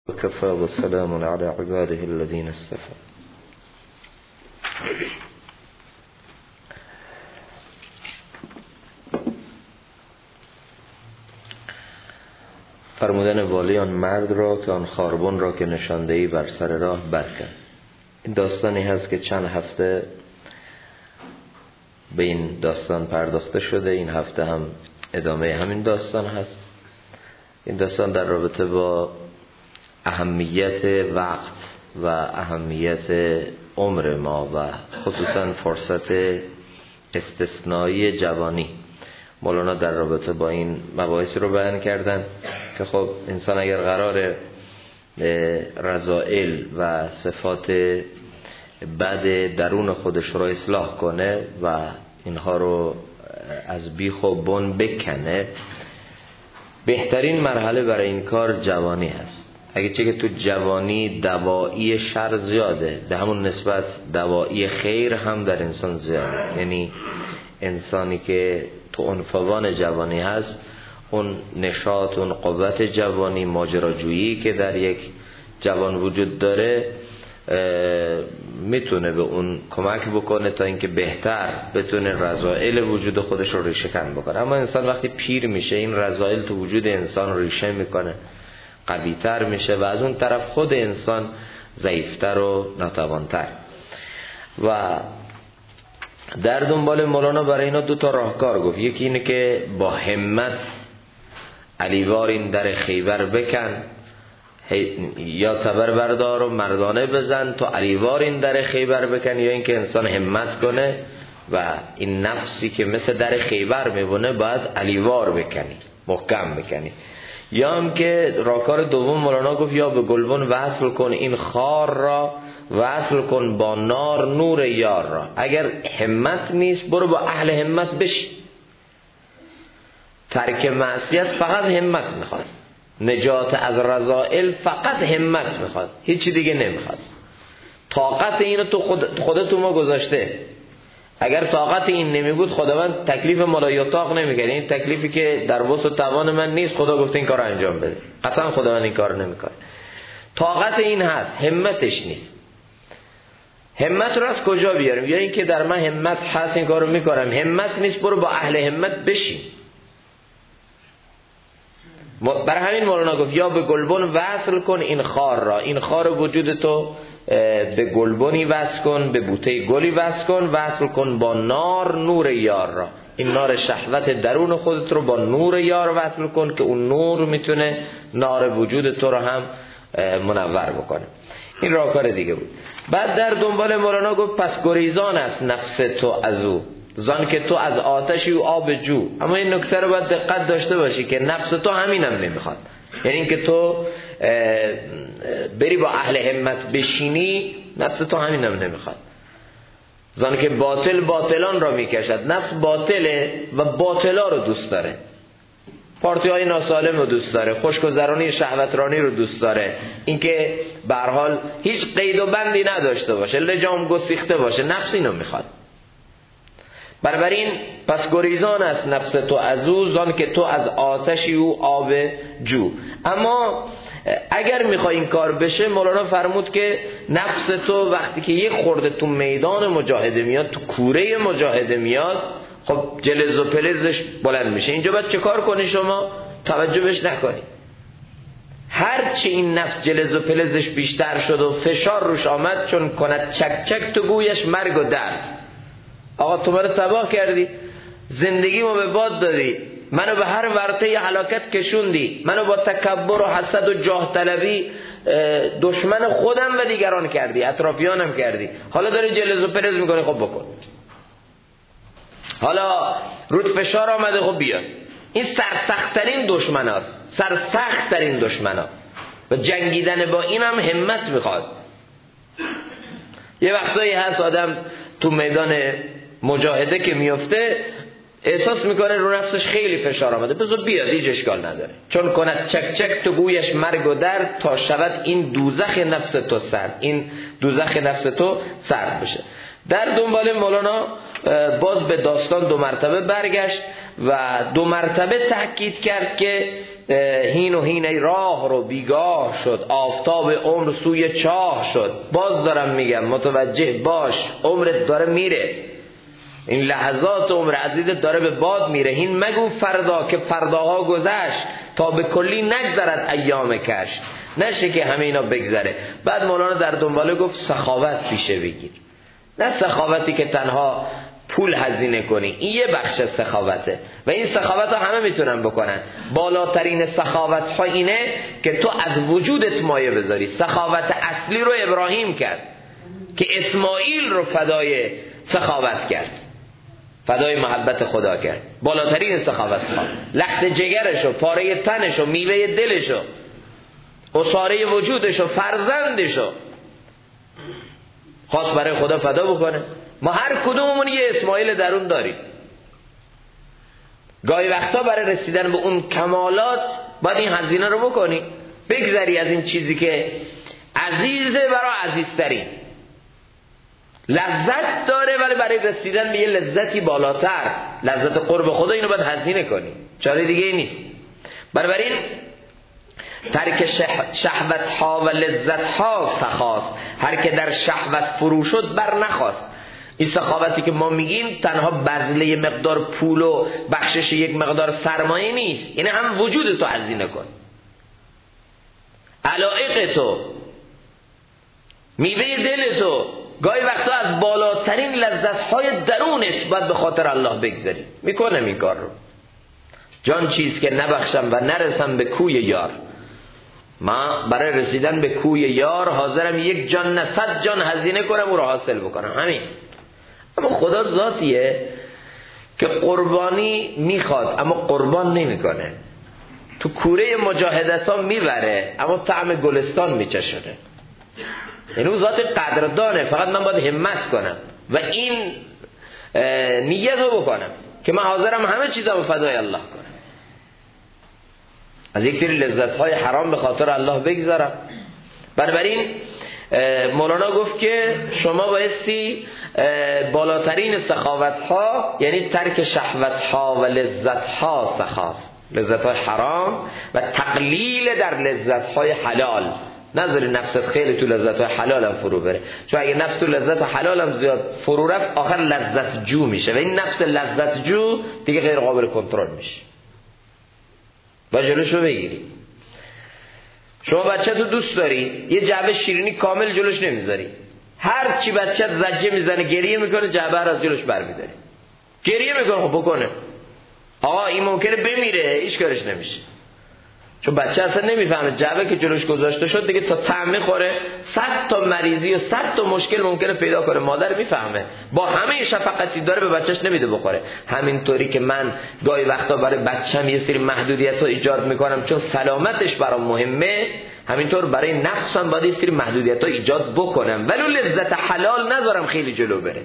وكفى وسلام على عباده الذين اصطفى. فرمودن والی آن مرد را که آن خاربن را که نشاندهی بر سر راه برکن. این داستانی هست که چند هفته به این داستان پرداخته شده. این هفته هم ادامه همین داستان هست. این داستان در رابطه با اهمیت وقت و اهمیت عمر ما و خصوصا فرصت استثنایی جوانی. مولانا در رابطه با این مباحث رو بیان کردن که خب انسان اگر قرار رذائل و صفات بد درون خودش رو اصلاح کنه و اینها رو از بیخ و بن بکنه، بهترین مرحله برای این کار جوانی هست. اگه چه که تو جوانی دوایی شر زیاده، به همون نسبت دوایی خیر هم در انسان زیاده. یعنی انسانی که تو عنفوان جوانی هست، اون نشاط، اون قوت جوانی، ماجراجویی که در یک جوان وجود داره میتونه به اون کمک بکنه تا اینکه بهتر بتونه رذائل وجود خودش رو ریشه کن بکنه. اما انسان وقتی پیر میشه، این رذائل تو وجود انسان ریشه میکنه، قوی‌تر میشه و از اون طرف خود انسان ضعیف‌تر و ناتوان‌تر. و در دنبال مولانا برای اینا دو تا راهکار گفت. یکی اینه که با همت علیوار این در خیبر بکن، یا تبر بردار و مردانه بزن تو علیوار این در خیبر بکن، یا اینکه انسان همت کنه و این نفسی که مثل در خیبر میبونه باید علیوار بکنی، محکم بکنی. یا هم که راهکار دوم مولانا گفت یا به گلبن وصل کن این خار را، وصل کن با نار نور یار را. اگر همت نیست برو با اهل همت بشی. ترک معصیت فقط همت میخواد، نجات از رذائل فقط همت میخواد، هیچی دیگه نمیخواد. طاقت اینو تو خودت ما گذاشته. اگر طاقت این نمیبود خداوند تکلیف مالا یطاق نمیکنه. این تکلیفی که در وسع توان من نیست، خدا گفته این کارو انجام بده، قطعا خداوند این کارو نمیکنه. طاقت این هست، همتش نیست. همت رو از کجا بیاریم؟ یا اینکه در من همت هست این کارو میکنم، همت نیست برو با اهل همت بشین. برای همین مولانا گفت یا به گلبن وصل کن این خار را. این خار وجود تو به گلبنی وصل کن، به بوته گلی وصل کن، وصل کن با نار نور یار را. این نار شهوت درون خودت رو با نور یار وصل کن که اون نور میتونه نار وجود تو رو هم منور بکنه. این راهکار دیگه بود. بعد در دنبال مولانا گفت پس گریزان است نفس تو از او، زان که تو از آتشی و آب جو. اما این نکته رو باید دقت داشته باشی که نفس تو همینم نمیخواد. یعنی این که تو بری با اهل همت بشینی، نفس تو همینم نمیخواد. زان که باطل باطلان را میکشد. نفس باطله و باطلا رو دوست داره، پارتی های ناسالم رو دوست داره، خوشگذرانی شهوترانی رو دوست داره، اینکه به هر حال هیچ قید و بندی نداشته باشه، لجام گسیخته باشه. نفس اینو میخواد. بنابراین پس گریزان است نفس تو از او، زان که تو از آتشی او آب جو. اما اگر میخوای این کار بشه، مولانا فرمود که نفس تو وقتی که یک خورده تو میدان مجاهده میاد، تو کوره مجاهده میاد، خب جلز و پلزش بلند میشه. اینجا باید چه کار کنی؟ شما توجه بهش نکنی. هرچی این نفس جلز و پلزش بیشتر شد و فشار روش آمد، چون کند چک چک تو گویش مرگ و درد. آقا تو منو تباه کردی، زندگی ما به باد دادی، منو به هر ورطه هلاکت کشوندی، منو با تکبر و حسد و جاه طلبی دشمن خودم و دیگران کردی، اطرافیانم کردی. حالا داری جلز و پلز میکنی، خب بکن. حالا رود فشار آمده، خب بیا. این سرسخت‌ترین دشمن هست، سرسخت‌ترین دشمن ها. و جنگیدن با این هم همت میخواد. یه وقتایی هست آدم تو میدان مجاهده که میفته احساس میکنه رو نفسش خیلی فشار آمده، بذار بیاد، هیچ اشکال نداره. چون کند چک چک تو گویش مرگ و درد، تا شود این دوزخ نفس تو سرد، این دوزخ نفس تو سرد بشه. در دنبال مولانا باز به داستان دو مرتبه برگشت و دو مرتبه تاکید کرد که هین و هین راه رو بیگاه شد، آفتاب عمر سوی چاه شد. باز دارم میگم متوجه باش، عمرت داره میره، این لحظات عمر عزیزت داره به باد میره. هین مگو فردا که فرداها گذشت، تا به کلی نگذرد ایام کشت. نشه که همه اینا بگذره. بعد مولانا در دنباله گفت سخاوت پیشه بگیر، نه سخاوتی که تنها پول هزینه کنی، این یه بخش سخاوته و این سخاوت ها همه میتونن بکنن. بالاترین سخاوت ها اینه که تو از وجودت مایه بذاری. سخاوت اصلی رو ابراهیم کرد که اسماعیل رو فدای سخاوت کرد، فدای محبت خدا کرد. بالاترین سخاوت ها، لخت جگرشو، پاره تنشو، میوه دلشو، اساره وجودشو، فرزندشو خواست برای خدا فدا بکنه. ما هر کدوممون یه اسماعیل درون داریم. گاهی وقتا برای رسیدن به اون کمالات باید این هزینه رو بکنی، بگذری از این چیزی که عزیزه برای عزیزترین. لذت داره ولی برای رسیدن به یه لذتی بالاتر، لذت قرب خدا، اینو باید هزینه کنی، چاره دیگه ای نیست. بنابراین ترک شهوت ها و لذت ها سخاست، هر که در شهوت فرو شد بر نخواست. این سخاوتی که ما میگیم تنها بذله مقدار پول و بخشش یک مقدار سرمایه نیست، یعنی هم وجود تو هزینه کن، علایق تو، میوه دل تو. گاهی وقتا از بالاترین لذت های درونت باید به خاطر الله بگذاری. میکنم این کار رو. جان چیز که نبخشم و نرسم به کوی یار. من برای رسیدن به کوی یار حاضرم یک جان نه 100 جان هزینه کنم او را حاصل بکنم، همین. اما خدا ذاتیه که قربانی میخواد اما قربان نمیکنه. تو کوره مجاهدت ها میبره اما طعم گلستان میچشونه. یعنی او ذات قدردانه، فقط من باید همت کنم و این نیت رو بکنم که من حاضرم همه چیزا رو فدای الله کنم، از یک سری لذت های حرام به خاطر الله بگذارم. بنابراین مولانا گفت که شما بایستی بالاترین سخاوت ها، یعنی ترک شهوت ها و لذت ها سخاست، لذت های حرام و تقلیل در لذت های حلال. نذاری نفست خیلی تو لذت های حلال هم فرو بره، چون اگه نفس تو لذت حلال هم زیاد فرو رفت آخر لذت جو میشه و این نفس لذت جو دیگه غیر قابل کنترل میشه و جلوشو بگیری. شما بچه تو دوست داری، یه جعبه شیرینی کامل جلوش نمیذاری، هر چی بچه زجه میزنه گریه میکنه جعبه رو از جلوش برمیداری، گریه میکنه. خب بکنه آقا این ممکنه بمیره، هیچ کارش نمیشه، چون بچه اصلا نمیفهمه جعبه که جلوش گذاشته شد دیگه تا طعم میخوره 100 تا مریضی و 100 تا مشکل ممکنه پیدا کنه. مادر میفهمه، با همه شفقتی داره به بچهش نمیده بخوره. همینطوری که من گاهی وقتا برای بچه‌م یه سری محدودیت‌ها ایجاد میکنم چون سلامتش برام مهمه، همینطور برای نفسم باید یه سری محدودیت‌ها ایجاد بکنم ولی لذت حلال نذارم خیلی جلو بره.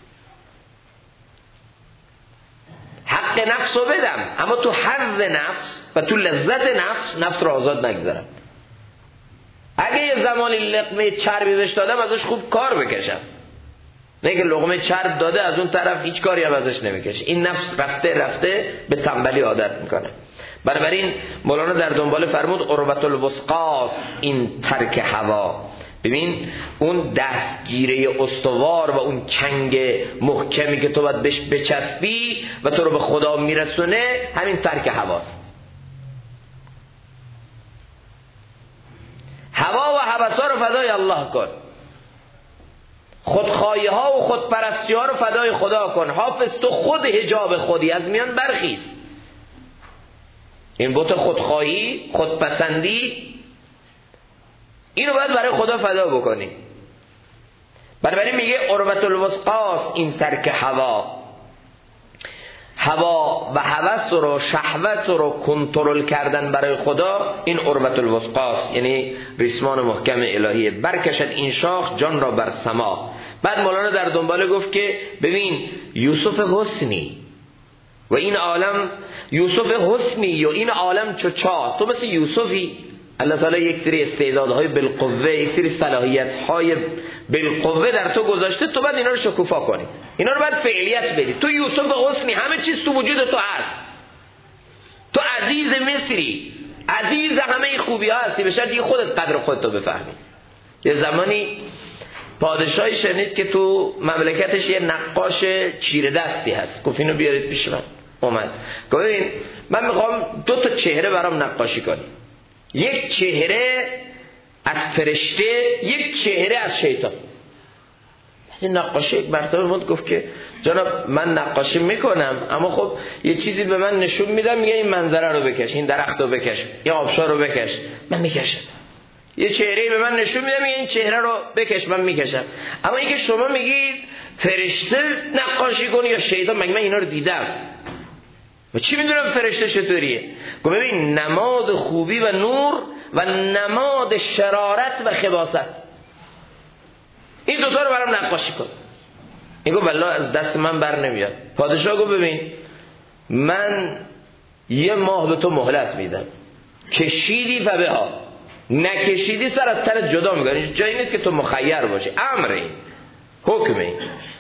حق نفس رو بدم اما تو حظ نفس و تو لذت نفس رو آزاد نگذارم. اگه یه زمانی لقمه چربی بهش دادم ازش خوب کار بکشم، نه که لقمه چرب داده از اون طرف هیچ کاری هم ازش نمیکشه. این نفس رفته به تنبلی عادت میکنه. بنابراین مولانا در دنبال فرمود قربت الوسقاس این ترک هوا. ببین اون دستگیره استوار و اون چنگ محکمی که تو باید بهش بچسبی و تو رو به خدا میرسونه همین ترک هواست. هوا و هوسا رو فدای الله کن، خودخواهی ها و خودپرستی ها رو فدای خدا کن. حافظ تو خود حجاب خودی، از میان برخیز. این بوت خودخواهی، خودپسندی، اینو باید برای خدا فدا بکنی. بنابراین میگه قربت الوسقاس این ترک هوا و هوس رو، شهوت رو کنترل کردن برای خدا، این قربت الوسقاس یعنی ریسمان محکم الهیه. برکشد این شاخ جان را بر سما. بعد مولانا در دنباله گفت که ببین یوسف حسنی و این عالم یوسف حسنی و این عالم چوچا، تو مثل یوسفی. الله تعالی یک سری استعدادهای بالقوه، یک سری صلاحیت‌های بالقوه در تو گذاشته، تو باید اینا رو شکوفا کنی، اینا رو باید فعلیت بدی. تو یوسف حسنی، همه چیز تو وجود تو هست، تو عزیز مصری، عزیز همه خوبی ها هستی، به شرطی خودت قدر خودتو بفهمی. یه زمانی پادشاهی شنید که تو مملکتش یه نقاش چیره دستی هست، گفت اینو بیارید پیش من. اومد گفت ببین من میخوام 2 تا چهره برام نقاشی کنی، یک چهره از فرشته، یک چهره از شیطان. این نقاشی یک مرتبه بود گفت که جناب من نقاشی میکنم، اما خب یه چیزی به من نشون میدم، میگه این منظره رو بکش، این درخت رو بکش، این آبشار رو بکش، من میکشم. یه چهره به من نشون میدم، میگه این چهره رو بکش، من میکشم. اما اینکه شما میگید فرشته نقاشی کنی یا شیطان، مگه من اینا رو دیدم و چی میدونم فرشته چطوریه؟ گفت ببین نماد خوبی و نور و نماد شرارت و خباثت، این 2 تا رو برام نقاشی کن. این گفت والله از دست من بر نمیاد. پادشاه گفت ببین من 1 ماه به تو مهلت میدم، کشیدی فبها، نکشیدی سر از تنت جدا میکنی. جایی نیست که تو مخیر باشی، امر این حکم این.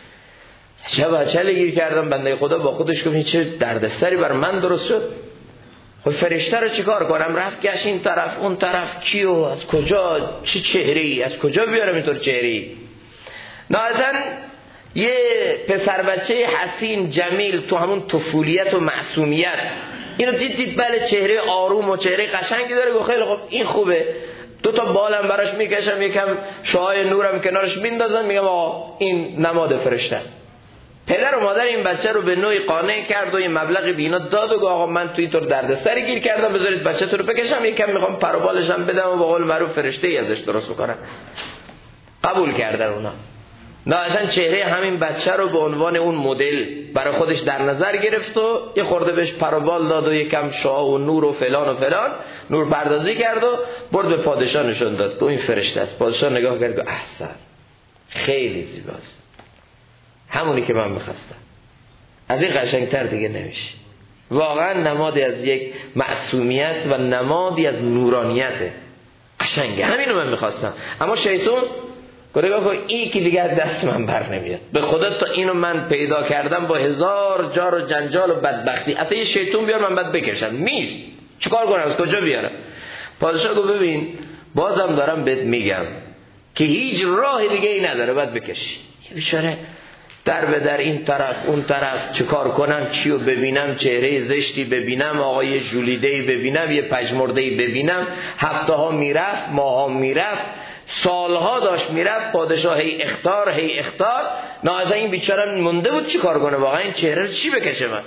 چه گیر کردم بنده خدا با خودش گفت این چه دردسری بر من درست شد. خب فرشته رو چیکار کنم؟ رفت گشت این طرف اون طرف، کیو از کجا، چه چهره‌ای از کجا بیارم اینطور چهره‌ای. نهایتاً یه پسر بچه حسین جمیل تو همون طفولیت و معصومیت اینو دید بله چهره آروم و چهره قشنگی داره، گفت خیلی خب این خوبه، 2 تا بالم براش میکشم، یکم شعاع نورم کنارش میندازم، میگم آقا این نماد فرشته است. پدر و مادر این بچه رو به نوعی قانع کرد و یه مبلغ بینا داد و گفت آقا من توی طور دردسری گیر کردم، بذارید بچه‌تون رو بکشم، یکم میخوام پر و بالش هم بدم و به قول معروف فرشته‌ای ازش درست بکنم. قبول کردن اونا. نهایتاً چهره همین بچه رو به عنوان اون مدل برای خودش در نظر گرفت و یه خورده بهش پر و بال داد و یکم شعاع و نور و فلان نور پردازی کرد و برد به پادشاه نشون داد تو این فرشته است. پادشاه نگاه کرد و احسن، خیلی زیباست، همونی که من می‌خواستم، از این قشنگتر دیگه نمیشه. واقعا نمادی از یک معصومیت و نمادی از نورانیته، قشنگه، همینو من می‌خواستم. اما شیطان گفت این که دیگه دست من بر نمیاد، به خدا تا اینو من پیدا کردم با 1000 جار و جنجال و بدبختی، اصلا یه شیطان بیار من بعد بکشم، نیست، چیکار کنم، از کجا بیارم؟ پادشاه گفت ببین بازم دارم بهت میگم که هیچ راه دیگه ای نداره، باید بکشی. بیچاره در به در این طرف اون طرف، چیکار کنم، چیو ببینم، چهره زشتی ببینم، آقای جولیده‌ای ببینم، یه پژمرده‌ای ببینم، هفته ها میرفت، ماه ها میرفت، سالها داشت میرفت، پادشاه هی اختار. نه از این بیچاره مونده بود چیکار کنه، واقعا این چهره رو چی بکشه من.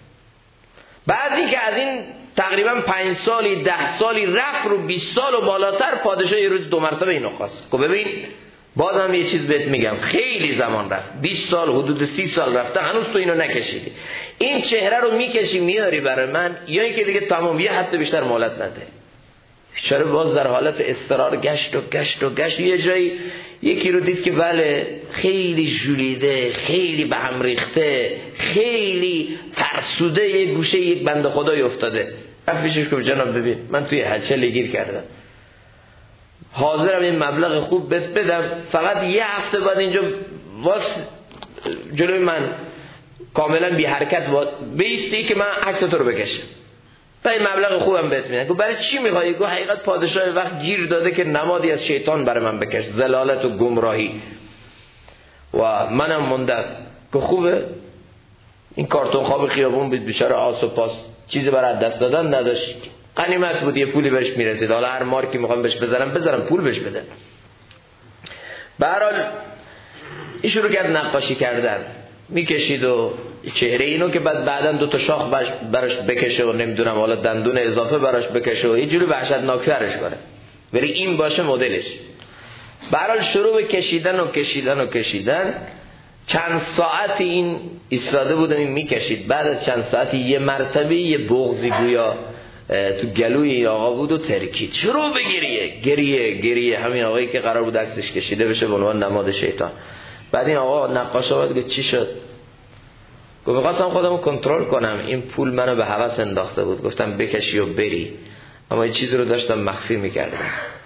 بعد اینکه از این تقریبا 5 سالی 10 سالی رفت رو 20 سال و بالاتر، پادشاه یه روز 2 مرتبه اینو خواست. خب ببین بازم یه چیز بهت میگم، خیلی زمان رفت، 20 سال حدود 30 سال رفته، هنوز تو اینو نکشیدی، این چهره رو میکشی میاری برای من، یا اینکه دیگه تمام یه هفته بیشتر مهلت نده. چرا باز در حالت اضطرار گشت یه جایی یکی رو دید که بله خیلی ژولیده، خیلی به هم ریخته، خیلی فرسوده، یه گوشه یک بنده خدای افتاده. رفت پیشش گفت جناب ببین من توی هچل گیر کردم، حاضرم این مبلغ خوب بهت بدم، فقط یه هفته بعد اینجا جلوی من کاملا بی حرکت بیستی که من عکس تو رو بکشم، و این مبلغ خوبم بهت میدم. گفت برای چی میخوای؟ گفت حقیقت پادشاه وقت گیر داده که نمادی از شیطان برای من بکش، ضلالت و گمراهی، و منم موندم. گفت خوبه، این کارتون خواب خیابون بود، بیچاره آس و پاس، چیزی برای دست دادن نداشت، غنیمت بود، یه پولی بهش میرسید، حالا هر مارکی میخوام بهش بذارم پول بهش بده. به هر حال این شروع کرد نقاشی کردن، میکشید و چهره اینو که بعداً 2 تا شاخ براش بکشه و نمیدونم حالا دندون اضافه براش بکشه و یه جوری وحشتناکترش کنه، ولی این باشه مدلش. به هر حال شروع به کشیدن چند ساعت این ایستاده بود این میکشید. بعد از چند ساعتی یه مرتبه یه بغضی گویا تو گلوی این آقا بود و ترکید، شروع به گریه. همین آقایی که قرار بود عکسش کشیده بشه به عنوان نماد شیطان. بعد این آقا نقاش آمد گفت چی شد؟ گفت می‌خواستم خودمو کنترل کنم، این پول منو به هوس انداخته بود، گفتم بکشی و بری، اما این چیزی رو داشتم مخفی میکردم.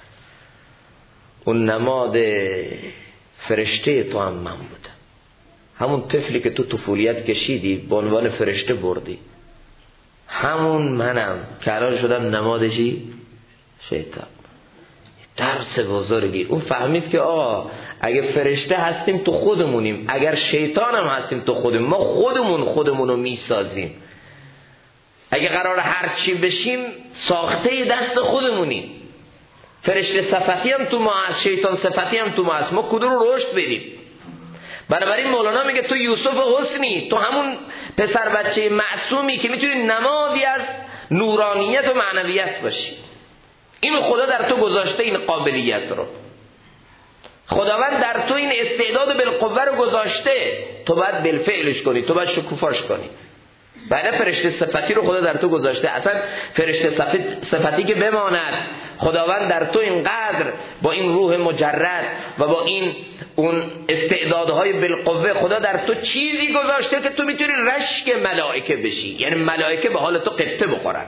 اون نماد فرشته تو هم من بودم، همون طفلی که تو طفولیت کشیدی به عنوان فرشته بردی، همون منم که الان شدم نماد چی؟ شیطان. درس بزرگی. اون فهمید که اگه فرشته هستیم تو خودمونیم، اگر شیطان هم هستیم تو خودمون، ما خودمونو میسازیم. اگه قرار هر چی بشیم ساخته دست خودمونیم. فرشته صفتی هم تو ما هست، شیطان صفتی هم تو ما هست، ما کدوم رو رشد بدیم. بنابراین مولانا میگه تو یوسف حسنی، تو همون پسر بچه معصومی که میتونی نمادی از نورانیت و معنویت باشی. اینو خدا در تو گذاشته، این قابلیت رو خداوند در تو این استعداد بالقوه رو گذاشته، تو باید بالفعلش کنی، تو باید شکوفاش کنی. بعد فرشته صفتی رو خدا در تو گذاشته. اصلا فرشته صفتی که بماند، خداوند در تو اینقدر با این روح مجرد و با این اون استعدادهای بالقوه خدا در تو چیزی گذاشته که تو میتونی رشک ملائکه بشی، یعنی ملائکه به حال تو قطه بخورن.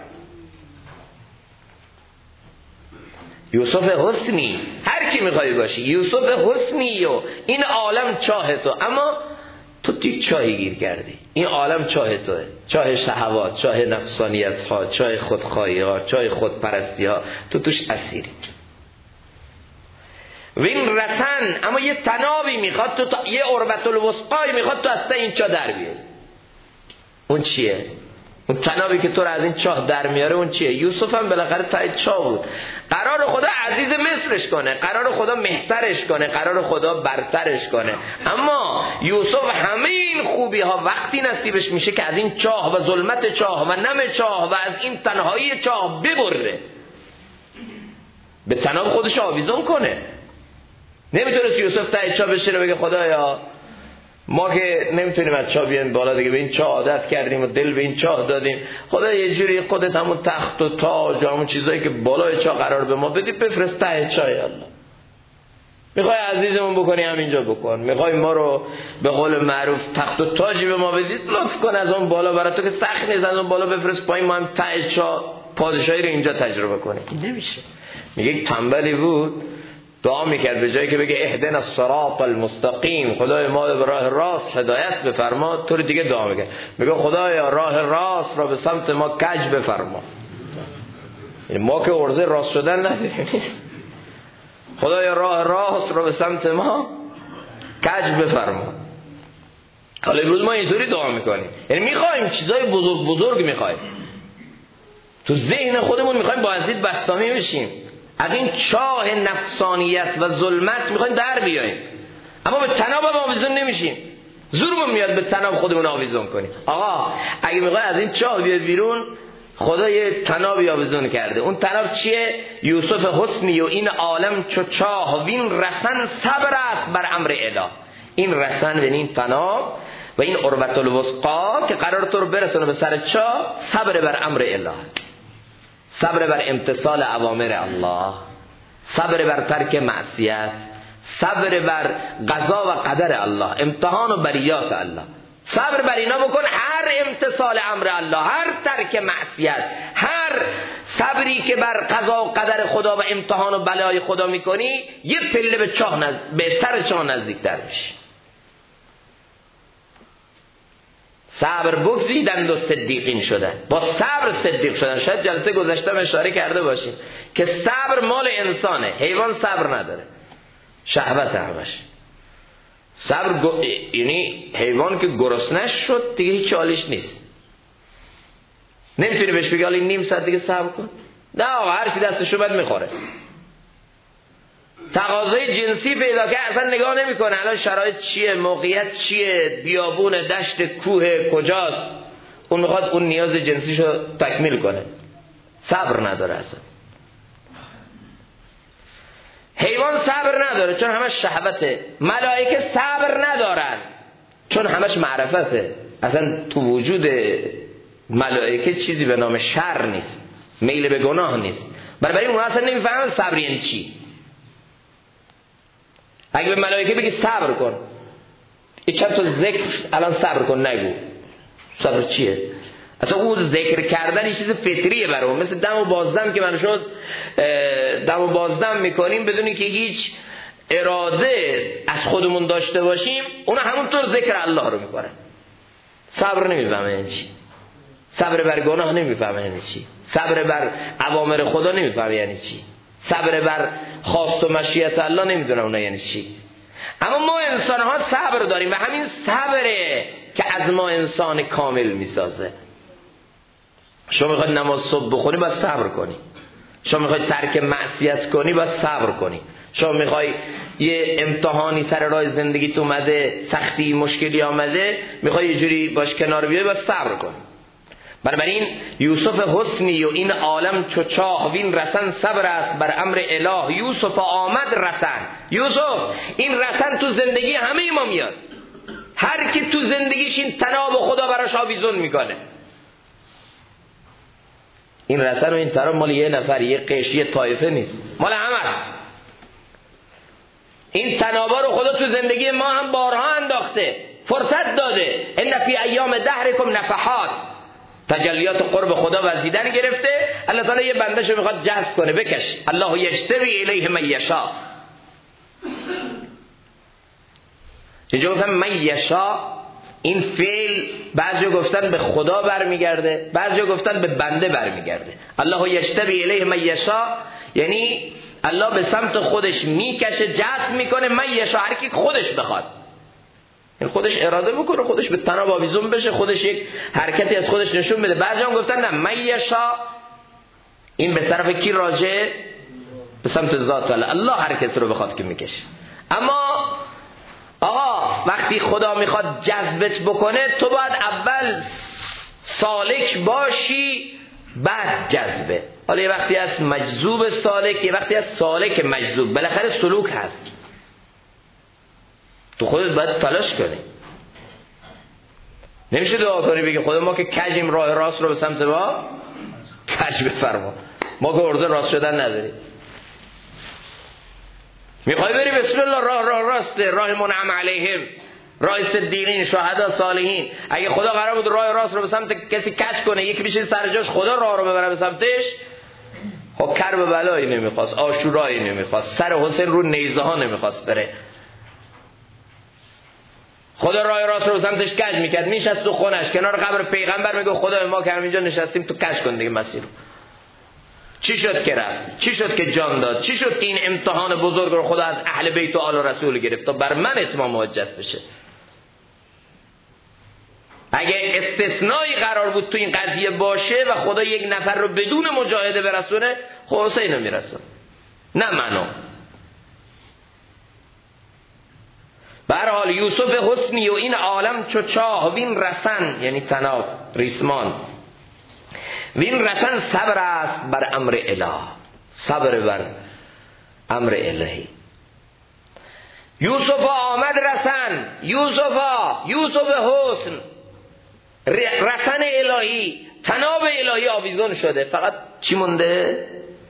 یوسف حسنی، هر کی میخوای باشی یوسف حسنی و این عالم چاه تو، اما تو توی چاهی گیر کردی. این عالم چاه توه، چاه شهوات، چاه نفسانیت ها، چاه خودخواهی ها، چاه خودپرستی ها، تو توش اسیری. و این رسن، اما یه تنابی میخواد تو، یه عربت الوسقای میخواد تو از این چاه در بیاری. اون چیه؟ اون تنابی که تو رو از این چاه در میاره اون چیه؟ یوسف هم بالاخره تای چاه بود. قرار خدا عزیز مصرش کنه، قرار خدا مهترش کنه، قرار خدا برترش کنه، اما یوسف همه این خوبی ها وقتی نصیبش میشه که از این چاه و ظلمت چاه و نم چاه و از این تنهایی چاه ببره، به تناب خودش آویزون کنه. نمیتونست یوسف تای چاه بشه بگه خدایا ما که نمیتونیم از چاه بیایم بالا دیگه، به این چاه عادت کردیم و دل به این چاه دادیم، خدا یه جوری خودت همون تخت و تاج و همون چیزایی که بالای چاه قرار به ما بدی بفرست ته چاه. یا الله میخوای عزیزمون بکنی همینجا بکن، میخوای ما رو به قول معروف تخت و تاجی به ما بدید لطف کن از اون بالا، برای تو که سخت نیست از اون بالا بفرست پایین، ما هم ته چاه پادشاهی رو اینجا تجربه کنیم. نمیشه. میگه یک تنبلی بود دعا میکرد به جایی که بگه اهدنا الصراط المستقیم، خدای ما به راه راست هدایت بفرما، طور دیگه دعا میکرد، میگه خدایا راه راست را به سمت ما کج بفرما. یعنی ما که عرضه راست شدن نداریم، خدایا راه راست را به سمت ما کج بفرما. حالا امروز ما اینطوری دعا میکنیم، یعنی میخوایم چیزای بزرگ میخوایم، تو ذهن خودمون میخوایم با عزیز بستامی بشیم، از این چاه نفسانیت و ظلمت میخوایم در بیاییم، اما به تناب هم آویزون نمیشیم. زورمون میاد به تناب خودمون آویزون کنیم. آقا اگه میخوای از این چاه بیاد بیرون، خدا یه تنابی آویزون کرده. اون تناب چیه؟ یوسف حسنی و این عالم چو چاه، وین رسن صبر است بر امر اله. این رسن و این تناب و این عربت الوسقا که قرار تو رو برسونه به سر چاه، صبر بر امر اله، صبر بر امتثال اوامر الله، صبر بر ترک معصیت، صبر بر قضا و قدر الله، امتحان و بریات الله. صبر بر اینا بکن، هر امتثال امر الله، هر ترک معصیت، هر صبری که بر قضا و قدر خدا و امتحان و بلای خدا میکنی، یه پله به سر چاه نزدیکتر میشی. صبر بگزیدند و صدیقین شدن، با صبر صدیق شدن. شاید جلسه گذشته اشاره کرده باشیم که صبر مال انسانه، حیوان صبر نداره، شهوت همش. صبر یعنی حیوان که گرسنش شد دیگه هیچ حالیش نیست، نمیتونی بهش بگی حالا نیم ساعت دیگه صبر کن، نه آقا هر چی دستشو بد میخوره. تقاضای جنسی پیدا که اصلا نگاه نمیکنه الان شرایط چیه، موقعیت چیه، بیابون، دشت، کوه، کجاست، اون میخواد اون نیاز جنسیشو تکمیل کنه، صبر نداره اصلا. حیوان صبر نداره چون همش شهوته، ملائکه صبر ندارن چون همش معرفته. اصلا تو وجود ملائکه چیزی به نام شر نیست، میل به گناه نیست، برای اون اصلا نمیفهمن صبر یعنی چی. اگه به ملائکه بگی صبر کن، این چند تا ذکر الان صبر کن، نگو صبر چیه. اصلا اون ذکر کردن یه چیز فطریه برام، مثل دم و بازدم که من شد دم و بازدم میکنیم بدونی که هیچ اراده از خودمون داشته باشیم، اون همونطور ذکر الله رو میکنه. صبر نمیفهمه این چی. صبر بر گناه نمیفهمه یعنی چی، صبر بر اوامر خدا نمیفهمه یعنی چی، صبر بر خواست و مشیت الله نمیدونه اون یعنی چی. اما ما انسان ها صبر داریم و همین صبره که از ما انسان کامل میسازه. شما میخواید نماز صبح بخونی باید صبر کنی، شما میخواید ترک معصیت کنی باید صبر کنی، شما میخوای یه امتحانی سر راه زندگیت اومده، سختی مشکلی آمده، میخوای یه جوری باش کنار بیای باید صبر کنی. بنابراین یوسف حسنی و این عالم چو چاه وین رسن صبر است بر امر اله. یوسف آمد رسن. یوسف این رسن تو زندگی همه ما میاد، هر کی تو زندگیش این تناب خدا براش آویزون میکنه. این رسن و این تناب مال یه نفر، یه قشر، یه طایفه نیست، مال همه. این تنابا رو خدا تو زندگی ما هم بارها انداخته، فرصت داده. ان فی ایام دهرکم نفحات، تجلیات قرب خدا وزیدن گرفته. الله تعالی یه بندهشو میخواد جذب کنه، بکش. الله یشتری الیه من یشاء. اینجا گفتم من یشاء، این فعل بعضی گفتن به خدا برمیگرده، بعضی گفتن به بنده برمیگرده. الله یشتری الیه من یشاء یعنی الله به سمت خودش میکشه، جذب میکنه. من یشاء هر کی خودش بخواد، یعنی خودش اراده بکنه، خودش به تناب آویزون بشه، خودش یک حرکتی از خودش نشون بده. بعضی هم گفتن نه، من یشاء این به طرف کی راجع؟ به سمت ذات الله. الله هر کس رو بخواد که میکشه. اما آقا وقتی خدا میخواد جذبت بکنه تو باید اول سالک باشی بعد جذبه. حالا یه وقتی از مجذوب سالک، یه وقتی از سالک مجذوب، بالاخره سلوک هست. تو خودت باید تلاش کنی. نمیشه دعا کنی بگی خدا ما که کجیم راه راست رو به سمت ما کج بفرما، ما که ارده راست شدن نداریم. میخوای بری بسم الله، راه راسته، راه منعم علیهم، راه صدیقین، شهدا، صالحین. اگه خدا قرار بود راه راست رو به سمت کسی کج کنه، یکی بشه سر جاش، خدا راه رو ببره به سمتش، خب کرب بلایی نمیخواست، آشورایی نمیخواست، سر حسین رو نیزه ها نمیخواست بره. خدا راه راست رو سمتش کج میکرد، میشست تو خونش کنار قبر پیغمبر، میگه خدا ما که همینجا نشستیم تو کج کن دیگه مسیر رو. چی شد که رفت؟ چی شد که جان داد؟ چی شد که این امتحان بزرگ رو خدا از اهل بیت و آل رسول گرفت تا بر من اتمام و حجت بشه؟ اگه استثنایی قرار بود تو این قضیه باشه و خدا یک نفر رو بدون مجاهده برسونه، خب حسین رو میرسون، نه منو. به هر حال یوسف حسنی و این عالم چو چاه وین رسن یعنی تناب، ریسمان. وین رسن صبر است بر امر اله، صبر بر امر الهی. یوسف آمد رسن، یوسف حسن، رسن الهی، تناب الهی آویزون شده. فقط چی مونده؟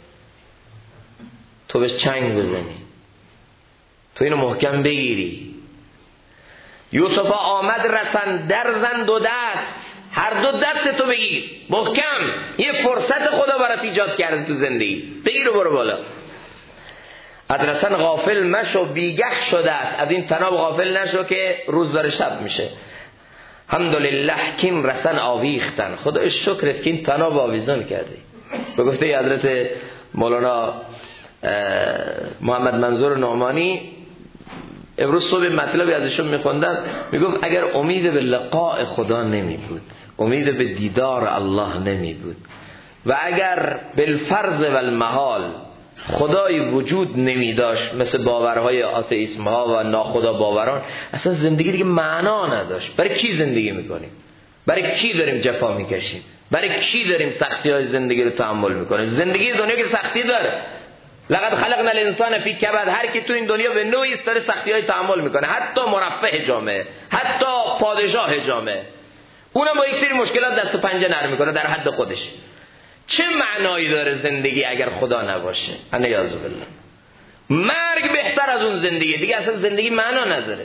تو بهش چنگ بزنی، تو اینو محکم بگیری. یوسف آمد رسن، در زن دو دست، هر دو دست تو بگیر محکم. یه فرصت خدا برات ایجاد کرده تو زندگی، بگیر و برو بالا. ادرسن غافل مشو، بیگه شده است. از این تناب غافل نشو که روز داره شب میشه. الحمدلله کین رسن آویختن، خدا شکرت که این تناب آویزون کردی. به گفته حضرت مولانا محمد منظور نعمانی، امروز صبح مطلبی ازشون میخوندم، میگفت اگر امید به لقاء خدا نمی بود، امید به دیدار الله نمی بود و اگر بالفرض و المحال خدای وجود نمی داشت، مثل باورهای آتئیسم ها و ناخدا باوران، اصلا زندگی دیگه معنا نداشت. برای کی زندگی میکنیم؟ برای کی داریم جفا میکشیم؟ برای کی داریم سختی های زندگی رو تحمل میکنیم؟ زندگی دنیا که سختی داره. لقد خلقنا الانسان فی کبد، هر کی تو این دنیا به نوعی داره سختی های تحمل میکنه، حتی مرفه جامعه، حتی پادشاه جامعه، اونم با یک سری مشکلات دست و پنجه نرم میکنه در حد خودش. چه معنایی داره زندگی اگر خدا نباشه؟ انیاذ بالله. مرگ بهتر از اون زندگی دیگه، اصلا زندگی معنا نداره.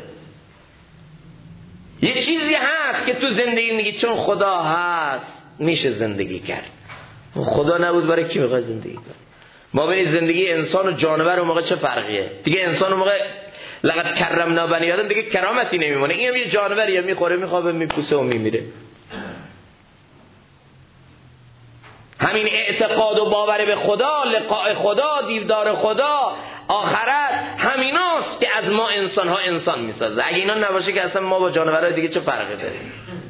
یه چیزی هست که تو زندگی میگی چون خدا هست میشه زندگی کرد. خدا نبود برای کی میخوای زندگی کنی؟ ما ببین زندگی انسان و جانور اون موقع چه فرقیه؟ دیگه انسان اون موقع لقد کرمنا بنی آدم دیگه کرامتی نمیمونه. این هم یه جانوریه، میخوره میخوابه میپوسه و میمیره. همین اعتقاد و باور به خدا، لقاء خدا، دیدار خدا، آخرت، همیناست که از ما انسان ها انسان میسازه. اگه اینا نباشه که اصلا ما با جانورهای دیگه چه فرقی داریم؟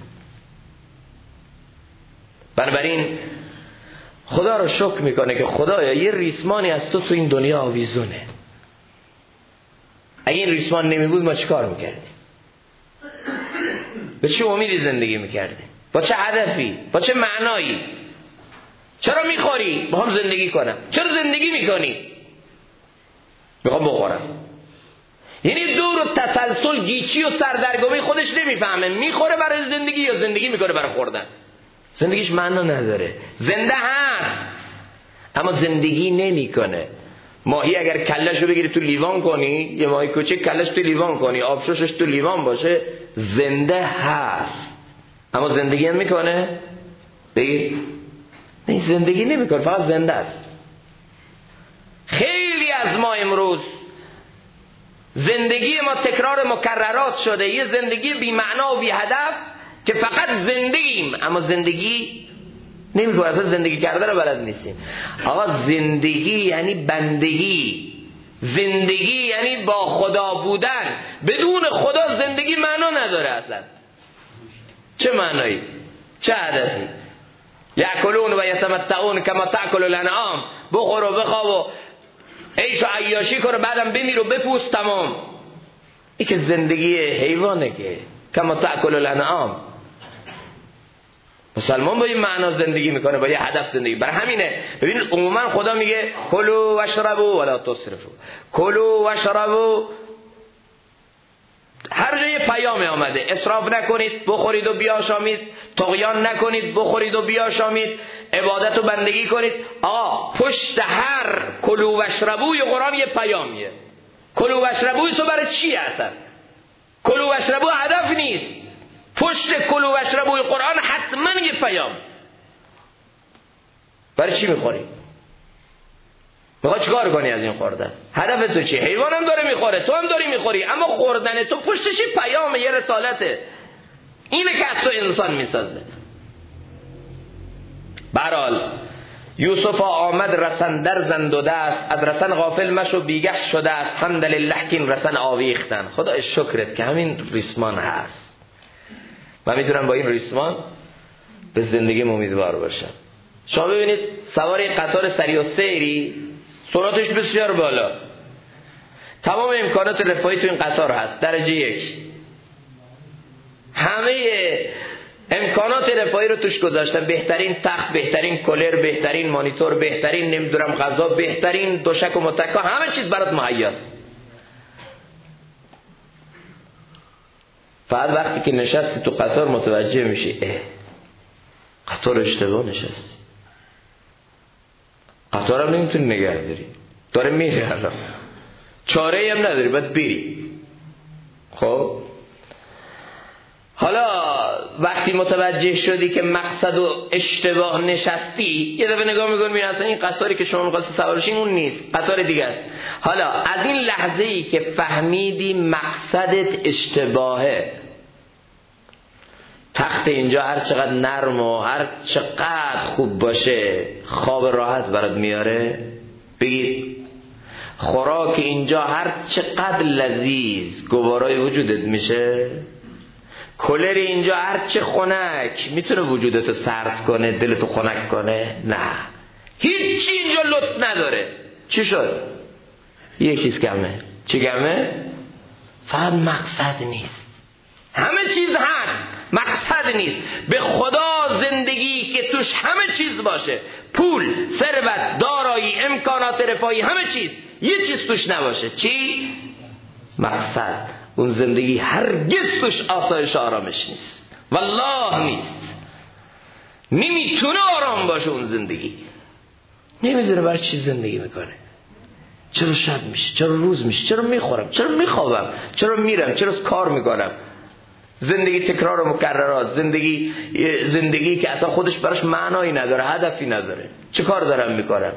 بنابراین خدا رو شکر میکنه که خدایا یه ریسمانی از تو این دنیا آویزونه. اگه این ریسمان نمی بود ما چه کار میکردیم؟ به چه امیدی زندگی میکردیم؟ با چه هدفی؟ با چه معنایی؟ چرا میخوری؟ با هم زندگی کنم. چرا زندگی میکنی؟ میخوام بخورم. یعنی دور و تسلسل، گیچی و سردرگمی خودش نمیفهمه. میخوره برای زندگی یا زندگی میکنه برای خوردن؟ زندگیش معنا نداره. زنده هست اما زندگی نمیکنه. ماهی اگر کلهشو بگیری تو لیوان کنی، یه ماهی کوچک کلهش تو لیوان کنی، آبشوشش تو لیوان باشه، زنده هست اما زندگی هم میکنه؟ بگیر نه، زندگی نمیکنه، فقط زنده است. خیلی از ما امروز زندگی ما تکرار مکررات شده، یه زندگی بی معنا و بی هدف که فقط زنده ایم اما زندگی نمیکنه. اصلا زندگی کردن رو بلد نیستیم. آقا زندگی یعنی بندگی، زندگی یعنی با خدا بودن. بدون خدا زندگی معنا نداره اصلا. چه معنایی؟ چه هدفی؟ یاکلون و یتمتعون کما تاکل الانعام، بخور و بخواب و عیش و عیاشی کن و بعدم بمیر و بپوست، تمام. این که زندگی حیوانه که کما تاکل الانعام. مسلمان با این معنا زندگی میکنه، با یه هدف زندگی. برای همینه ببینید عموما خدا میگه کلوا واشربوا ولا تسرفوا، کلوا واشربوا. هر جای پیام آمده اسراف نکنید، بخورید و بیاشامید، طغیان نکنید، بخورید و بیاشامید، عبادت و بندگی کنید. پشت هر کلوا واشربوا قرآن یه پیامیه. کلوا واشربوا تو برای چی هستن؟ کلوا واشربوا هدف نیست. پشت کلوا واشربوا قرآن حتما یه پیام. برای چی میخوری؟ میخوای چیکار کنی از این خوردن؟ هدف تو چیه؟ حیوان هم داره میخوره، تو هم داری میخوری، اما خوردن تو پشتش یه پیامه، یه رسالته. اینه که از تو انسان میسازه. برحال یوسف آمد رسن در زند و دست، از رسن غافل مشو بیگه شده است، حمدلله که این رسن آویختن. خدا شکرت که همین ریسمان هست. من میتونم با این ریسمان به زندگیم امیدوار باشم. شما ببینید سوار قطار سری و سیری، سرعتش بسیار بالا، تمام امکانات رفاهی تو این قطار هست، درجه 1، همه امکانات رفاهی رو توش گذاشتن، بهترین تخت، بهترین کولر، بهترین مانیتور، بهترین نمیدونم غذا، بهترین دوشک و متکا، همه چیز برات مهیاست. فقط وقتی که نشستی تو قطار متوجه میشی قطار اشتباه نشستی، قطار هم نمیتونی نگه داری، داره میره، الان چاره هم نداری، باید بری. خب حالا وقتی متوجه شدی که مقصد و اشتباه نشستی، یه دفعه نگاه میکنی میبینی اصلا این قطاری که شما می‌خواستی سوار بشی اون نیست، قطار دیگه است. حالا از این لحظه‌ای که فهمیدی مقصدت اشتباهه، تخت اینجا هر چقدر نرم و هر چقدر خوب باشه خواب راحت برات میاره. بگید خوراک اینجا هر چقدر لذیذ گوارای وجودت میشه. کولر اینجا هر چه خنک میتونه وجودتو سرد کنه، دلتو خنک کنه. نه، هیچی اینجا لطف نداره. چی شد؟ یه چیز کمه. چی کمه؟ فقط مقصد نیست. همه چیز هست، مقصد نیست. به خدا زندگی که توش همه چیز باشه، پول، ثروت، دارایی، امکانات رفاهی، همه چیز، یه چیز توش نباشه. چی؟ مقصد. اون زندگی هرگز توش آسایش آرامش نیست، والله نیست. نمیتونه آرام باشه اون زندگی. نمیدونه برای چی زندگی میکنه، چرا شب میشه، چرا روز میشه، چرا میخورم، چرا میخوابم، چرا میرم، چرا کار میکنم. زندگی تکرار و مکررات، زندگی که اصلا خودش براش معنایی نداره، هدفی نداره. چه کار دارم میکنم؟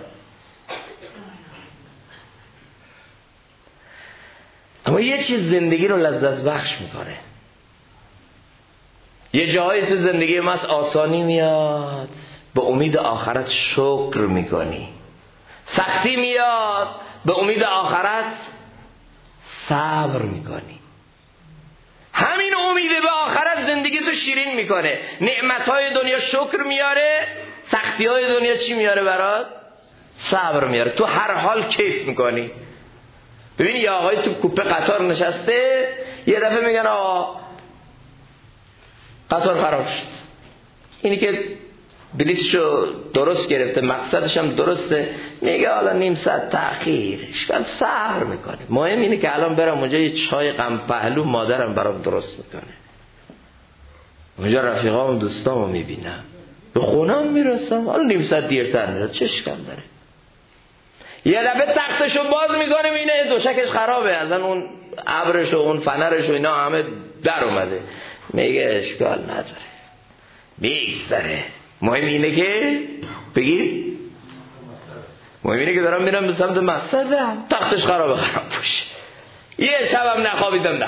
اما یه چیز زندگی رو لذت بخش میکنه. یه جایی تو زندگی ما آسانی میاد، به امید آخرت شکر میکنی. سختی میاد به امید آخرت صبر میکنی. همین امید به آخرت زندگی تو شیرین میکنه. نعمتهای دنیا شکر میاره، سختیهای دنیا چی میاره برات؟ صبر میاره. تو هر حال کیف میکنی. ببین یه آقای تو کوپه قطار نشسته، یه دفعه میگن آقا قطار خراب شد. اینی که بلیطشو درست گرفته، مقصدش هم درسته، میگه حالا نیم ساعت تأخیر، اشکال صبر میکنه. مهم اینه که الان برم اونجا یه چای غم پهلو مادرم برام درست میکنه، اونجا رفیقام و دوستامو میبینم، به خونم میرسم، حالا نیم ساعت دیرتر میاد، چه اشکال داره؟ یه دفعه تختشو باز میکنه میبینه دوشکش خرابه، اصلا اون ابرش و اون فنرش و اینا همه در اومده، میگه اشکال نداره، میگذره. مهم اینه که بگید، مهم اینه که دارم میرم به سمت مقصدم، تختش خراب باشه. یه شبم نخوابیدم.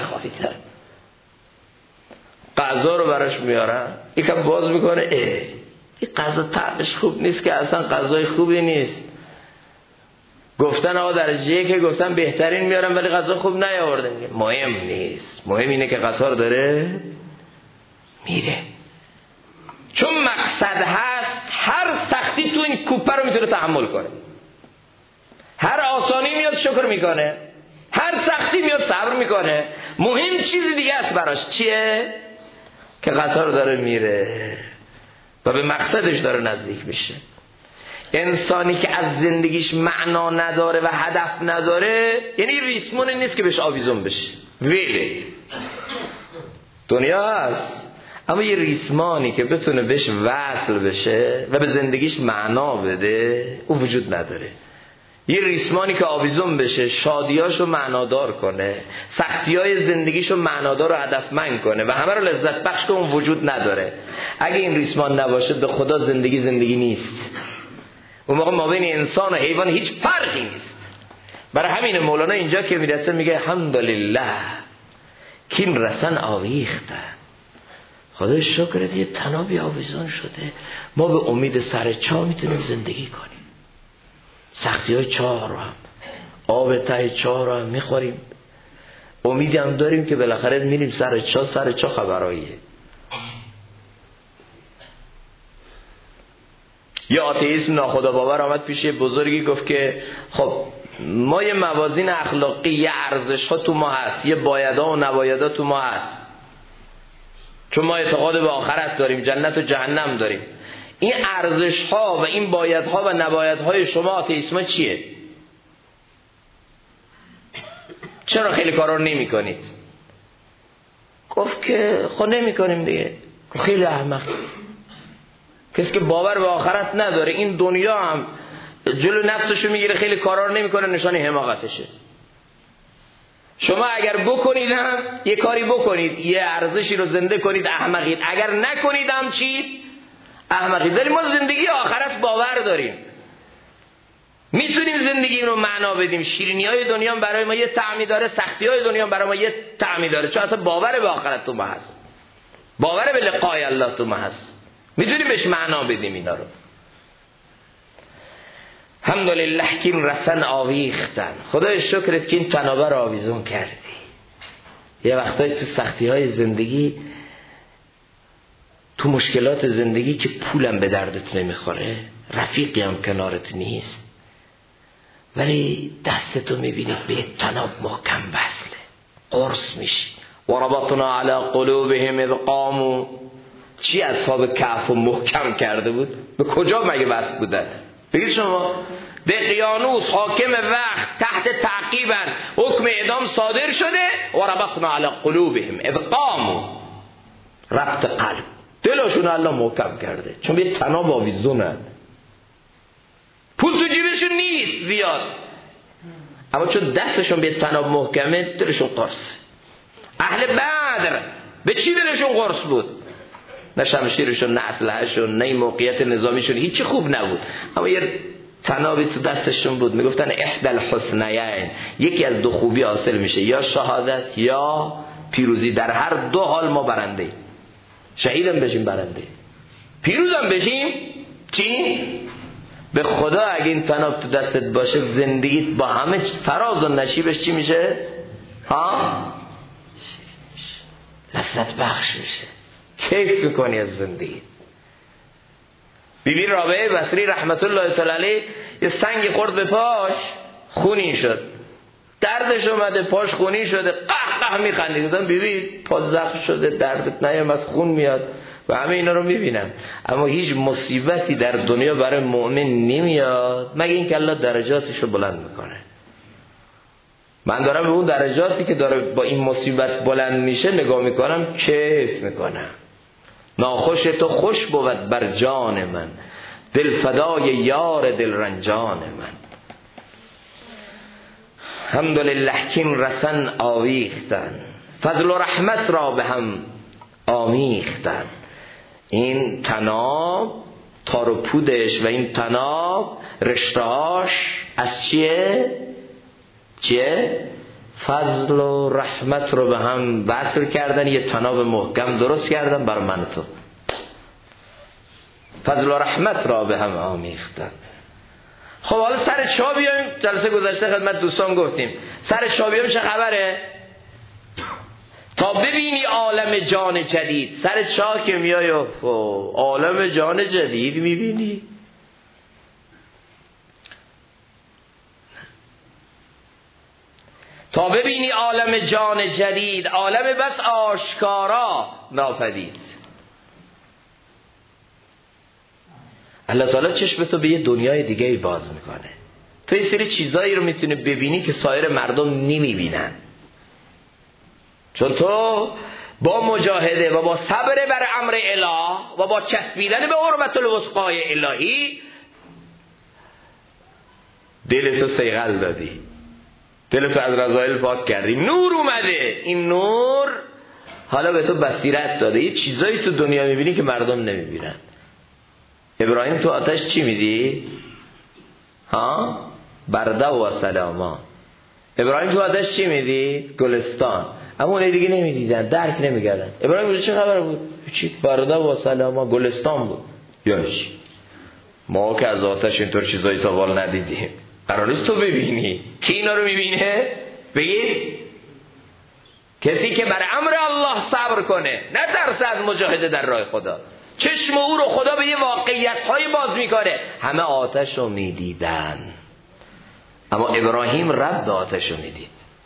غذا رو براش میارم، یکم باز میکنه، این غذا طعمش خوب نیست که، اصلا غذای خوبی نیست. گفتن آقا درجه که گفتن بهترین میارم ولی غذا خوب نیاورده. میگه مهم نیست، مهم اینه که قطار داره میره. چون مقصد هست، هر سختی تو این کوپه رو میتونه تحمل کنه، هر آسانی میاد شکر میکنه، هر سختی میاد صبر میکنه. مهم چیزی دیگه است براش، چیه؟ که قطار داره میره و به مقصدش داره نزدیک میشه. انسانی که از زندگیش معنا نداره و هدف نداره، یعنی ریسمون نیست که بهش آویزون بشه، ویله دنیا هست، اما یه ریسمانی که بتونه بهش وصل بشه و به زندگیش معنا بده، او وجود نداره. یه ریسمانی که آویزون بشه، شادیاشو معنادار کنه، سختیای زندگیشو معنادار و هدفمند کنه و همه رو لذت بخش کنه، اون وجود نداره. اگه این ریسمان نباشه به خدا زندگی نیست. اون موقع ما بین انسان و حیوان هیچ فرقی نیست. برای همین مولانا اینجا که میرسه میگه الحمدلله کین رسن آویختن، خدا شکرت یه تنابی آویزون شده، ما به امید سر چاه میتونیم زندگی کنیم. سختی های چاه رو هم، آب ته چاه رو هم میخوریم، امیدی هم داریم که بالاخره میریم سر چاه خبراییه. یه آتئیسم ناخدا باور آمد پیش یه بزرگی، گفت که خب ما یه موازین اخلاقی، یه ارزش ها تو ما هست، یه بایدها و نبایدها تو ما هست، چون ما اعتقاد به آخرت داریم، جنت و جهنم داریم. این ارزش ها و این بایدها و نبایدهای شما آتئیسم چیه؟ چرا خیلی کارا رو نمی کنید؟ گفت که خب نمی کنیم دیگه. خیلی احمق کسی که باور به آخرت نداره، این دنیا هم جلو نفسشو میگیره، خیلی کارا رو نمیکنه، نشانی حماقتشه. شما اگر بکنید هم یه کاری بکنید، یه ارزشی رو زنده کنید، احمقید. اگر نکنید هم چی؟ احمقید. ولی ما زندگی آخرت باور داریم، میتونیم زندگی رو معنا بدیم. شیرینی های دنیا برای ما یه طعمی داره، سختی های دنیا برای ما یه طعمی داره، چون اصلا باور به آخرت تو ما هست، باور به لقای الله تو ما هست، میتونیم بهش معنا بدیم اینا رو. الحمدلله که رسن آویختن، خدای شکرت که این تنابه رو آویزون کردی. یه وقتایی تو سختی های زندگی، تو مشکلات زندگی که پولم به دردت نمیخوره، رفیقی هم کنارت نیست، ولی دستتو میبینید به تناب محکم وصله، قرص میشی. و ربطنا علی قلوبهم اذ قاموا، چی اصحاب کهف و محکم کرده بود؟ به کجا مگه وصل بودن؟ بگید شما. دقیانوس حاکم وقت تحت تعقیبن، حکم اعدام صادر شده. و ربطنا علی قلوبهم اذ قاموا، ربط قلب، دلشون الله محکم کرده، چون به تناب آویزونن. پول تو جیبشون نیست زیاد، اما چون دستشون به تناب محکمه، دلشون قرص. اهل بدر به چی دلشون قرص بود؟ نه شمشیرشون، نه اسلحه‌شون، نه موقعیت نظامیشون، هیچی خوب نبود، اما یه تنابی تو دستشون بود. میگفتن احدى الحسنیین، یکی از دو خوبی حاصل میشه، یا شهادت یا پیروزی. در هر دو حال ما برنده، شهیدم بشیم برنده، پیروزم بشیم چی؟ به خدا اگه این تناب تو دستت باشه زندگیت با همه فراز و نشیبش چی میشه؟ لذت بخش میشه، کیف میکنی از زندگی. بیبی رابعه بصری رحمت الله تعالی علیه یه سنگ خورد به پاش، خونی شد، دردش اومده، پاش خونی شده، قه میخندید. گفتم بیبی پا زخم شده، دردت نیام از خون میاد و همه اینا رو میبینم، اما هیچ مصیبتی در دنیا برای مؤمن نمیاد مگه اینکه الله درجاتش رو بلند میکنه. من دارم به اون درجاتی که داره با این مصیبت بلند میشه نگاه میکنم، کیف میکنم. ناخوش تو خوش بود بر جان من، دل فدای یار دل رنجان من. الحمدلله کین رسن آویختن، فضل و رحمت را به هم آمیختن. این تناب تار و پودش و این تناب رشتهاش از چیه؟ فضل و رحمت رو به هم وصل کردن، یه تناب محکم درست کردن بر من تو. فضل و رحمت را به هم آمیختن. خب حالا سر چا بیایم؟ جلسه گذشته خدمت دوستان گفتیم سر چا بیایم چه خبره؟ تا ببینی عالم جان جدید. سر چا که میای عالم جان جدید میبینی. تا ببینی عالم جان جدید، عالم بس آشکارا ناپدید. الله تعالی چشمتو به یه دنیای دیگه باز میکنه. تو یه سری چیزایی رو میتونی ببینی که سایر مردم نمیبینن، چون تو با مجاهده و با صبر بر امر اله و با چسبیدن به حرمت الوثقای الهی دلتو صیقل دادی، دلتو از رذایل پاک کردی، نور اومده. این نور حالا به تو بصیرت داده، یه چیزایی تو دنیا میبینی که مردم نمیبینن. ابراهیم تو آتش چی میدی؟ برده و سلاما. ابراهیم تو آتش چی میدی؟ گلستان. اما اونایی دیگه نمیدیدن، درک نمیکردن. ابراهیم بود چه خبر بود؟ چی؟ برده و سلاما، گلستان بود. یاش ما که از آتش اینطور چیزایی تا وال ندیدیم. قرار نیست تو ببینی. کی اینا رو میبینه؟ بگید کسی که بر امر الله صبر کنه، نه ترس از مجاهده در راه خدا. چشم او رو خدا به یه واقعیت های باز میکنه. همه آتش رو میدیدن، اما ابراهیم رب آتش رو میدید.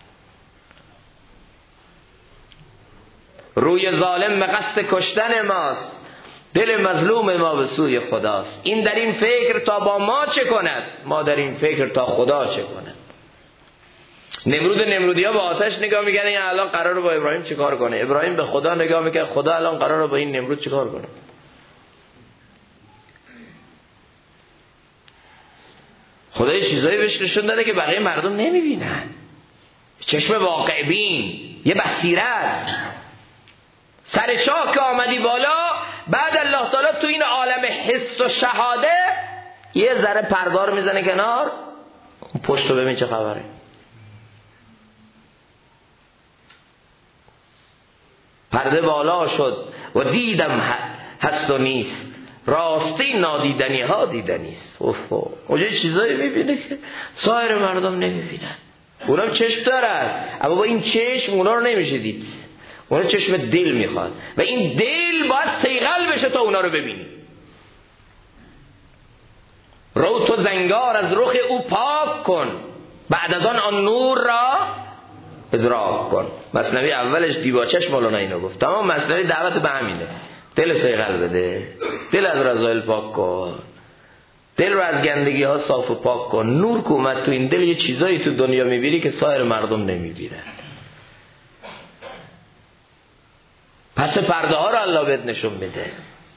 روی ظالم به قصد کشتن ماست، دل مظلوم ما به سوی خداست. این در این فکر تا با ما چه کند، ما در این فکر تا خدا چه کند. نمرود و نمرودی ها با آتش نگاه میکنه، این الان قراره با ابراهیم چه کار کنه. ابراهیم به خدا نگاه میکنه، خدا الان قراره با این نمرود چه کار کنه. خدا یه چیزایی بهش نشون داده که بقیه مردم نمیبینن. چشم واقع بین، یه بصیرت. سر چاه که آمدی بالا، بعد الله تعالی تو این عالم حس و شهاده یه ذره پردار میزنه کنار، پشت رو ببین چه خبره. پرده بالا شد و دیدم هست و نیست، راستی نادیدنی ها دیدنیست. اونجا چیزایی میبینه که سایر مردم نمیبینن. اونا چشم دارن، اما با این چشم اونا رو نمیشه دید. اونا چشم دل میخواد و این دل باید صیقل بشه تا اونا رو ببینی. رو تو زنگار از رخ او پاک کن، بعد از آن نور را ادراک کن. مثنوی اولش دیباچش مولانا اینو گفت. تمام مثنوی دعوت به همینه. دل صیقل بده، دل از رذایل پاک کن، دل رو از گندگی ها صاف و پاک کن. نور که اومد تو این دل، یه چیزایی تو دنیا میبینی که سایر مردم نمیبینن. پس پرده ها رو الله بهت نشون میده.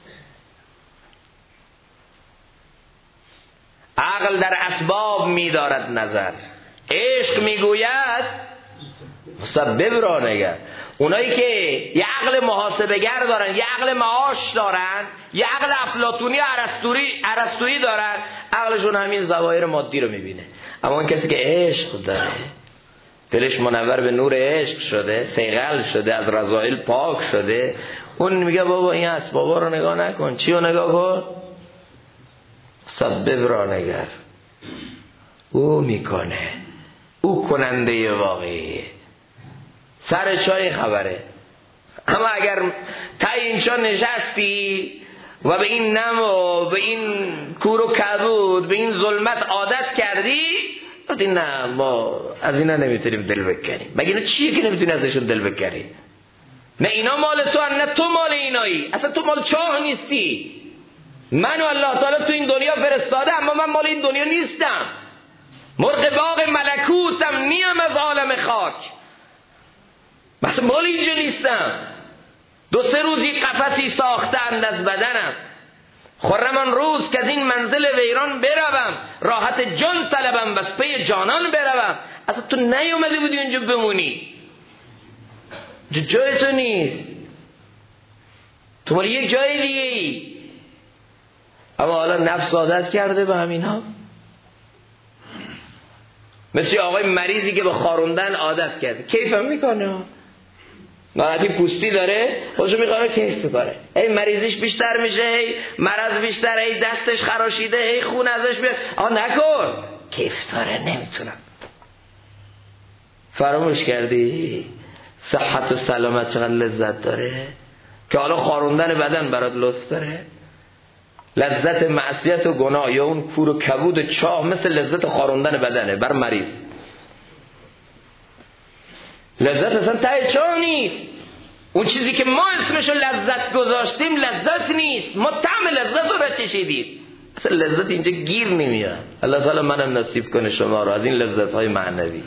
عقل در اسباب میدارد نظر، عشق میگوید مسبب را نگر. اونایی که یه عقل محاسبه گر دارن، یه عقل معاش دارن، یه عقل افلاطونی ارسطویی دارن، عقلشون همین ظواهر مادی رو میبینه. اما اون کسی که عشق داره، دلش منور به نور عشق شده، صیقل شده، از رذایل پاک شده، اون میگه بابا این اسبابا رو نگاه نکن. چی رو نگاه کن؟ مسبب را نگر، او میکنه، او کننده واقعیه. سر چای خبره. اما اگر تا اینجا نشستی و به این نم و به این کور و کبود، به این ظلمت عادت کردی، گفتی نه ما از اینا نمیتونیم دل بکنیم. مگه اینا چیه که نمیتونی ازشون دل بکنی؟ نه اینا مال تو، نه تو مال اینایی. اصلا تو مال چاه نیستی. من و الله تعالی تو این دنیا فرستاده، اما من مال این دنیا نیستم. مرغ باغ ملکوتم، نیم از عالم خاک. مثلا مال اینجا نیستم. 2-3 روزی قفسی ساختند از بدنم، خرم آن روز که از این منزل ویران بروم، راحت جان طلبم بس پی جانان بروم. اصلا تو نیومده بودی اونجا بمونی، جای تو نیست، تو مال یک جای دیگه ای. اما حالا نفس عادت کرده به همین ها. مثل آقای مریضی که به خاروندن عادت کرده، کیف هم میکنه، ناراحتی پوستی داره، خودشو میخواره کیف میکنه، ای مریضیش بیشتر میشه، ای مرض بیشتر، ای دستش خراشیده، ای خون ازش بیاد. آقا نکن، کیف داره، نمیتونم. فراموش کردی صحت و سلامت چقدر لذت داره که حالا خاروندن بدن برات لطف داره. لذت معصیت و گناه یا اون کور و کبود چاه مثل لذت خاروندن بدنه بر مریض. لذت اصلا ته چاه نیست. اون چیزی که ما اسمشو لذت گذاشتیم لذت نیست. ما طعم لذت رو چشیدیم، اصلا لذت اینجا گیر نمیاد. الله تعالی منم نصیب کنه شما رو از این لذت های معنوی.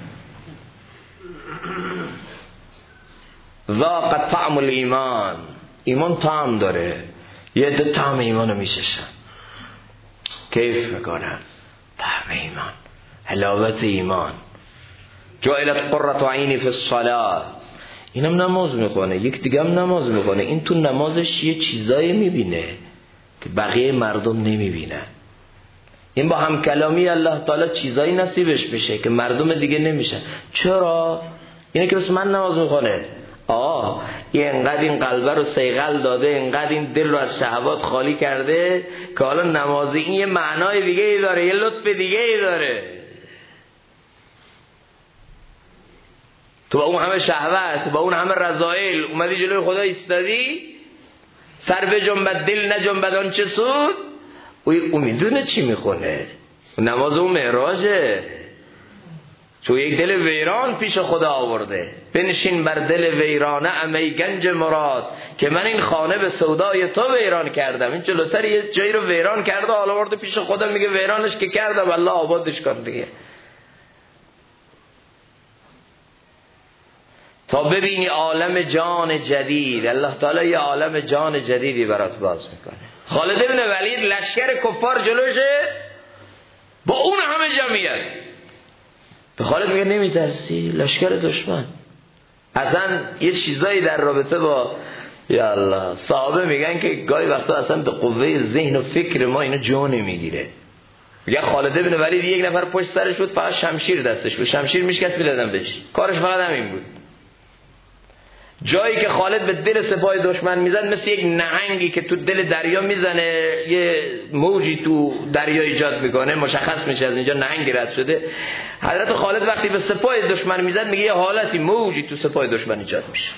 ذاق طعم الایمان، ایمان طعم داره. یه عده طعم ایمان رو میششن، کیف میکنن، طعم ایمان، حلاوت ایمان. جعلت قرة عینی فی الصلاة. اینم نماز میخونه، یک دیگه هم نماز میخونه. این تو نمازش یه چیزایی میبینه که بقیه مردم نمیبینن. این با هم کلامی الله تعالی چیزایی نصیبش بشه که مردم دیگه نمیشن. چرا؟ اینه که بس من نماز میخونه، یه انقدر این قلبه رو صیقل داده، انقدر این دل رو از شهوات خالی کرده که حالا نمازی این یه معنای دیگه ای داره، یه لطف دیگه ای داره. تو با اون همه شهوت، با اون همه رذائل اومدی جلوی خدا ایستادی، سر به جنبت دل نجنبد آن چه سود. او میدونه چی میخونه، نماز اون معراجه. چون یک دل ویران پیش خدا آورده، بنشین بر دل ویرانه امی گنج مراد، که من این خانه به سودای تو ویران کردم. این جلوتر یه جایی رو ویران کرده، حالا آورده پیش خدا میگه ویرانش که کردم، الله آبادش کن دیگه. تا ببینی عالم جان جدید. الله تعالی یه عالم جان جدیدی برات باز میکنه. خالد بن ولید لشکر کفار جلوشه با اون همه جمعیت، به خالد میگه نمیترسی؟ لشکر دشمن. اصلا یه چیزایی در رابطه با یا الله صحابه میگن که گاهی وقتا اصلا به قوه ذهن و فکر ما اینو جا نمیگیره. میگه خالد بن ولید یک نفر پشت سرش بود، فقط شمشیر دستش بود، شمشیر میشکست میدادن بهش، کارش فقط همین بود. جایی که خالد به دل سپاه دشمن میزد مثل یک نهنگی که تو دل دریا میزنه، یه موجی تو دریا ایجاد میکنه، مشخص میشه از اینجا نهنگی رد شده. حضرت خالد وقتی به سپاه دشمن میزد میگه یه حالتی موجی تو سپاه دشمن ایجاد میشه.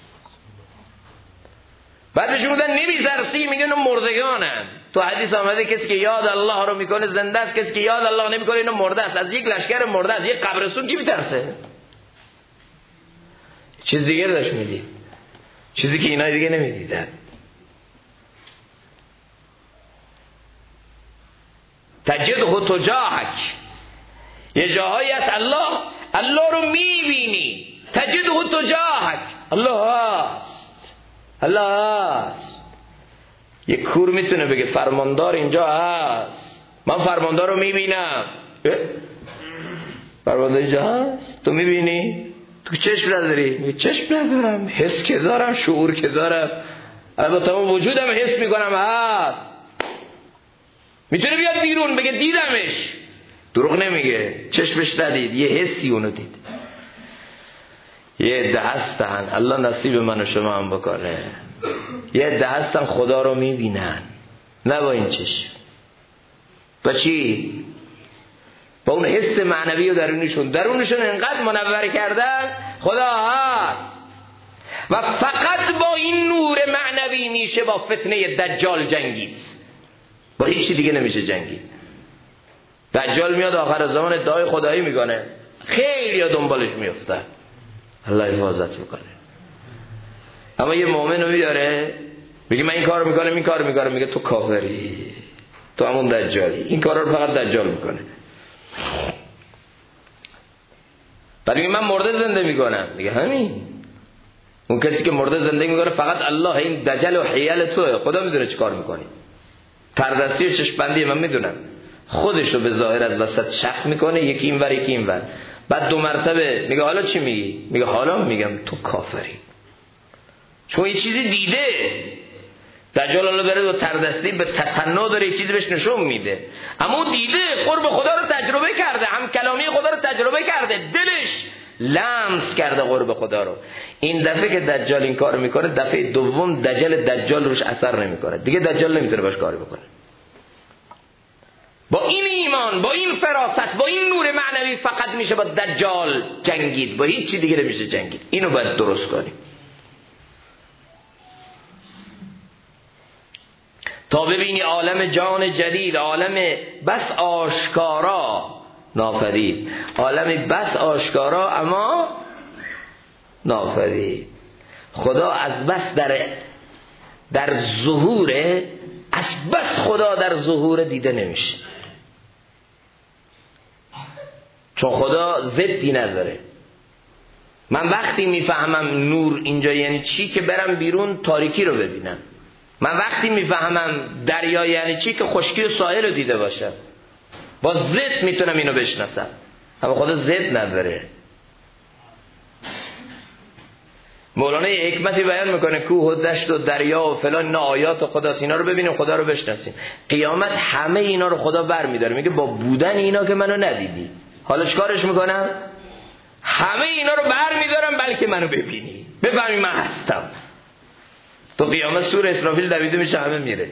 بعد بهش بودن نمیترسی؟ میگه اینا مردگانن. تو حدیث آمده کسی که یاد الله رو میکنه زنده است، کسی که یاد الله نمیکنه اینا مرده است. از یک لشکر مرده، از یک قبرستون کی میترسه؟ چیز دیگه داشت میدید، چیزی که اینا دیگه نمیدیدن. تجده تجاهک، یه جاهایی هست الله رو میبینی، تجده تجاهک، الله هست. یه کور میتونه بگه فرماندار اینجا هست، من فرماندار رو میبینم. فرماندار اینجا هست، تو میبینی؟ تو چشم نداری؟ چشم ندارم، حس که دارم، شعور که دارم، با تمام وجودم حس میکنم هست. میتونه بیاد بیرون بگه دیدمش، دروغ نمیگه، چشمش ندید، یه حسی اونو دید. یه عده هستن، الله نصیب من و شما هم بکنه، یه عده هستن خدا رو میبینن، نه با این چشم، با چی؟ با اون حس معنوی و درونشون انقدر منور کردن خدا هست و فقط با این نور معنوی میشه با فتنه دجال جنگید، با هیچ چی دیگه نمیشه جنگید. دجال میاد آخر زمان ادعای خدایی میکنه، خیلی ها دنبالش میفتن، الله حفاظت میکنه. اما یه مؤمن رو میداره میگه من این کار میکنم این کار میکنم، میگه تو کافری، تو همون دجالی، این کارا رو فقط دجال میکنه. بعد میگه من مرده زنده میکنم، میگه همین اون کسی که مرده زنده میکنه فقط الله، این دجل و حیل توه، خدا میدونه چی کار میکنی. تردستی و چشمبندی من میدونم، خودش رو به ظاهر از وسط شق میکنه، یکی اینور یکی اینور. بعد 2 مرتبه میگه حالا چی میگی؟ میگه حالا میگم تو کافری، چون یه چیزی دیده. دجال الله داره دو تردستی به تصنع داره، یک چیزی بهش نشون میده، اما دیده، قرب خدا رو تجربه کرده، هم کلامی خدا رو تجربه کرده، دلش لمس کرده قرب خدا رو. این دفعه که دجال این کار میکنه، دفعه دوم دجال روش اثر نمیکنه دیگه، دجال نمیتونه باش کاری بکنه. با این ایمان، با این فراست، با این نور معنوی فقط میشه با دجال جنگید، با هیچ چی دیگه نمیشه جنگید. اینو باید درست کنیم تا ببینی عالم جان جدید، عالم بس آشکارا نافرید، عالم بس آشکارا اما نافرید. خدا از بس در ظهوره، از بس خدا در ظهور دیده نمیشه، چون خدا ضدی نداره. من وقتی میفهمم نور اینجا یعنی چی که برم بیرون تاریکی رو ببینم، من وقتی میفهمم دریا یعنی چی که خشکی و ساحل رو دیده باشم، با ضد میتونم اینو بشناسم. اما خدا ضد نداره. مولانا یه حکمتی بیان میکنه، کوه و دشت و دریا و فلان اینا آیات خداست، اینا رو ببینیم خدا رو بشناسیم. قیامت همه اینا رو خدا برمیداره، میگه با بودن اینا که منو ندیدی، حالا چیکارش میکنم؟ همه اینا رو برمیدارم بلکه منو ببینی، بفهمی من هستم. تو قیامت سور اسرافیل دویده میشه، همه میره،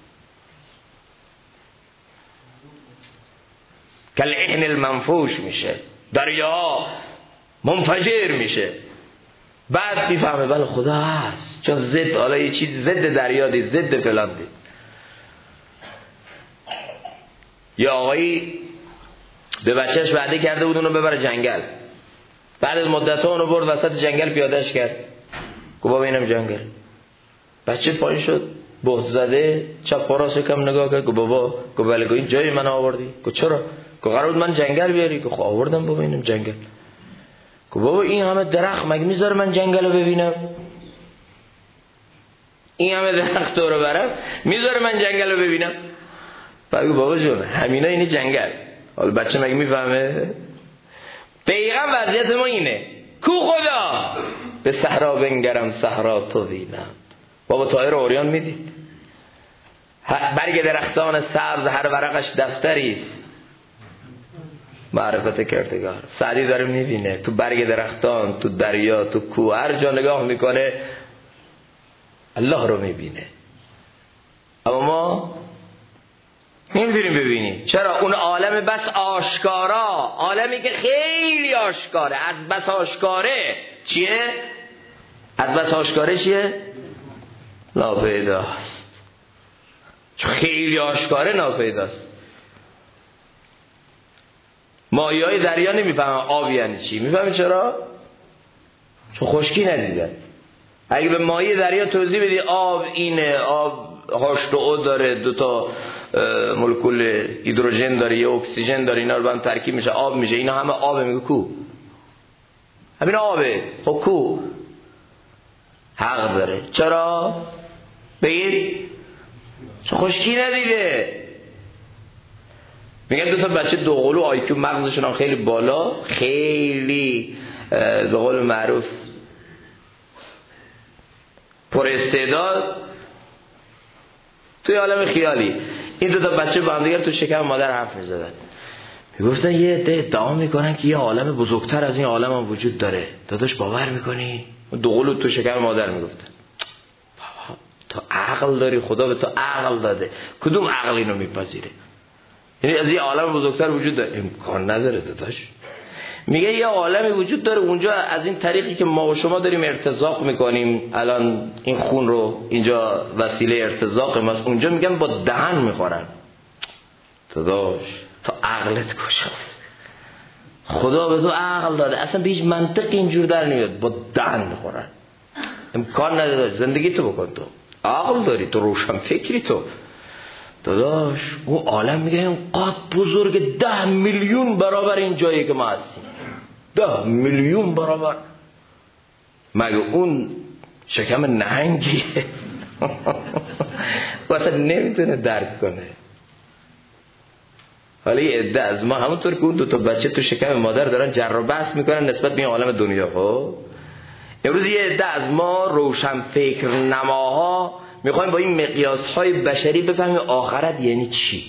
کالعهن المنفوش میشه، دریا منفجر میشه. بعد میفهمه بله خدا هست، چون ضد، حالا یه چیز ضد دریا دید، ضد فلان دید. یا آقایی به بچهش وعده کرده بود اونو ببره جنگل، بعد از مدت اونو برد وسط جنگل پیادهش کرد، گفت بابا اینم جنگل. بچه پایین شد بهت زده، چپ و راست کم نگاه کرد، گفت بابا، گفت بله، گفت این جای من آوردی؟ گفت چرا؟ گفت قرار بود من جنگل بیاری. گفت آوردم بابا اینم جنگل. گفت بابا این همه درخت مگه میذاره من جنگل رو ببینم؟ این همه درخت رو برم میذاره من جنگل رو ببینم؟ بعد گفت بابا جون همینا اینه جنگل. حالا بچه مگه میفهمه؟ دقیقا وضعیت ما اینه. کو خدا؟ به صحرا بنگرم صحرا تو بینم. بابا طایر اوریان میدید، برگ درختان سبز هر ورقش دفتریست، معرفت کردگار. سعدی داره میبینه تو برگ درختان، تو دریا، تو کوه، هر جا نگاه میکنه الله رو میبینه. اما ما نمیتونیم ببینیم. چرا؟ اون عالم بس آشکارا، عالمی که خیلی آشکاره، از بس آشکاره چیه؟ از بس آشکاره چیه؟ ناپیداست. چون خیلی آشکاره ناپیداست. مایه های دریا نمیفهمن آب یعنی چی. میفهمی چرا؟ چون خشکی ندیدن. اگه به مایه دریا توضیح بدی آب اینه، آب H2O داره، 2 تا مولکول هیدروژن داره، یه اکسیژن داره، اینا رو با هم ترکیب میشه آب میشه، اینا همه آبه. میگه کو؟ همین آبه. خب کو؟ حق داره. چرا؟ بگید چون خشکی ندیده. میگن 2 تا بچه دوقلو آیکیو مغزشون هم خیلی بالا، خیلی به قول معروف پر استعداد، توی عالم خیالی این 2 تا بچه با هم دیگر تو شکم مادر حرف میزدن، میگفتن یه عده ادعا میکنن که یه عالم بزرگتر از این عالم هم وجود داره. داداش باور میکنی؟ دوقلو تو شکم مادر میگفتن تو عقل داری؟ خدا به تو عقل داده، کدوم عقل اینو میپذیره؟ یعنی از یه عالم بزرگتر وجود داره؟ امکان نداره داداش. میگه یه عالمی وجود داره اونجا از این طریقی که ما و شما داریم ارتزاق میکنیم، الان این خون رو اینجا وسیله ارتزاق ماست، اونجا میگن با دهن میخورن. داداش تا عقلت کجاست؟ خدا به تو عقل داده، اصلا به هیچ منطق اینجور در نمیاد، با دهن میخورن. امکان نداره. زندگی تو بکن، تو عقل داری، تو روشن فکری، تو داداش اون عالم میگه اینقدر بزرگ 10 میلیون برابر این جایی که ما هستیم. 10 میلیون برابر. مگه اون شکم نهنگیه؟ واسه نمیتونه درک کنه. حالا یه عده از ما همونطور که اون 2 بچه تو شکم مادر دارن جر و بحث میکنن نسبت به این عالم دنیا. خب امروز یه عده از ما روشن فکر نماها میخوایم با این مقیاس‌های بشری بفهمیم آخرت یعنی چی،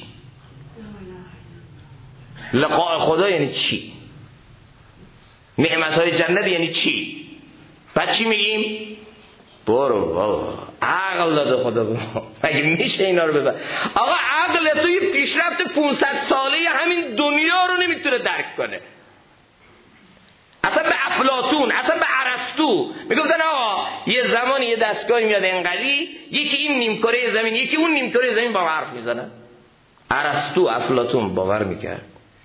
لقاء خدا یعنی چی، نعمت‌های جنت یعنی چی. بعد چی میگیم؟ برو بابا عقل داده خدا به ما، مگه میشه اینا رو بفهم؟ آقا عقل توی پیشرفت 500 ساله همین دنیا رو نمیتونه درک کنه. اصلا به افلاطون، اصلا به ارسطو میگفتن آقا یه زمانی یه دستگاهی میاد انقدی، یکی این نیمکره زمین یکی اون نیمکره زمین با حرف میزنن. ارسطو افلاطون باور میکرد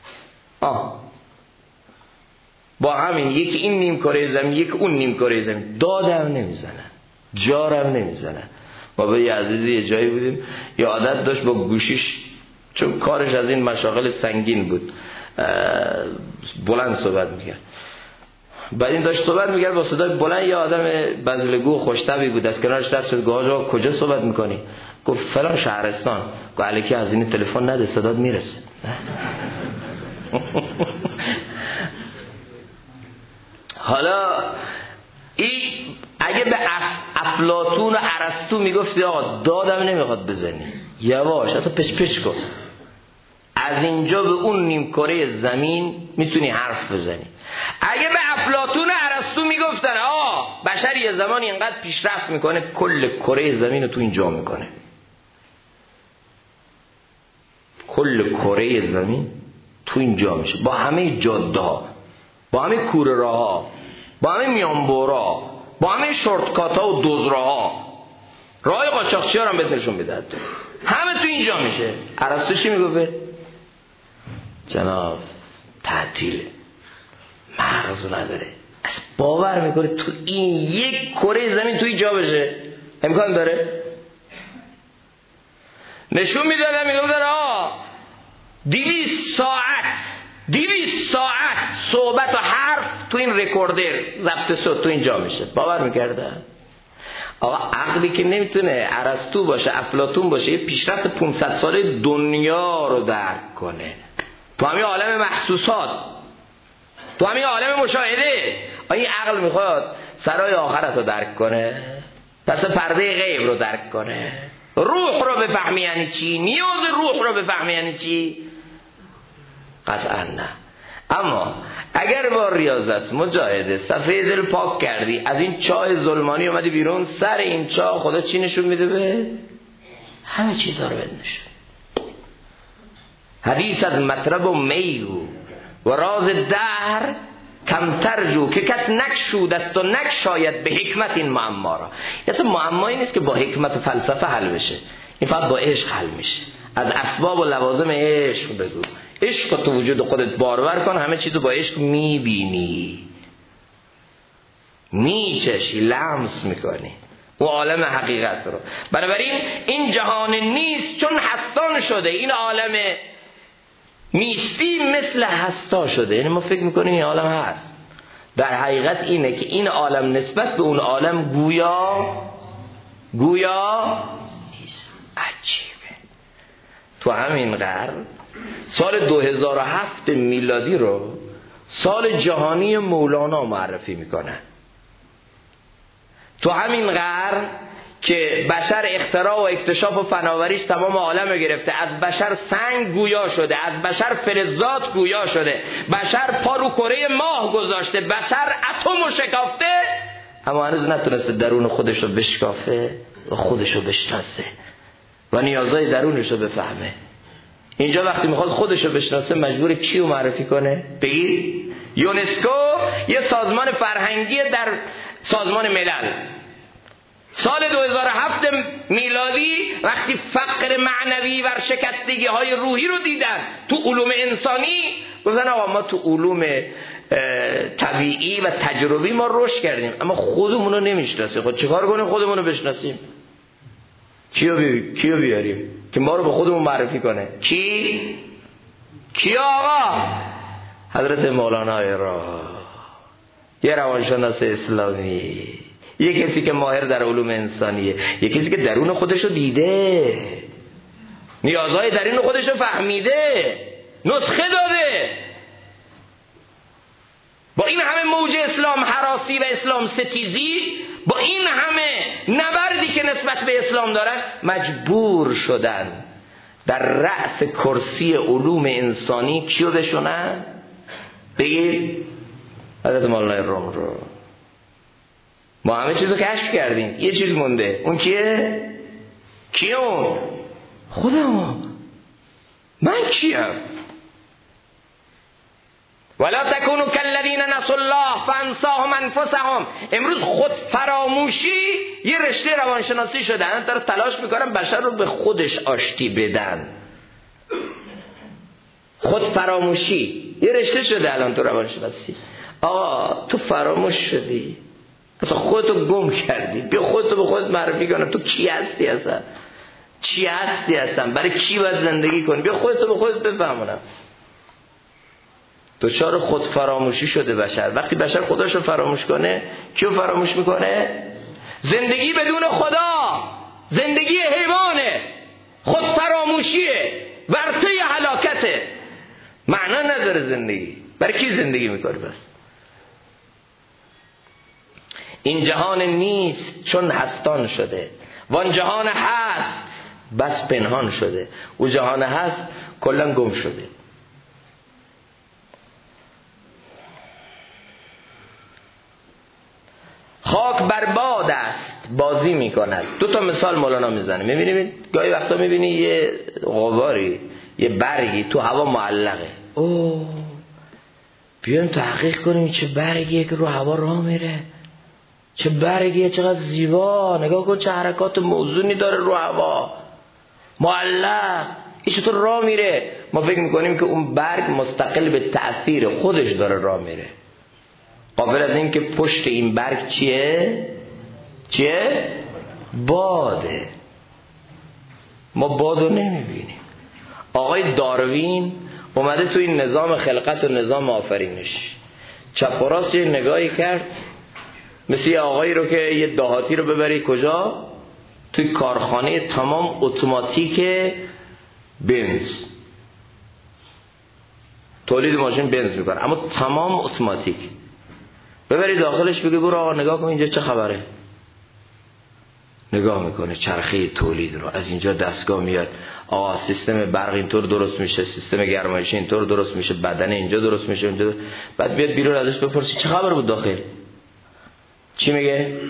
با همین یکی این نیمکره زمین یکی اون نیمکره زمین، دادم نمیزنن، جارم نمیزنن. ما به یه عزیزی یه جایی بودیم، یه عادت داشت با گوشیش، چون کارش از این مشاغل سنگین بود، بلند صحبت میکرد. بعد این داشت صحبت میکرد با صدای بلند، یه آدم بزلگو خوش‌طبعی بود از کنارش رد شد، گفت آقا کجا صحبت میکنی؟ گفت فلان شهرستان. گفت الکی از این تلفن نده صدات میرسه. حالا این اگه به افلاطون و ارسطو میگفتی آقا دادم نمیخواد بزنی، یواش اصلا پش کن، از اینجا به اون نیمکره زمین میتونی حرف بزنی. اگه به افلاطون و ارسطو میگفتن بشر یه زمانی اینقدر پیشرفت میکنه کل کره زمین رو تو اینجا میکنه، کل کره زمین تو اینجا میشه، با همه جاده ها، با همه کوره راه ها، با همه میانبورا، با همه شورتکات ها و دزراه ها، راه قاچاقچی ها رو هم بهت نشون میده، همه تو اینجا میشه. ارسطو چی میگفت؟ جناب تعطیله، مغز نداره، اصلا باور میکنه تو این یک کره زمین تو اینجا بشه؟ امکان داره؟ نشون میدادن میگفتن 200 ساعت صحبت و حرف تو این رکوردر ضبط صوت تو اینجا میشه. باور میکردن؟ آقا عقلی که نمیتونه ارسطو باشه افلاطون باشه یه پیشرفت 500 ساله دنیا رو درک کنه، تو همین عالم محسوسات، تو همین عالم مشاهده، این عقل میخواد سرای آخرت رو درک کنه، پس پرده غیب رو درک کنه، روح رو بفهمی یعنی چی، نیاز روح رو بفهمی یعنی چی؟ قطعا نه. اما اگر با ریاضت مجاهده صفحه دل پاک کردی، از این چاه ظلمانی اومدی بیرون، سر این چاه خدا چی نشون میده؟ به همه چیزها رو بده نشون. حدیث از مطرب و میگو و راز در کمتر جو که کس نکشود است و نکشاید به حکمت این معما را. اصلا معمایی نیست که با حکمت و فلسفه حل بشه، این فقط با عشق حل میشه. از اسباب و لوازم عشق بگو، عشق تو وجود خودت بارور کن، همه چیز رو با عشق میبینی، میچشی، لمس میکنی و عالم حقیقت رو. بنابراین این جهان نیست چون هستان شده، این عالم نیستی مثل هستا شده. یعنی ما فکر میکنیم این عالم هست، در حقیقت اینه که این عالم نسبت به اون عالم گویا نیست. عجیبه. تو همین قرن سال 2007 میلادی رو سال جهانی مولانا معرفی میکنن. تو همین قرن که بشر اختراع و اکتشاف و فناوریش تمام عالم رو گرفته، از بشر سنگ گویا شده، از بشر فلزات گویا شده، بشر پا رو کره ماه گذاشته، بشر اتم رو شکافته، اما هنوز نتونسته درون خودش رو بشکافه و خودش رو بشناسه و نیازهای درونش رو بفهمه. اینجا وقتی میخواد خودشو بشناسه مجبور کیو معرفی کنه؟ بگید یونسکو یه سازمان فرهنگی در سازمان ملل، سال 2007 میلادی وقتی فقر معنوی و شکستگی های روحی رو دیدن تو علوم انسانی، گفتن آقا ما تو علوم طبیعی و تجربی ما رشد کردیم اما خودمون رو نمیشناسیم. خود چیکار کنیم خودمون رو بشناسیم؟ کیو بیاریم که ما رو به خودمون معرفی کنه؟ کی آقا؟ حضرت مولانا را، یه روانشناس اسلامی، یه کسی که ماهر در علوم انسانیه، یه کسی که درون خودشو دیده، نیازهای درون خودشو فهمیده، نسخه داده. با این همه موج اسلام هراسی و اسلام ستیزی، با این همه نبردی که نسبت به اسلام دارن، مجبور شدن در رأس کرسی علوم انسانی کیو بشونن؟ بگید حضرت مولانا روم رو. ما همه چیزو کشف کردیم، یه چیز مونده، اون کیه؟ اون؟ خودم. من کیم؟ ولا تکونوا کالذین نسوا الله فانساهم انفسهم. امروز خود فراموشی یه رشته روانشناسی شده، الان داره تلاش میکنن بشر رو به خودش آشتی بدن. خود فراموشی یه رشته شده الان تو روانشناسی. آقا تو فراموش شدی، اصلا خودتو گم کردی، بیا خودتو به خودت معرفی کن. تو کی هستی اصلا؟ چی هستی اصلا؟ برای کی باید زندگی کنی؟ بیا خودتو به خودت بفهمونم. دچار خود فراموشی شده بشر. وقتی بشر خودشو فراموش کنه، کیو فراموش میکنه؟ زندگی بدون خدا زندگی حیوانه، خود فراموشیه، ورطه هلاکته، معنا نداره زندگی. برای کی زندگی میکنی بس؟ این جهان نیست چون هستان شده، وان جهان هست بس پنهان شده. او جهان هست کلا گم شده. خاک بر باد است بازی میکند. دو تا مثال مولانا میزنه. میبینید گاهی وقتا میبینی یه غباری، یه برگی تو هوا معلقه. اوه بیایم تحقیق کنیم چه برگیه که رو هوا راه میره، چه برگیه، چقدر زیبا، نگاه کن چه حرکات موزونی داره رو هوا، معلق، این چطور راه میره. ما فکر میکنیم که اون برگ مستقل به تأثیر خودش داره راه میره، قابل از این که پشت این برگ چیه؟ باده. ما بادو نمیبینیم. آقای داروین اومده تو این نظام خلقت و نظام آفرینش چپ و راست یه نگاهی کرد، مثل یه آقایی رو که یه دهاتی رو ببری کجا؟ توی کارخانه تمام اتوماتیک بنز، تولید ماشین بنز میکنه اما تمام اتوماتیک، ببری داخلش بگی برو آقا نگاه کن اینجا چه خبره. نگاه میکنه چرخه تولید رو، از اینجا دستگاه میاد، آقا سیستم برق اینطور درست میشه، سیستم گرمایشی اینطور درست میشه، بدنه اینجا درست میشه اونجا. بعد بیاد بیرون ازش بپرسی چه خبر بود داخل، چی میگه؟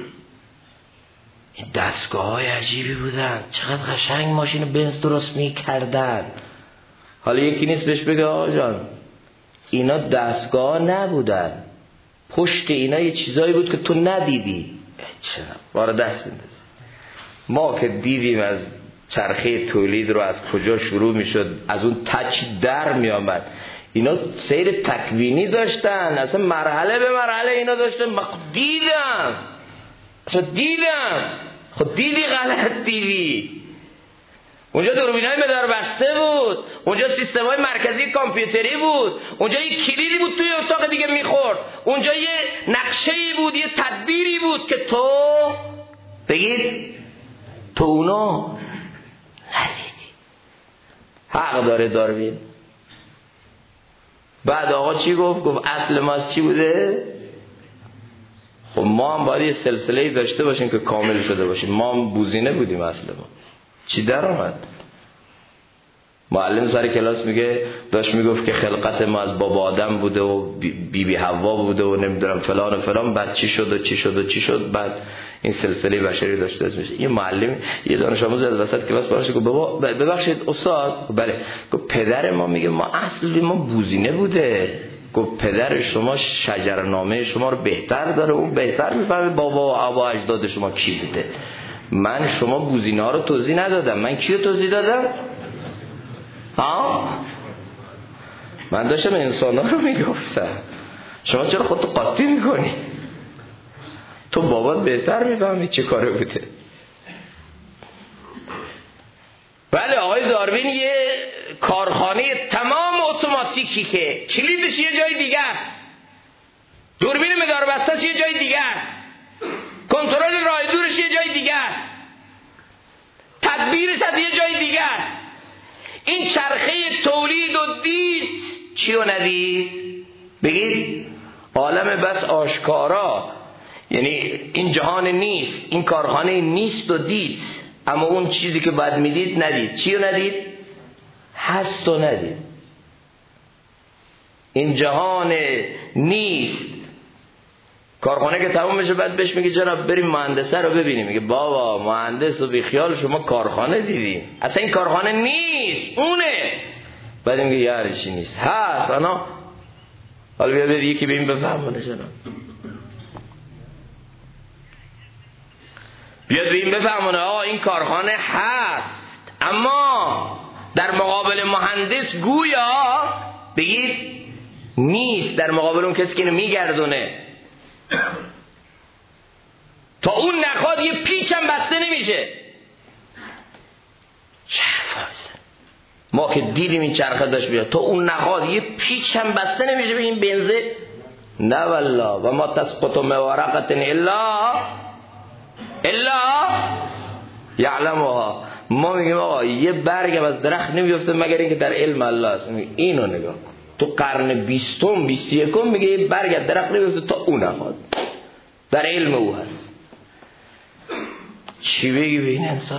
این دستگاه های عجیبی بودن، چقدر قشنگ ماشین بنز درست میکردن. حالا یکی نیست بهش بگه آقا جان اینا دستگاه نبودن، پشت اینا یه چیزایی بود که تو ندیدی. چرا؟ بارا دست بنداز. ما که دیدیم از چرخه تولید رو از کجا شروع میشد، از اون تچ در میامد، اینا سیر تکوینی داشتن، اصلا مرحله به مرحله اینا داشتن. من دیدم. خود دیدی غلط دیدی. اونجا دوربینای مدار بسته بود، اونجا سیستم‌های مرکزی کامپیوتری بود، اونجا یه کلیدی بود توی اتاق دیگه میخورد، اونجا یه نقشه‌ای بود، یه تدبیری بود که تو بگید تو اونو ندیدی. حق داره داروین. بعد آقا چی گفت اصل ما چی بوده؟ خب ما هم باید یه سلسله‌ای داشته باشیم که کامل شده باشیم. ما هم بوزینه بودیم اصل ما. چی در آمد؟ معلم سر کلاس داشت میگفت که خلقت ما از بابا آدم بوده و بی حوا بوده و نمیدونم فلان و فلان، بعد چی شد و چی شد و چی شد، بعد این سلسله بشری داشته میشه. این معلم یه دانش آموز از وسط کلاس براش گفت بابا ببخشید استاد. بله. گفت پدر ما میگه ما اصل ما بوزینه بوده. گفت پدر شما شجرنامه شما رو بهتر داره، اون بهتر میفهمه بابا و آبا اجداد شما کی بوده. من شما بوزینه ها رو توضیح ندادم، من کی رو توضیح دادم؟ ها؟ من داشتم انسان ها رو میگفتم. شما چرا خودتو قاطی میکنی؟ تو بابات بهتر میفهمی چه کاره بوده. بله آقای داروین یه کارخانه تمام اتوماتیکی که کلیدش یه جای دیگه است، دوربین مداربستش یه جای دیگه است، کنترل راه دورش یه جای دیگه است، تدبیرش از یه جای دیگه است. این چرخه تولید و دید چی رو ندید؟ بگید عالم بس آشکارا، یعنی این جهان نیست، این کارخانه نیست و دید، اما اون چیزی که باید میدید ندید. چی رو ندید؟ هست و ندید. این جهان نیست، کارخانه که تموم میشه بعد بهش میگه جناب بریم مهندسه رو ببینیم، میگه بابا مهندس و بیخیال شما کارخانه دیدیم، اصلا این کارخانه نیست اونه. بعد میگه یاری چی نیست هست انا. حالا بیا برید یکی به این بفهمونه جناب، بیاد به این بفهمونه این کارخانه هست، اما در مقابل مهندس گویا بگید نیست، در مقابل اون کسی که اینو میگردونه. تا اون نخواد یه پیچ هم بسته نمیشه. چرخه ما که دیدیم این چرخه داشت بیاد، تا اون نخواد یه پیچ هم بسته نمیشه به این بنزه. نه والله و ما تسقط من ورقه الا یعلمها. ما میگیم آقا یه برگ از درخت نمیفته مگر اینکه در علم الله است. اینو نگاه کن، تو قرن 20 21 میگه یه برگ از درخت نمیفته تا اون نخواد، در علم او هست. چی بگی به این انسان؟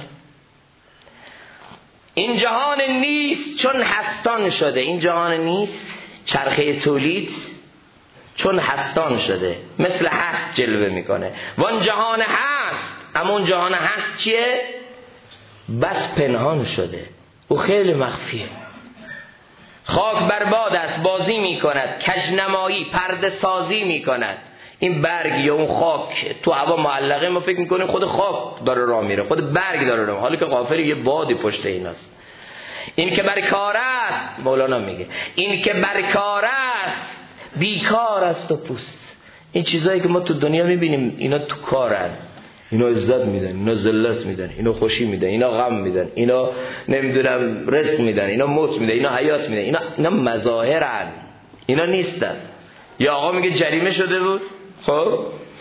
این جهان نیست چون هستان شده. این جهان نیست، چرخه تولید چون هستان شده مثل هست جلوه میکنه. وان جهان هست، اما اون جهان هست چیه؟ بس پنهان شده، او خیلی مخفیه. خاک برباد است، بازی میکند، کژنمایی پرده سازی میکند. این برگ یا اون خاک تو هوا معلقه، ما فکر میکنیم خود خاک داره راه میره، خود برگ داره راه، حالی که غافل یه بادی پشت ایناست. این که برکار است، مولانا میگه این که برکار است بیکار است و پوست. این چیزایی که ما تو دنیا میبینیم اینا تو کارن، اینا عزت میدن، اینا ذلت میدن، اینا خوشی میدن، اینا غم میدن، اینا نمیدونم رزق میدن، اینا موت میدن، اینا حیات میدن، اینا مظاهرن، اینا نیستن. یا آقا میگه جریمه شده بود، خب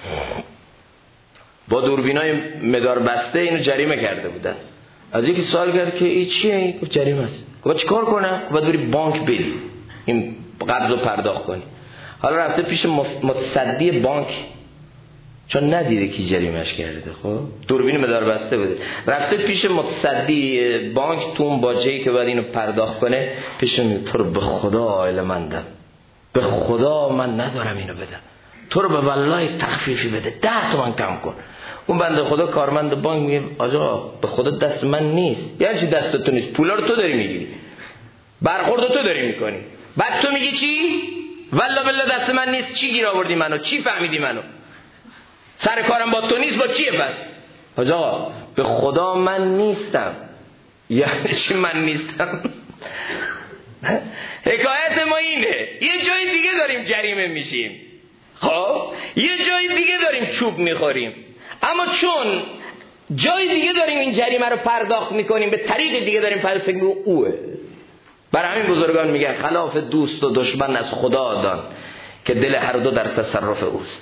با دوربینای مدار بسته اینو جریمه کرده بودن. از یکی سوال کرد که این چیه؟ گفت جریمه است. گفت چیکار کنم؟ باید بری بانک بری این قرض رو پرداخت کنی. حالا رفته پیش متصدی بانک، چون ندیده کی جریمهش کرده، خب دوربین مدار بسته بوده، رفته پیش متصدی بانک تو اون باجه‌ای که باید اینو پرداخت کنه، پیش میگه تو رو به خدا عائله مندم، به خدا من ندارم اینو بدم، تو رو به والله تخفیفی بده، 10 تومن کم کن. اون بنده خدا کارمند بانک میگه آقا به خدا دست من نیست. یعنی چی دست تو نیست؟ پولا رو تو داری میگیری، برخورد تو داری میکنی، بعد تو میگی چی؟ والله بالله دست من نیست. چی گیر آوردی منو؟ چی فهمیدی منو؟ سر کارم با تو نیست، با کیه پس؟ آقا به خدا من نیستم. یعنی چی من نیستم؟ حکایت ما اینه، یه جای دیگه داریم جریمه میشیم، خب یه جای دیگه داریم چوب میخوریم، اما چون جای دیگه داریم این جریمه رو پرداخت میکنیم، به طریق دیگه داریم پرداخت میکنیم، اوه. برای همین بزرگان میگن خلاف دوست و دشمن از خدا دان که دل هر دو در تصرف اوست.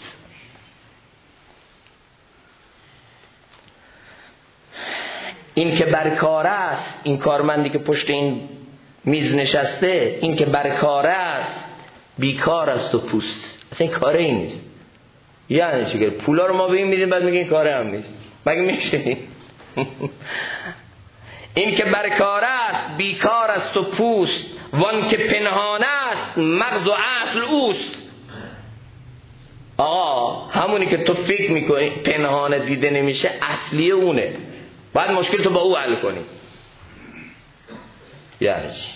این که برکار است، این کارمندی که پشت این میز نشسته، این که برکار است بیکار است و پوست. اصلا این کاره این نیست. یعنی چی؟ پولا رو ما به این میدیم بعد میگیم کاره هم نیست. مگه میشه؟ این که برکار است بیکار است و پوست، وان که پنهان است مغز و اصل اوست. آقا همونی که تو فکر میکنی پنهانه دیده نمیشه اصلی اونه، باید مشکل تو با او حل کنی. یعنی چی؟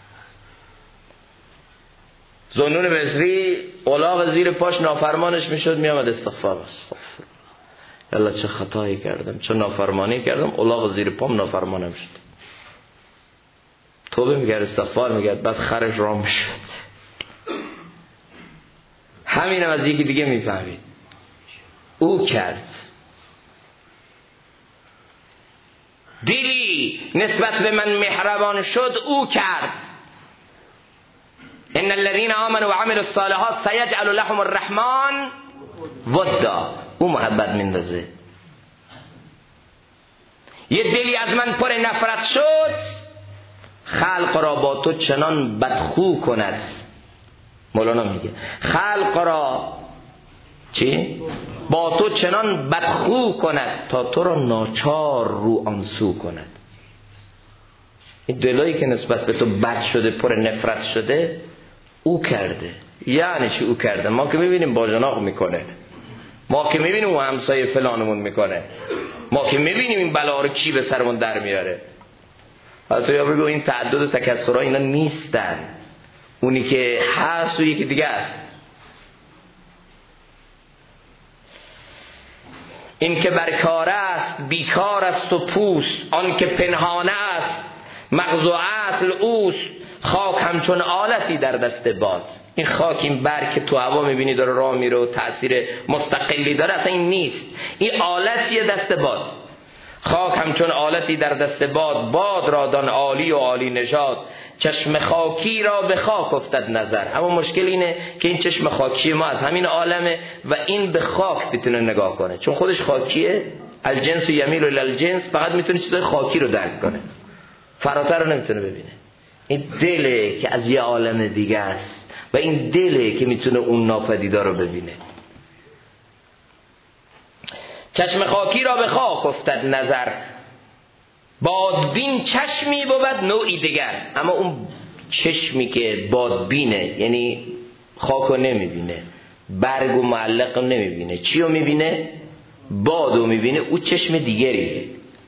ذوالنون مصری الاغ زیر پاش نافرمانش میشد، میامد استغفار الله چه خطایی کردم، چه نافرمانی کردم، الاغ زیر پام نافرمانم شد. توبه میکرد، استغفار میکرد، بعد خرش رام شد. همینم از یکی دیگه میفهمید. او کرد. دلی نسبت به من مهربان شد، او کرد. ان الذين آمنوا وعملوا الصالحات سيجعل لهم الرحمن ودا. او محبت میندازه. یه دلی از من پر نفرت شد، خلق را با تو چنان بدخو کند. مولانا میگه خلق را چی؟ با تو چنان بدخو کند تا تو را ناچار رو آنسو کند. این دلایی که نسبت به تو بد شده، پر نفرت شده، او کرده. یعنی چی او کرده؟ ما که میبینیم باجناق میکنه، ما که میبینیم او همسایه فلانمون میکنه، ما که میبینیم این بلا رو کی به سرمون در میاره. حتی یا بگو این تعدد و تکثرها اینا نیستن، اونی که هست و یکی دیگه است. این که برکار است بیکار است و پوست، آن که پنهان است مغز و اصل اوست. خاک همچون آلتی در دست باد. این خاک، این برگ که تو هوا میبینی داره راه میره و تأثیر مستقلی داره، اصلا این نیست، این آلتیه دست باد. خاک همچون آلتی در دست باد، باد را دان عالی و عالی نژاد. چشم خاکی را به خاک افتد نظر. اما مشکل اینه که این چشم خاکی ما از همین عالمه و این به خاک بتونه نگاه کنه، چون خودش خاکیه. الجنس یمیل الی الجنس، فقط میتونه چیزای خاکی رو درک کنه، فراتر رو نمیتونه ببینه. این دله که از یه عالم دیگه است و این دله که میتونه اون ناپدیدا رو ببینه. چشم خاکی را به خاک افتد نظر، بادبین چشمی بود نوعی دیگر. اما اون چشمی که بادبینه، یعنی خاک رو نمیبینه، برگ و معلق رو نمیبینه، چی رو میبینه؟ باد رو میبینه. او چشم دیگریه.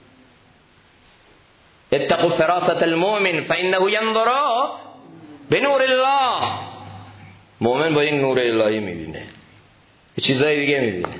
اتقوا فراست المؤمن فانه ينظر بنور الله. مؤمن با این نور الهی میبینه، یه چیزای دیگه میبینه.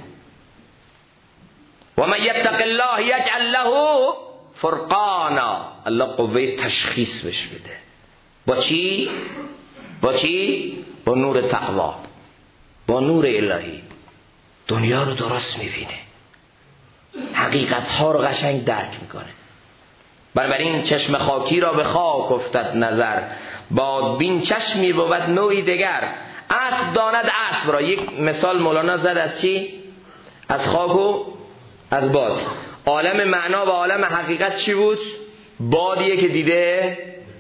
و من یتق الله یجعل له فرقانا. الله قوه تشخیص بهش بده. با چی؟ با چی؟ با نور تقوا، با نور الهی دنیا رو درست میبینه، حقیقت ها رو قشنگ درک میکنه. بنابراین چشم خاکی را به خاک افتد نظر، بادبین چشمی بود نوعی دگر. اسب داند اسب را. یک مثال مولانا زد از چی؟ از خاک و از باد. عالم معنا و عالم حقیقت چی بود؟ بادیه که دیده.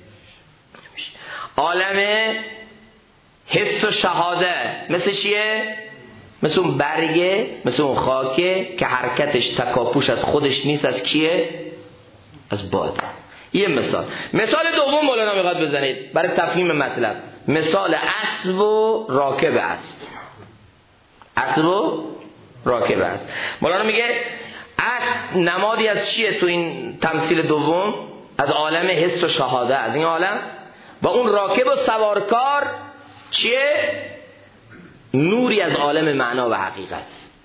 عالم حس و شهاده مثل چیه؟ مثل اون برگه، مثل اون خاکه که حرکتش تکاپوش از خودش نیست، از کیه؟ از باد. یه مثال دوم مولانا میخواد بزنید برای تفهیم مطلب. مثال اسب و راکب است. اسب و راکب است. مولانا میگه اسب نمادی از چیه تو این تمثیل دوم؟ از عالم حس و شهاده، از این عالم. و اون راکب و سوارکار چیه؟ نوری از عالم معنا و حقیقت.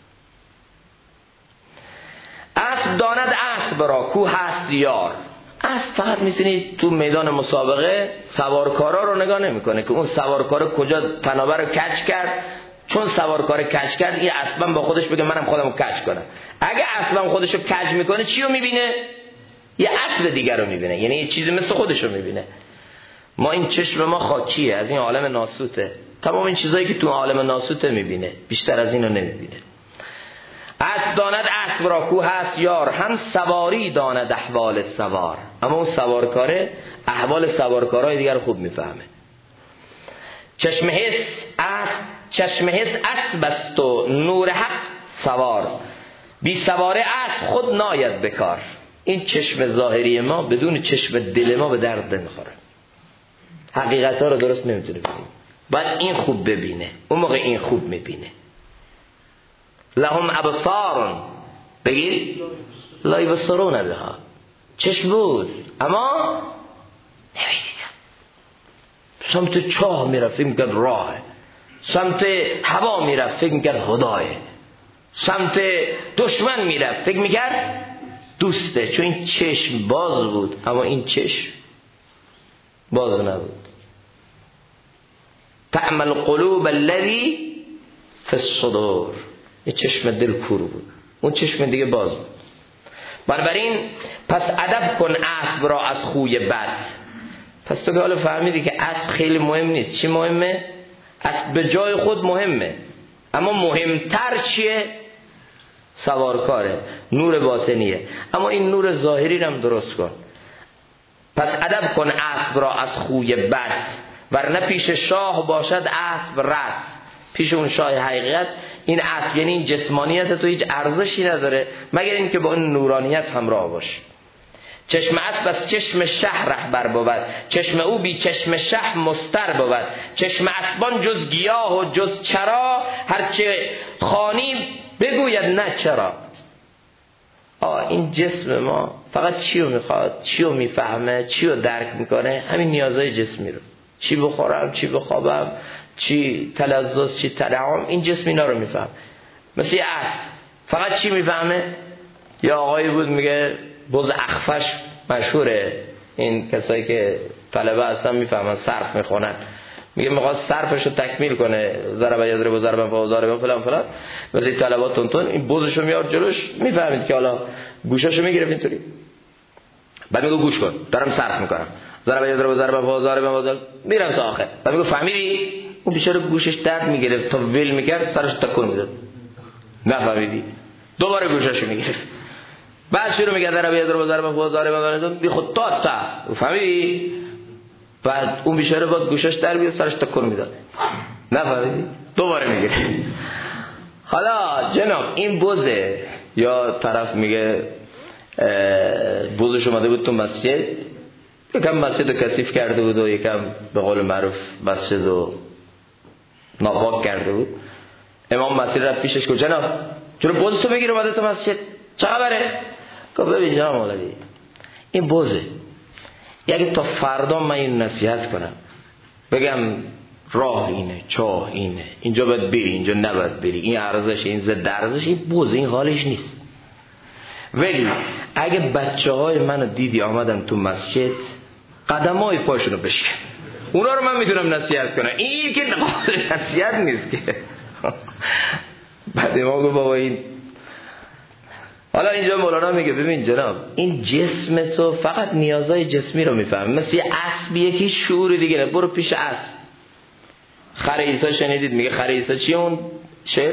اسب داند اسب را کو هست یار. اسب فقط میتونی تو میدان مسابقه سوارکارا رو نگاه نمیکنه که اون سوارکار کجا تنابه رو کج کرد. چون سوارکار کج کرد، این اسبم با خودش بگه منم خودم رو کج کنم. اگه اسبم خودش رو کج میکنه چی رو میبینه؟ یه اسب دیگر رو میبینه، یعنی یه چیزی مثل خودش رو میبینه. ما این چشم ما خاکیه، از این عالم ناسوته. تمام این چیزایی که تو عالم ناسوته میبینه، بیشتر از اینو نمیبینه. اسب داند اسب را کو هست یار، هم سواری داند احوال سوار. اما اون سوارکاره احوال سوارکارهای دیگر خوب میفهمه. چشم حس اسب است و نور حق سوار. بی سواره اسب خود ناید بکار. این چشم ظاهری ما بدون چشم دل ما به درد نمیخوره، حقیقت ها رو درست نمیتونه ببینه. باید این خوب ببینه، اون موقع این خوب میبینه. لهم ابصار، بگید لا یبصرون بها، چشم بود اما نمیدیدن. سمت چاه میرفت فکر میکرد راهه، سمت هوا میرفت فکر میکرد خدایه، سمت دشمن میرفت فکر میکرد دوسته، چون این چشم باز بود اما این چشم باز نبود. تعمل قلوب الذی فی الصدور، این چشم دل کور بود، اون چشم دیگه باز بود. بنابراین پس ادب کن اسب را از خوی بد. پس تو که حالا فهمیدی که اسب خیلی مهم نیست. چی مهمه؟ اسب به جای خود مهمه، اما مهمتر چیه؟ سوارکاره، نور باطنیه. اما این نور ظاهری رو هم درست کن. پس ادب کن اسب را از خوی بد، ورنه پیش شاه باشد اسب رد. پیش اون شاه حقیقت این اسب، یعنی این جسمانیت تو هیچ ارزشی نداره مگر اینکه با اون نورانیت همراه باشه. چشم اسب از چشم شه رهبر بود، چشم او بی چشم شه مستر بود. چشم اسبان جز گیاه و جز چرا، هرچه خوانی بگوید نه چرا. این جسم ما فقط چی رو میخواد، چی رو میفهمه، چی رو درک میکنه؟ همین نیازهای جسمی رو. چی بخورم، چی بخوابم، چی تلذذ، چی تنعم، این جسم اینا رو میفهم. مثل اسب فقط چی میفهمه؟ یا آقایی بود میگه بز اخفش مشهوره، این کسایی که طلبه هستن میفهمن، صرف میخونن، میگه میخواد صرفشو تکمیل کنه، ضرب یضرب ضربا فضارب فلان فلان، مثل طلبات تون این بزشو میاد جلوش، میفهمید که حالا گوشاشو میگرفت اینطوری، بعد میگه گوش کن دارم صرف میکنم، ضرب یضرب ضربا فضارب میرم تا آخر، بعد میگه فهمیدی؟ اون بیچاره گوشش درد میگرفت تا ویل میکرد سرش تکون میداد، نفهمیدی؟ دوباره گوشاشو میگرفت، بعد شروع میگه ضرب یضرب ضربا فضارب بی خود تا فهمیدی؟ بعد اون بیچاره با گوشش در بیاد سرش تکون میداد، نفهمیدی؟ دوباره میگه. حالا جناب این بزه، یا طرف میگه بزش اومده بود تو مسجد، یکم مسجد رو کثیف کرده بود و یکم به قول معروف مسجد رو ناپاک کرده بود. امام مسجد رفت پیشش گفت جناب چرا بز تو بگیر اومده تو مسجد، چه خبره؟ گفت ببین جناب مولوی این بزه، یعنی تا فردا من این نصیحت کنم بگم راه اینه، چاه اینه، اینجا باید بری، اینجا نباید بری، این ارزش، این ضد ارزش، این بز، این حالش نیست. ولی اگه بچه های منو دیدی آمدن تو مسجد قدمای پاشونو بشکن، اونا رو من میتونم نصیحت کنم، این که نصیحت نیست که. بعد ما گفت بابا این، حالا اینجا مولانا میگه ببین جناب این جسم تو فقط نیازهای جسمی رو میفهم، مثل اسبیه که شعور دیگه نه. برو پیش اسب. خر عیسی شنیدید میگه خر عیسی چیه اون شعر؟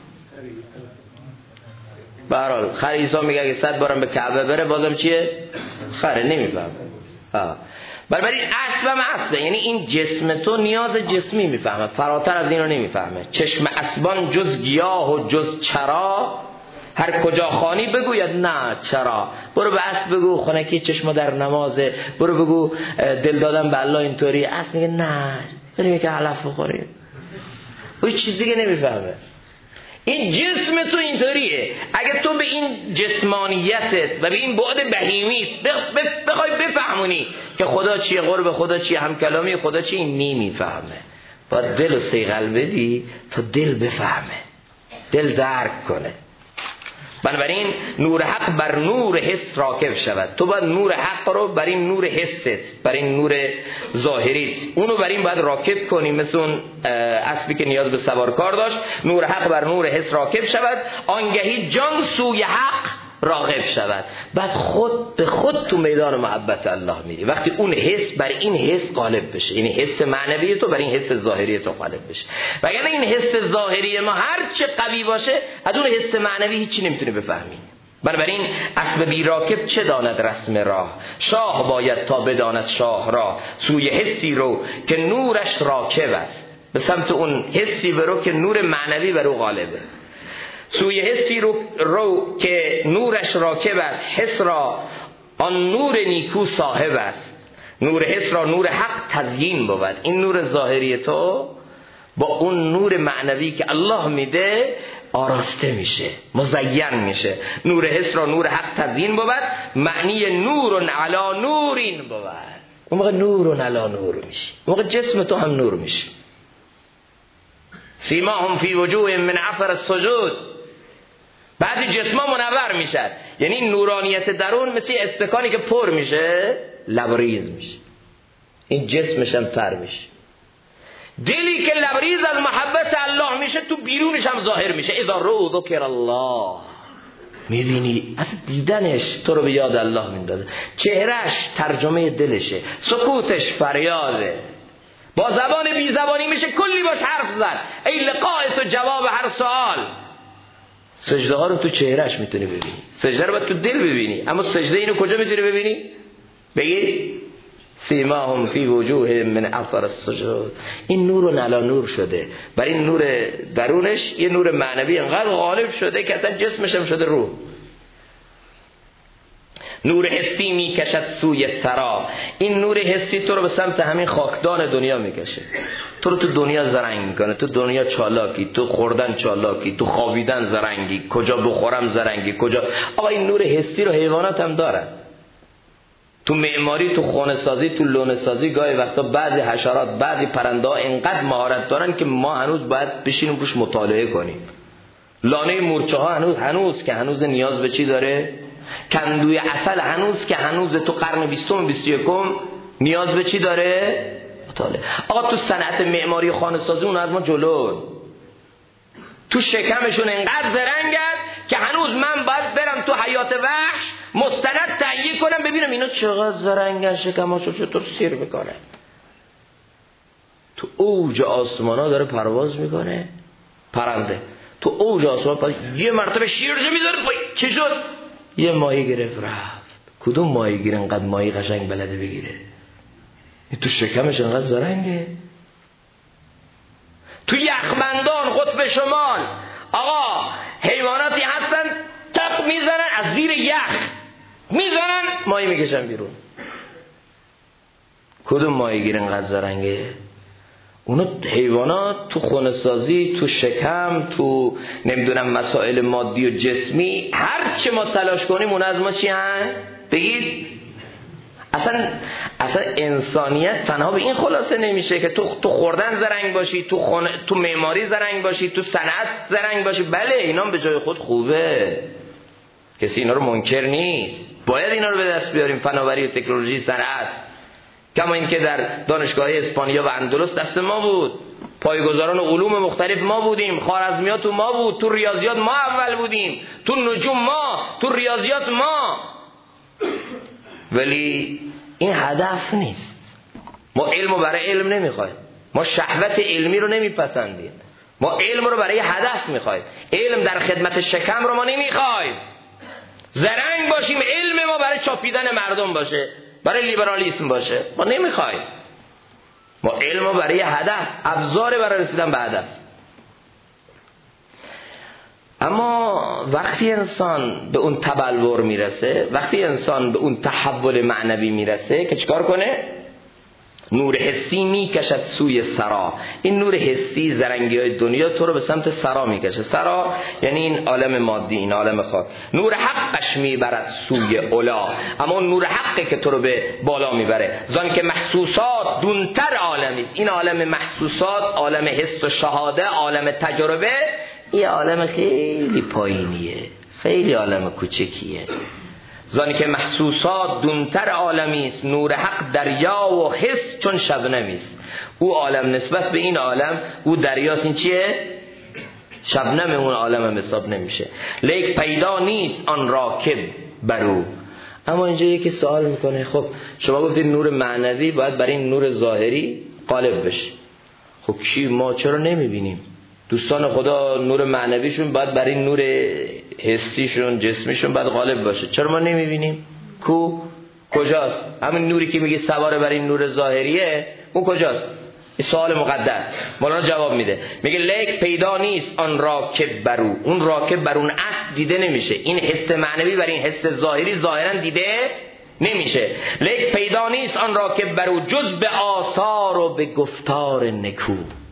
به هر حال خر عیسی میگه اگه 100 بارم به کعبه بره بازم چیه؟ خره، نمیفهم. بنابراین اسب هم اسبه، یعنی این جسم تو نیاز جسمی میفهمه، فراتر از این رو نمیفهمه. چشم اسبان جز گیاه و جز چرا، هر کجا خانی بگوید نه چرا. برو به اسب بگو خونکی چشم در نمازه، برو بگو دل دادن به الله اینطوری. اسب میگه نه بریم که علف بخوریم، او چیز دیگه نمیفهمه. این جسم تو اینطوریه، اگه تو به این جسمانیتت و به این بعد بهیمیت بخوای بفهمونی که خدا چیه، قرب خدا چیه، همکلامی خدا چیه، این نمیفهمه. باید دل و صیقل بدی تا دل بفهمه، دل درک کنه. بنابراین نور حق بر نور حس راکب شود. تو باید نور حق رو بر این نور حست، بر این نور ظاهریت، اونو بر این باید راکب کنی، مثل اون اسبی که نیاز به سوارکار داشت. نور حق بر نور حس راکب شود، آنگهی جان سوی حق راغب شود. بعد خود به خود تو میدان محبت الله میری، وقتی اون حس بر این حس غالب بشه، یعنی حس معنوی تو بر این حس ظاهری تو غالب بشه. وگرنه این حس ظاهری ما هر چه قوی باشه از اون حس معنوی هیچی نمیتونه بفهمی. بنابراین اسب بی راکب چه داند رسم راه، شاه باید تا بداند شاه را. سوی حسی رو که نورش راکب است، به سمت اون حسی برو که نور معنوی بر او غالبه. سوی حسی رو که نورش راکب است، حس را آن نور نیکو صاحب است، نور حس را نور حق تزیین بود. این نور ظاهری تو با اون نور معنوی که الله میده آراسته میشه، مزین میشه. نور حس را نور حق تزیین بود، معنی نور علی نورین بود. اون موقع نور علی نور میشه، اون موقع جسم تو هم نور میشه. سیماهم فی وجوه من اثر السجود. بعضی جسما منور میشن، یعنی نورانیت درون مثل استکانی که پر میشه لبریز میشه، این جسمش هم تر میشه. دلی که لبریز از محبت الله میشه تو بیرونش هم ظاهر میشه. اذا رو ذکر الله، میبینی از دیدنش تو رو به یاد الله میندازه، چهرهش ترجمه دلشه، سکوتش فریاده، با زبان بی زبانی میشه کلی باش حرف زد. ای لقاء تو جواب هر سوال. سجده ها رو تو چهرهش میتونی ببینی، سجده رو باید تو دل ببینی، اما سجده اینو کجا میتونی ببینی؟ بگی سیماهم فی وجوه من اثر السجود. این نور و نلا نور شده، برای این نور درونش یه نور معنوی انقدر غالب شده که اصلا جسمش هم شده روح. نور حسی میکشد سوی ثری. این نور حسی تو رو به سمت همین خاکدان دنیا میکشه، تو رو تو دنیا زرنگ میکنه. تو دنیا چالاکی، تو خوردن چالاکی، تو خوابیدن زرنگی، کجا بخورم زرنگی، کجا. آقا این نور حسی رو حیوانات هم دارن. تو معماری، تو خانه سازی، تو لونه سازی گاهی وقتا بعضی حشرات، بعضی پرنده ها اینقدر مهارت دارن که ما هنوز باید بشینیم روش مطالعه کنیم. لانه مورچه ها هنوز که هنوز نیاز به چی داره؟ کندوی عسل هنوز که هنوز تو قرن 20 و 21 نیاز به چی داره؟ مطالعه. آقا تو صنعت معماری خانه سازی اون از ما جلو، تو شکمشون اینقدر زرنگن که هنوز من باید برم تو حیات وحش مستند تهیه کنم ببینم اینا چقدر زرنگن، شکماشو چطور سیر میکنه. تو اوج آسمان ها داره پرواز میکنه پرنده، تو اوج آسمان یه مرتبه شیرجه میذاره پای چه شد؟ یه ماهی گرفت رفت. کدوم ماهی گیره انقدر ماهی قشنگ بلده بگیره؟ این تو شکمش انقدر زرنگه. تو یخبندان قطب شمال آقا حیواناتی هستن تق میزنن از زیر یخ میزنن ماهی میکشن بیرون. کدوم ماهی گیر انقدر زرنگه؟ اونا حیوانات تو خونه سازی، تو شکم، تو نمیدونم مسائل مادی و جسمی، هر چه ما تلاش کنیم اون از ما چی هن؟ بگید اصلا انسانیت تنها به این خلاصه نمیشه که تو خوردن زرنگ باشی، تو معماری زرنگ باشی، تو صنعت زرنگ باشی. بله اینا به جای خود خوبه، کسی اینا رو منکر نیست، باید اینا رو به دست بیاریم، فناوری و تکنولوژی، صنعت. کما اینکه در دانشگاه اسپانیا و اندلس دست ما بود، پایه‌گذاران علوم مختلف ما بودیم، خوارزمیات ما بود، تو ریاضیات ما اول بودیم، تو نجوم ما، تو ریاضیات ما. ولی این هدف نیست. ما علم رو برای علم نمیخوایم، ما شهوت علمی رو نمیپسندیم، ما علم رو برای هدف میخوایم. علم در خدمت شکم رو ما نمیخوایم. زرنگ باشیم علم ما برای چاپیدن مردم باشه، برای لیبرالیسم باشه، ما نمیخوایم. ما علم رو برای هدف، ابزار برای رسیدن به هدف. اما وقتی انسان به اون تبلور میرسه، وقتی انسان به اون تحول معنوی میرسه که چیکار کنه؟ نور حسی میکشد سوی سرا. این نور حسی زرنگی های دنیا تو رو به سمت سرا میکشه. سرا یعنی این عالم مادی، این عالم خاک. نور حقش میبرد سوی علا، اما نور حقی که تو رو به بالا میبره. زان که محسوسات دونتر عالمی است. این عالم محسوسات، عالم حس و شهاده، عالم تجربه، این عالم خیلی پایینیه، خیلی عالم کوچکیه. زانی که محسوسات دونتر عالمی است، نور حق دریا و حس چون شبنمی است. او عالم نسبت به این عالم او دریاست. این چیه؟ شبنم اون عالم هم حساب نمیشه. لیک پیدا نیست آن راکب برو. اما اینجا یکی سوال میکنه، خب شما گفتید نور معنوی باید برای این نور ظاهری غالب بشه. خب کی؟ ما چرا نمیبینیم؟ دوستان خدا نور معنویشون باید برای نور حسیشون، جسمیشون باید غالب باشه. چرا ما نمیبینیم؟ کجاست؟ همین نوری که میگه سواره برای نور ظاهریه، اون کجاست؟ این سوال مقدر. مولانا جواب میده، میگه لیک پیدا نیست آن راکب برو. اون راکب بر اون اصل دیده نمیشه. این حس معنوی برای این حس ظاهری ظاهرا دیده نمیشه. لیک پیدا نیست آن را که برو جز به آثار و به گفتار نکو.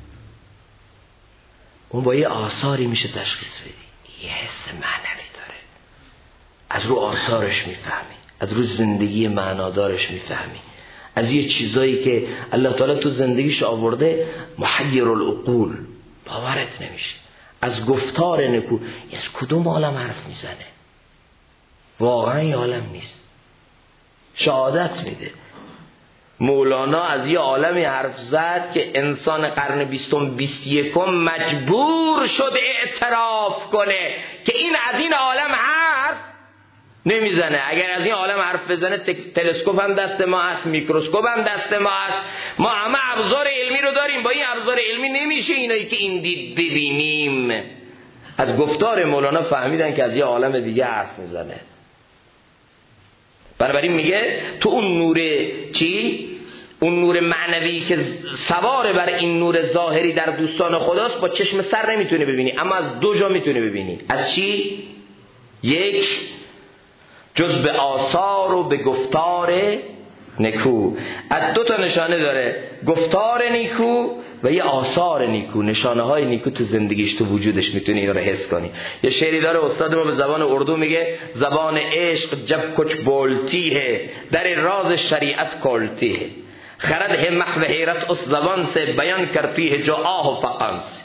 اون با یه آثاری میشه تشخیص بدی، یه حس معنوی داره، از رو آثارش میفهمی، از رو زندگی معنادارش میفهمی، از یه چیزایی که الله تعالی تو زندگیش آورده محیر العقول باورت نمیشه. از گفتار نکو، از کدوم عالم حرف میزنه؟ واقعا این عالم نیست، شهادت میده. مولانا از یه عالمی حرف زد که انسان قرن 21 مجبور شد اعتراف کنه که این از این عالم حرف نمیزنه. اگر از این عالم حرف بزنه تلسکوپ هم دست ما هست، میکروسکوپ هم دست ما هست، ما همه ابزار علمی رو داریم، با این ابزار علمی نمیشه اینایی که این دید ببینیم. از گفتار مولانا فهمیدن که از یه عالم دیگه حرف میزنه. بنابراین میگه تو اون نور چی؟ اون نور معنوی که سوار بر این نور ظاهری در دوستان خداست، با چشم سر نمیتونی ببینی، اما از دو جا میتونی ببینی. از چی؟ یک، جز به آثار و به گفتار نکو. از دو تا نشانه داره، گفتار نیکو و یه آثار نیکو، نشانه های نیکو تو زندگیش، تو وجودش میتونی این رو حس کنی. یه شعری داره استاد ما به زبان اردو میگه زبان عشق جب کچ بولتی ہے در راز شریعت کولتی ہے خرد ہے محو حیرت اس زبان سے بیان کرتی ہے جو آه و فقان سے.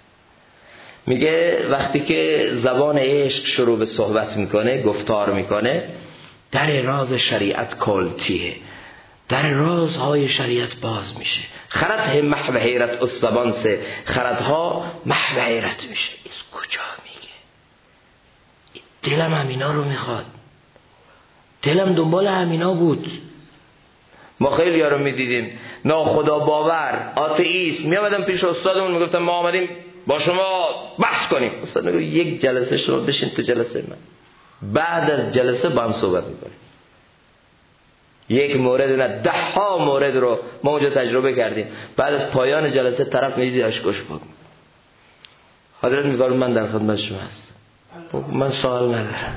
میگه وقتی که زبان عشق شروع به صحبت میکنه، گفتار میکنه، در راز شریعت کولتیه، در رازهای شریعت باز میشه. خردها محو حیرت از زبان سه، خردها محو حیرت میشه. از کجا میگه؟ دلم همینا رو میخواد، دلم دنبال همینا بود. ما خیلی ها رو میدیدیم ناخدا باور، آتئیست، میامدن پیش استادمون میگفتن ما آمدیم با شما بحث کنیم. استاد میگه یک جلسه شما بشین تو جلسه من، بعد از جلسه با هم صحبت میکنیم. یک مورد نه 10 مورد رو ما اونجا تجربه کردیم. بعد از پایان جلسه طرف میدید اشکش بود. حضرت میگه من در خدمت شما هستم، من سوال ندارم.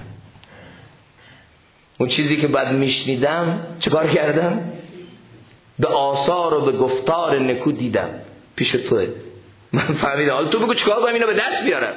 اون چیزی که بعد میشنیدم چیکار کردم؟ به آثار و به گفتار نکو دیدم پیش توه. من فهمیدم. حالا تو بگو چیکار کنم اینو به دست بیارم.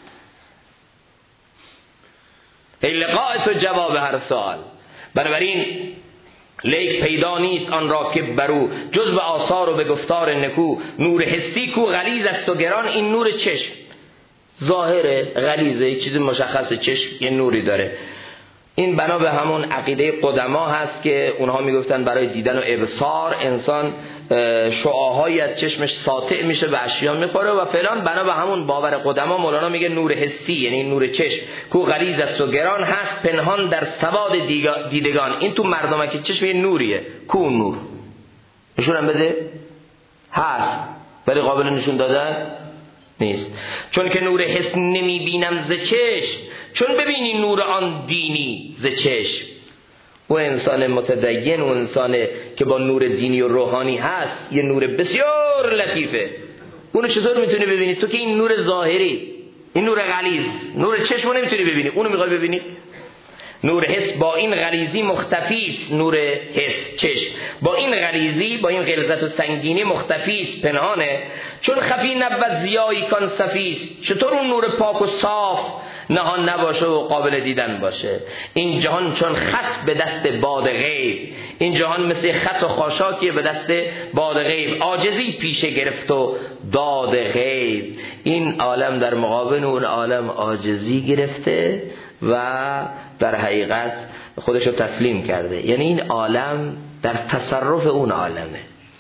ای لقاء تو جواب هر سوال. بنابراین لیک پیدا نیست آن را که برو جز به آثار و به گفتار نکو. نور حسی کو غلیظ است و گران، این نور چشم ظاهره، غلیظه، یک چیز مشخص، چشم یه نوری داره. این بنا به همون عقیده قدما هست که اونها میگفتن برای دیدن و ابصار انسان شعاعهایی از چشمش ساطع میشه، به اشیا میخوره و فلان. بنا به همون باور قدما مولانا میگه نور حسی یعنی نور چشم کو غلیظ است و گران، هست پنهان در سواد دیدگان. این تو مردمک چشم یه نوریه. کو نور نشونم بده؟ هست ولی قابل نشون دادن نیست. چون که نور حس نمیبینم ز چشم، چون ببینی نور آن دینی ز چشم. و انسان متدین و انسان که با نور دینی و روحانی هست یه نور بسیار لطیفه. اونو چطور میتونی ببینی؟ تو که این نور ظاهری، این نور غلیظ، نور چشم رو نمیتونی ببینی، اونو میخوای ببینی؟ نور حس با این غلیظی مختفیست. نور حس چشم با این غلیظی، با این غلظت و سنگینی مختفیست، پنهانه. چون خفی نبود ضیایی کان صفیست، چطور اون نور پاک و صاف نهان نباشه و قابل دیدن باشه؟ این جهان چون خس به دست باد غیب، این جهان مثل خس و خاشاکیه به دست باد غیب. عاجزی پیشه گرفت و داد غیب. این عالم در مقابل اون عالم عاجزی گرفته و در حقیقت خودشو تسلیم کرده. یعنی این عالم در تصرف اون عالمه.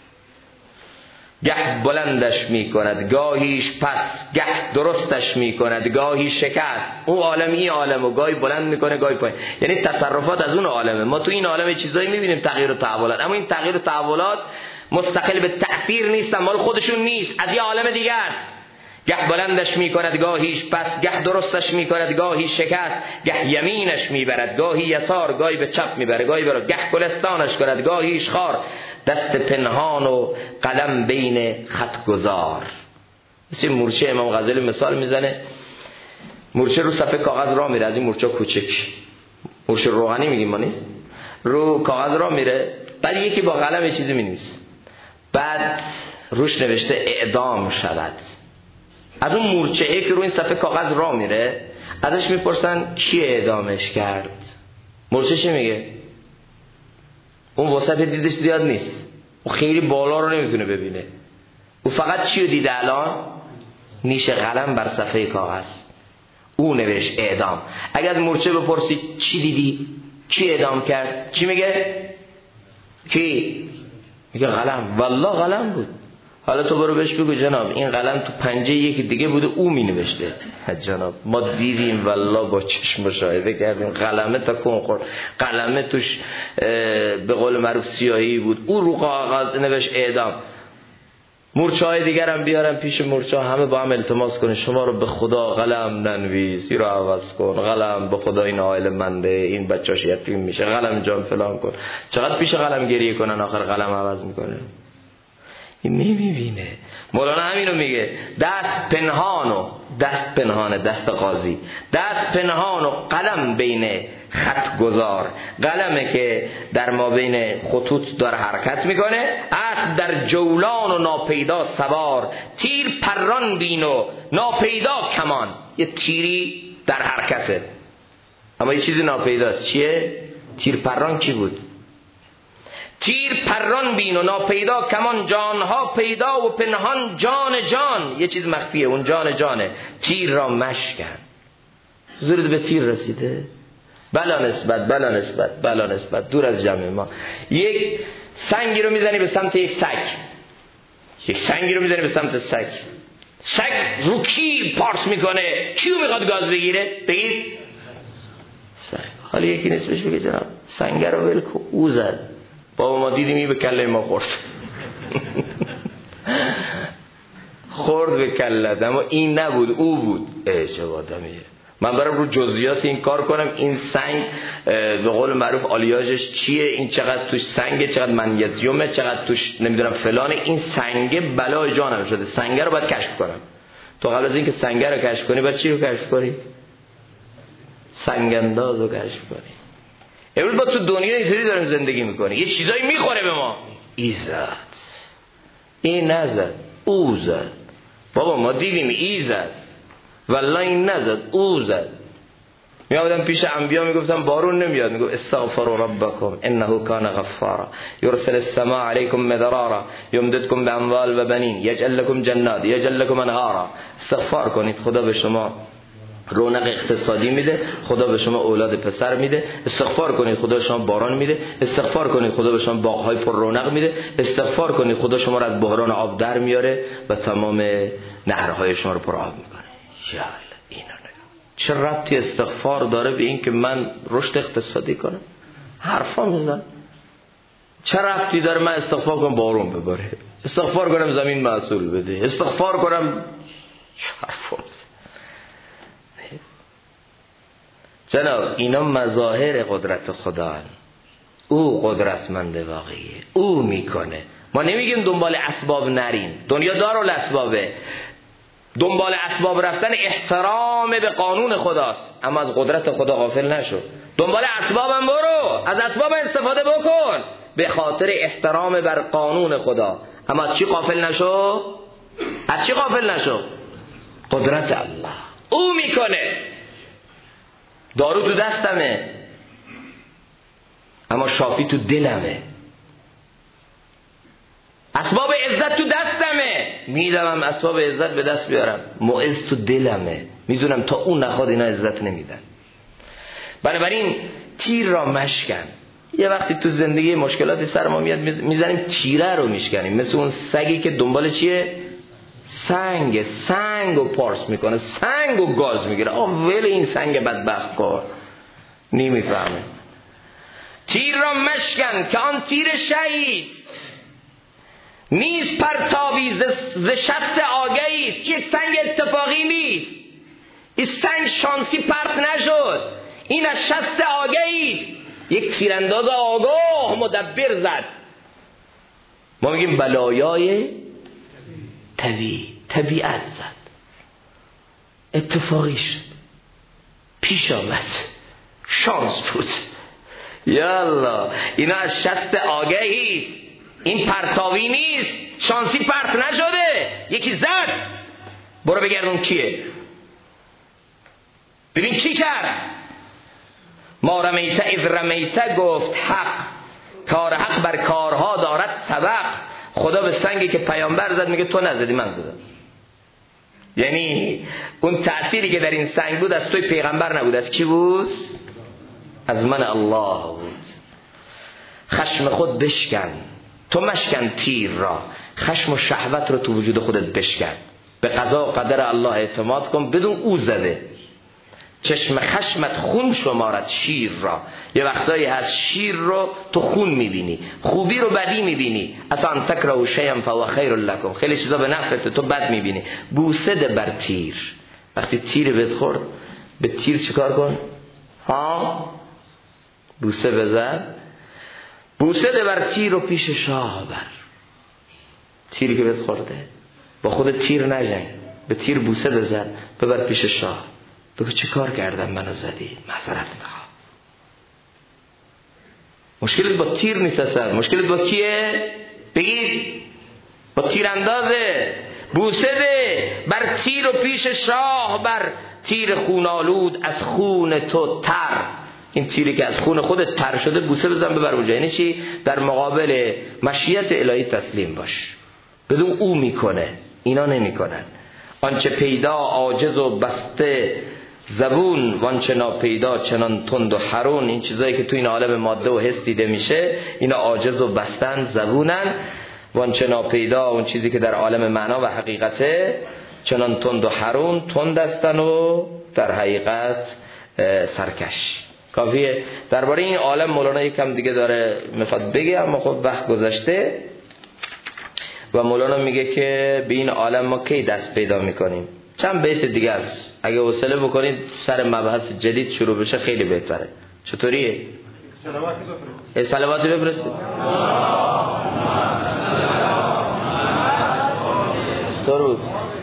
گه بلندش می کند گاهیش پس، گه درستش می کند گاهی شکست. اون عالم این عالمو گاهی بلند میکنه گاهی پایین. یعنی تصرفات از اون عالمه. ما تو این عالم چیزایی میبینیم تغییر و تحولات، اما این تغییر و تحولات مستقل به تأثیر نیستن، مال خودشون نیست، از یه عالم دیگه است. گه بلندش می کند گاهیش پس، گه درستش می کند گاهی شکست. گه یمینش می برد گاهی یسار، گاهی به چپ می بره گاهی برد. گه گلستانش کند گاهیش خار، دست پنهان و قلم بین خط گذار. مثل مورچه امام غزالی مثال میزنه. مورچه رو صفحه کاغذ راه میره، از این مورچه کوچک، مورچه روغنی میگیم ما نیست، رو کاغذ را میره، بعد یکی با قلم یه چیزی مینویسه، بعد روش نوشته اعدام شود. از اون مورچه‌ای که روی این صفحه کاغذ را میره ازش میپرسن کی اعدامش کرد؟ مورچه چی میگه؟ اون وسط دیدش زیاد نیست، اون خیلی بالا رو نمیتونه ببینه، اون فقط چی رو دیده الان؟ نیش قلم بر صفحه کاغذ. او نوشت اعدام. اگر از مورچه بپرسی چی دیدی؟ کی اعدام کرد؟ چی میگه؟ کی؟ میگه قلم. والله قلم بود. حالا تو برو بهش بگو جناب این قلم تو پنجه یکی دیگه بوده او می نوشته. جناب ما دیدیم والله با چشم مشاهده کردیم قلمه تا کن خورد، قلمه توش به قول معروف سیاهی بود، او رو کاغذ نوشت اعدام. مورچه های دیگر هم بیارم پیش مورچه همه با هم التماس کنه شما رو به خدا قلم ننویس، این رو عوض کن، قلم به خدا این عائل منده، این بچه‌اش یتیم میشه، قلم جان فلان کن. چقدر پیش قلم گریه کنن آخر قلم عوض میکنه. این نمیبینه. مولانا همینو میگه دست پنهانه دست قاضی، دست پنهان و قلم بین خط گذار، قلمه که در ما بین خطوط داره حرکت میکنه، اسب در جولان و ناپیدا سوار، تیر پران بین و ناپیدا کمان. یه تیری در حرکته اما یه چیزی ناپیداست. چیه؟ تیر پران کی بود؟ تیر پران بین و ناپیدا کمان، جانها پیدا و پنهان جان. یه چیز مخفیه، اون جانه. تیر را مشکن. زورت به تیر رسیده؟ بلا نسبت دور از جمع ما. یک سنگی رو میزنی به سمت یک سنگی رو میزنی به سمت سگ رو کی پارس میکنه؟ کیو میخواد گاز بگیره؟ بگید سنگ. حالا یکی نسبش بگه جناب سنگ رو ول کن، او زد. بابا ما دیدیم این به کله ما خورد به کلت، اما این نبود او بود. چه آدمیه. من برام رو جزئیات این کار کنم این سنگ به قول معروف آلیاژش چیه، این چقدر توش سنگه، چقدر منیزیومه، چقدر توش نمیدونم فلانه، این سنگه بلای جانم شده. سنگه رو باید کشف کنم. تو قبل از اینکه سنگه رو کشف کنی باید چی رو کشف کنی؟ سنگنداز رو کشف کنی. امروز با تو دنیا اینطوری داریم زندگی میکنی، یه چیزایی میخوره به ما، ایزد این نزد او زد. بابا ما دیدیم ای زد والله این نزد او زد. میامدم پیش انبیا میگفتم بارون نمیاد، میگفت استغفروا ربکم انه کان غفارا یرسل السماء علیکم مدرارا یمددکم باموال و بنین یجعل لكم جنات یجعل لكم انهارا. استغفار کنید خدا به شما رونق اقتصادی میده، خدا به شما اولاد پسر میده. استغفار کنید خدا شما باران میده. استغفار کنید خدا به شما باغ‌های پر رونق میده. استغفار کنید خدا شما رو از بحران آب در میاره و تمام نهرهای شما رو پر آب میکنه. یا الله اینا چه ربطی استغفار داره به این که من رشد اقتصادی کنم؟ حرفا میزن. چه ربطی داره من استغفار کنم بارون بباره، استغفار کنم زمین محصول بده، استغفار کنم حرفا میزن. جناب اینا مظاهر قدرت خدا، او قدرتمند واقعیه، او میکنه. ما نمیگیم دنبال اسباب نریم، دنیا دارالاسبابه، دنبال اسباب رفتن احترام به قانون خداست، اما از قدرت خدا غافل نشو. دنبال اسبابم برو، از اسباب استفاده بکن به خاطر احترام بر قانون خدا، اما از چی غافل نشو؟ از چی غافل نشو؟ قدرت الله او میکنه. دارو تو دستمه اما شافی تو دلمه. اسباب عزت تو دستمه، میدمم اسباب عزت به دست بیارم. معز تو دلمه، میدونم تا اون نخواد اینا عزت نمیدن. بنابراین تیر را مشکن. یه وقتی تو زندگی مشکلاتی سر ما میاد میزنیم تیره رو میشکنیم، مثل اون سگی که دنبال چیه؟ سنگ و پارس میکنه، سنگ و گاز میگیره. ول این سنگ بدبخت کار نمیفهمه. تیر را مشکن که آن تیر شهید نیست پرتابی ز شست آگهی است. این سنگ اتفاقی نیست، این سنگ شانسی پرت نشد، این از شست آگهی است. یک تیرانداز آگاه مدبر زد. ما میگیم بلایای طبیعت زد، اتفاقی شد، پیش آمد، شانس بود. یا الله، اینا از شست آگهی، این پرتاوی نیست، شانسی پرت نشده، یکی زد. برو بگردون کیه، ببین چی کرد. ما رمیت اذ رمیت، گفت حق، کار حق بر کارها دارد سبق. خدا به سنگی که پیامبر زد میگه تو نزدی من زدم. یعنی اون تأثیری که در این سنگ بود از توی پیغمبر نبود، از کی بود؟ از من الله بود. خشم خود بشکن، تو مشکن تیر را، خشم و شهوت رو تو وجود خودت بشکن. به قضا و قدر الله اعتماد کن، بدون او زده. چشم خشمت خون شمارد شیر را. یه وقتایی هست شیر رو تو خون میبینی، خوبی رو بدی میبینی. اصلا تکرهوا شیئا فهو خیر لکم، خیلی چیزا به نفعت تو بد میبینی. بوسه ده بر تیر، وقتی تیر بهت خورد به تیر چیکار کن؟ ها، بوسه بزن. بوسه ده بر تیر رو پیش شاه بر. تیری که بهت خورده با خود تیر نجنگ، به تیر بوسه بزن، ببر پیش شاه، بگو چه کار کردم منو زدی، معذرت میخوام. مشکلت با تیر نیست اصلا، مشکلت با کیه؟ بگید با تیر اندازه. بوسه ده بر تیر و پیش شاه بر، تیر خونالود از خون تو تر. این تیری که از خون خودت تر شده بوسه بزن ببر اونجا. یعنی چی؟ در مقابل مشیت الهی تسلیم باش، بدون او میکنه، اینا نمیکنن. آنچه پیدا عاجز و بسته زبون، وانچه ناپیدا چنان تند و حرون. این چیزایی که تو این عالم ماده و حس دیده میشه، اینا عاجز و بستن، زبونن. وانچه ناپیدا، اون چیزی که در عالم معنا و حقیقته، چنان تند و حرون، تند هستن و در حقیقت سرکش. کافیه. درباره این عالم مولانا یکم دیگه داره میخواد بگه، اما خب وقت گذشته و مولانا میگه که به این عالم ما کی دست پیدا میکنیم. چند بیت دیگه است، اگه حوصله بکنید سر مبحث جدید شروع بشه خیلی بهتره. چطوریه؟ صلواتی بفرستید. درود.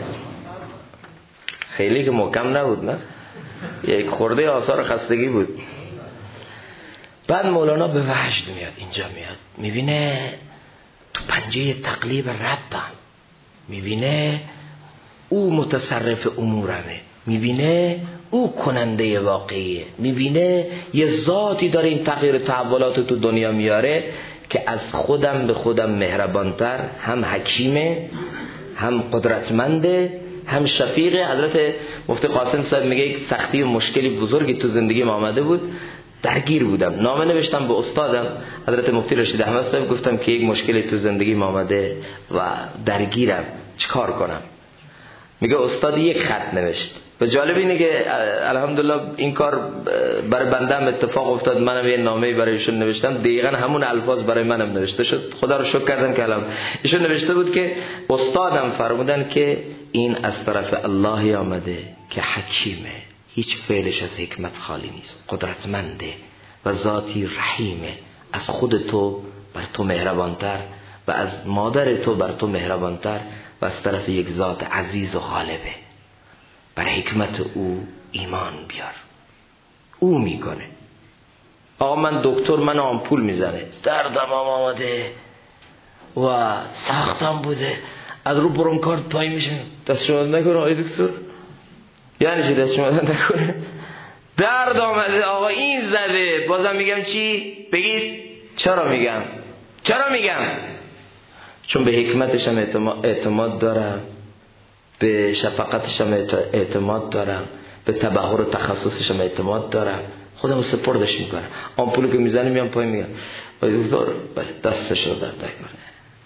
خیلی که محکم نبود نه، یک خورده آثار خستگی بود. بعد مولانا به وجد میاد، اینجا میاد میبینه تو پنجه تقلیب ربم، میبینه او متصرف امورمه، میبینه او کننده واقعیه، میبینه یه ذاتی داره این تغییر تحولات تو دنیا میاره که از خودم به خودم مهربانتر، هم حکیمه، هم قدرتمنده، هم شفیقه. حضرت مفتی قاسم صاحب میگه یک سختی و مشکلی بزرگی تو زندگی ما آمده بود، درگیر بودم، نامه نوشتم به استادم حضرت مفتی رشید احمد صاحب، گفتم که یک مشکلی تو زندگی ما آمده و درگیرم، چیکار کنم؟ میگه استاد یک خط نوشت. و جالب اینه که الحمدلله این کار برای بندم اتفاق افتاد، منم یه نامه‌ای برایشون نوشتم، دقیقاً همون الفاظ برای منم نوشته شد. خدا رو شکر کردم که الان ایشون نوشته بود که استادم فرمودن که این از طرف الله آمده که حکیمه، هیچ فعلش از حکمت خالی نیست، قدرتمنده و ذاتی رحیمه، از خود تو بر تو مهربانتر و از مادر تو بر تو مهربانتر و از طرف یک ذات عزیز و غالبه. بر حکمت او ایمان بیار، او میکنه. آقا من دکتر من آمپول میزنه، دردم آمده و سختم بوده، از رو برونکارد پای میشه، دست شما نکنه آقای دکتر. یعنی چی دست شما نکنه؟ درد آمده آقا این زده، بازم میگم چی؟ بگید چرا میگم؟ چرا میگم؟ چون به حکمتش هم اعتماد دارم، به شفقتش هم اعتماد دارم، به تبحر و تخصصش هم اعتماد دارم، خودم سپردش میکنم. آمپولو که میزنه میام پای میگم آقای دکتر دستش رو درد نکنه.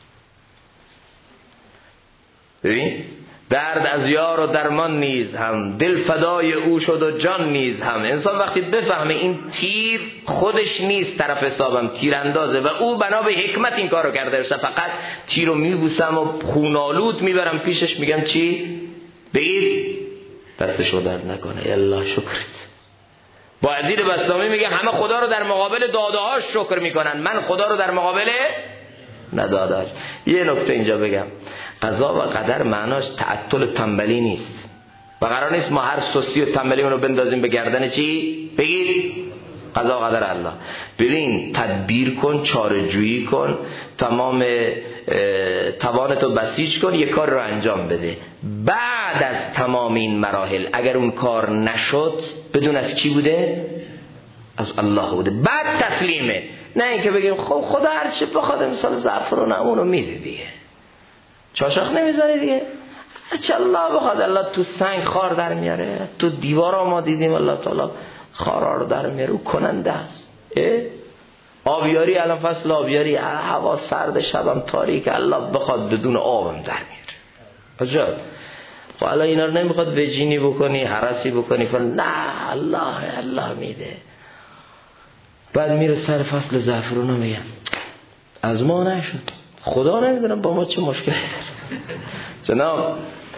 ببین درد از یار و درمان نیز هم، دل فدای او شد و جان نیز هم. انسان وقتی بفهمه این تیر خودش نیست طرف حسابم، تیر اندازه و او بنا به حکمت این کارو کرده، فقط تیر رو میبوسم و خونالود میبرم پیشش، میگم چی؟ بگید دستشو درد نکنه، یالله شکرت. با عزیز بسامی میگه همه خدا رو در مقابل داده‌هاش شکر میکنن، من خدا رو در مقابل نداده‌هاش. یه نکته اینجا بگم، قضا و قدر معناش تعطل تنبلی نیست و قرار نیست ما هر سستی و تنبلی رو بندازیم به گردن چی؟ بگید قضا و قدر الله. ببین تدبیر کن، چاره‌جویی کن، تمام توانتو بسیج کن، یک کار رو انجام بده. بعد از تمام این مراحل اگر اون کار نشد بدون از کی بوده؟ از الله بوده. بعد تسلیمه. نه اینکه بگیم خب خدا هر چی بخواد، مثال زعفران اونو میده دیگه، چاشاخ نمیزنه دیگه، هرچی الله بخواد. الله تو سنگ خار در میاره، تو دیوارا ما دیدیم الله تعالی خارا رو در میاره، او کننده است. آبیاری الان فصل آبیاری، هوا سرد، شبم تاریک، الله بخواد بدون آبم در میاره. عجب. خب الان اینا رو نمیخواد وجینی بکنی، حرسی بکنی، نه الله میده. بعد میره سر فصل زعفرون رو میگم از ما نشد، خدا نمیدونم با ما چه مشکلی داره. جناب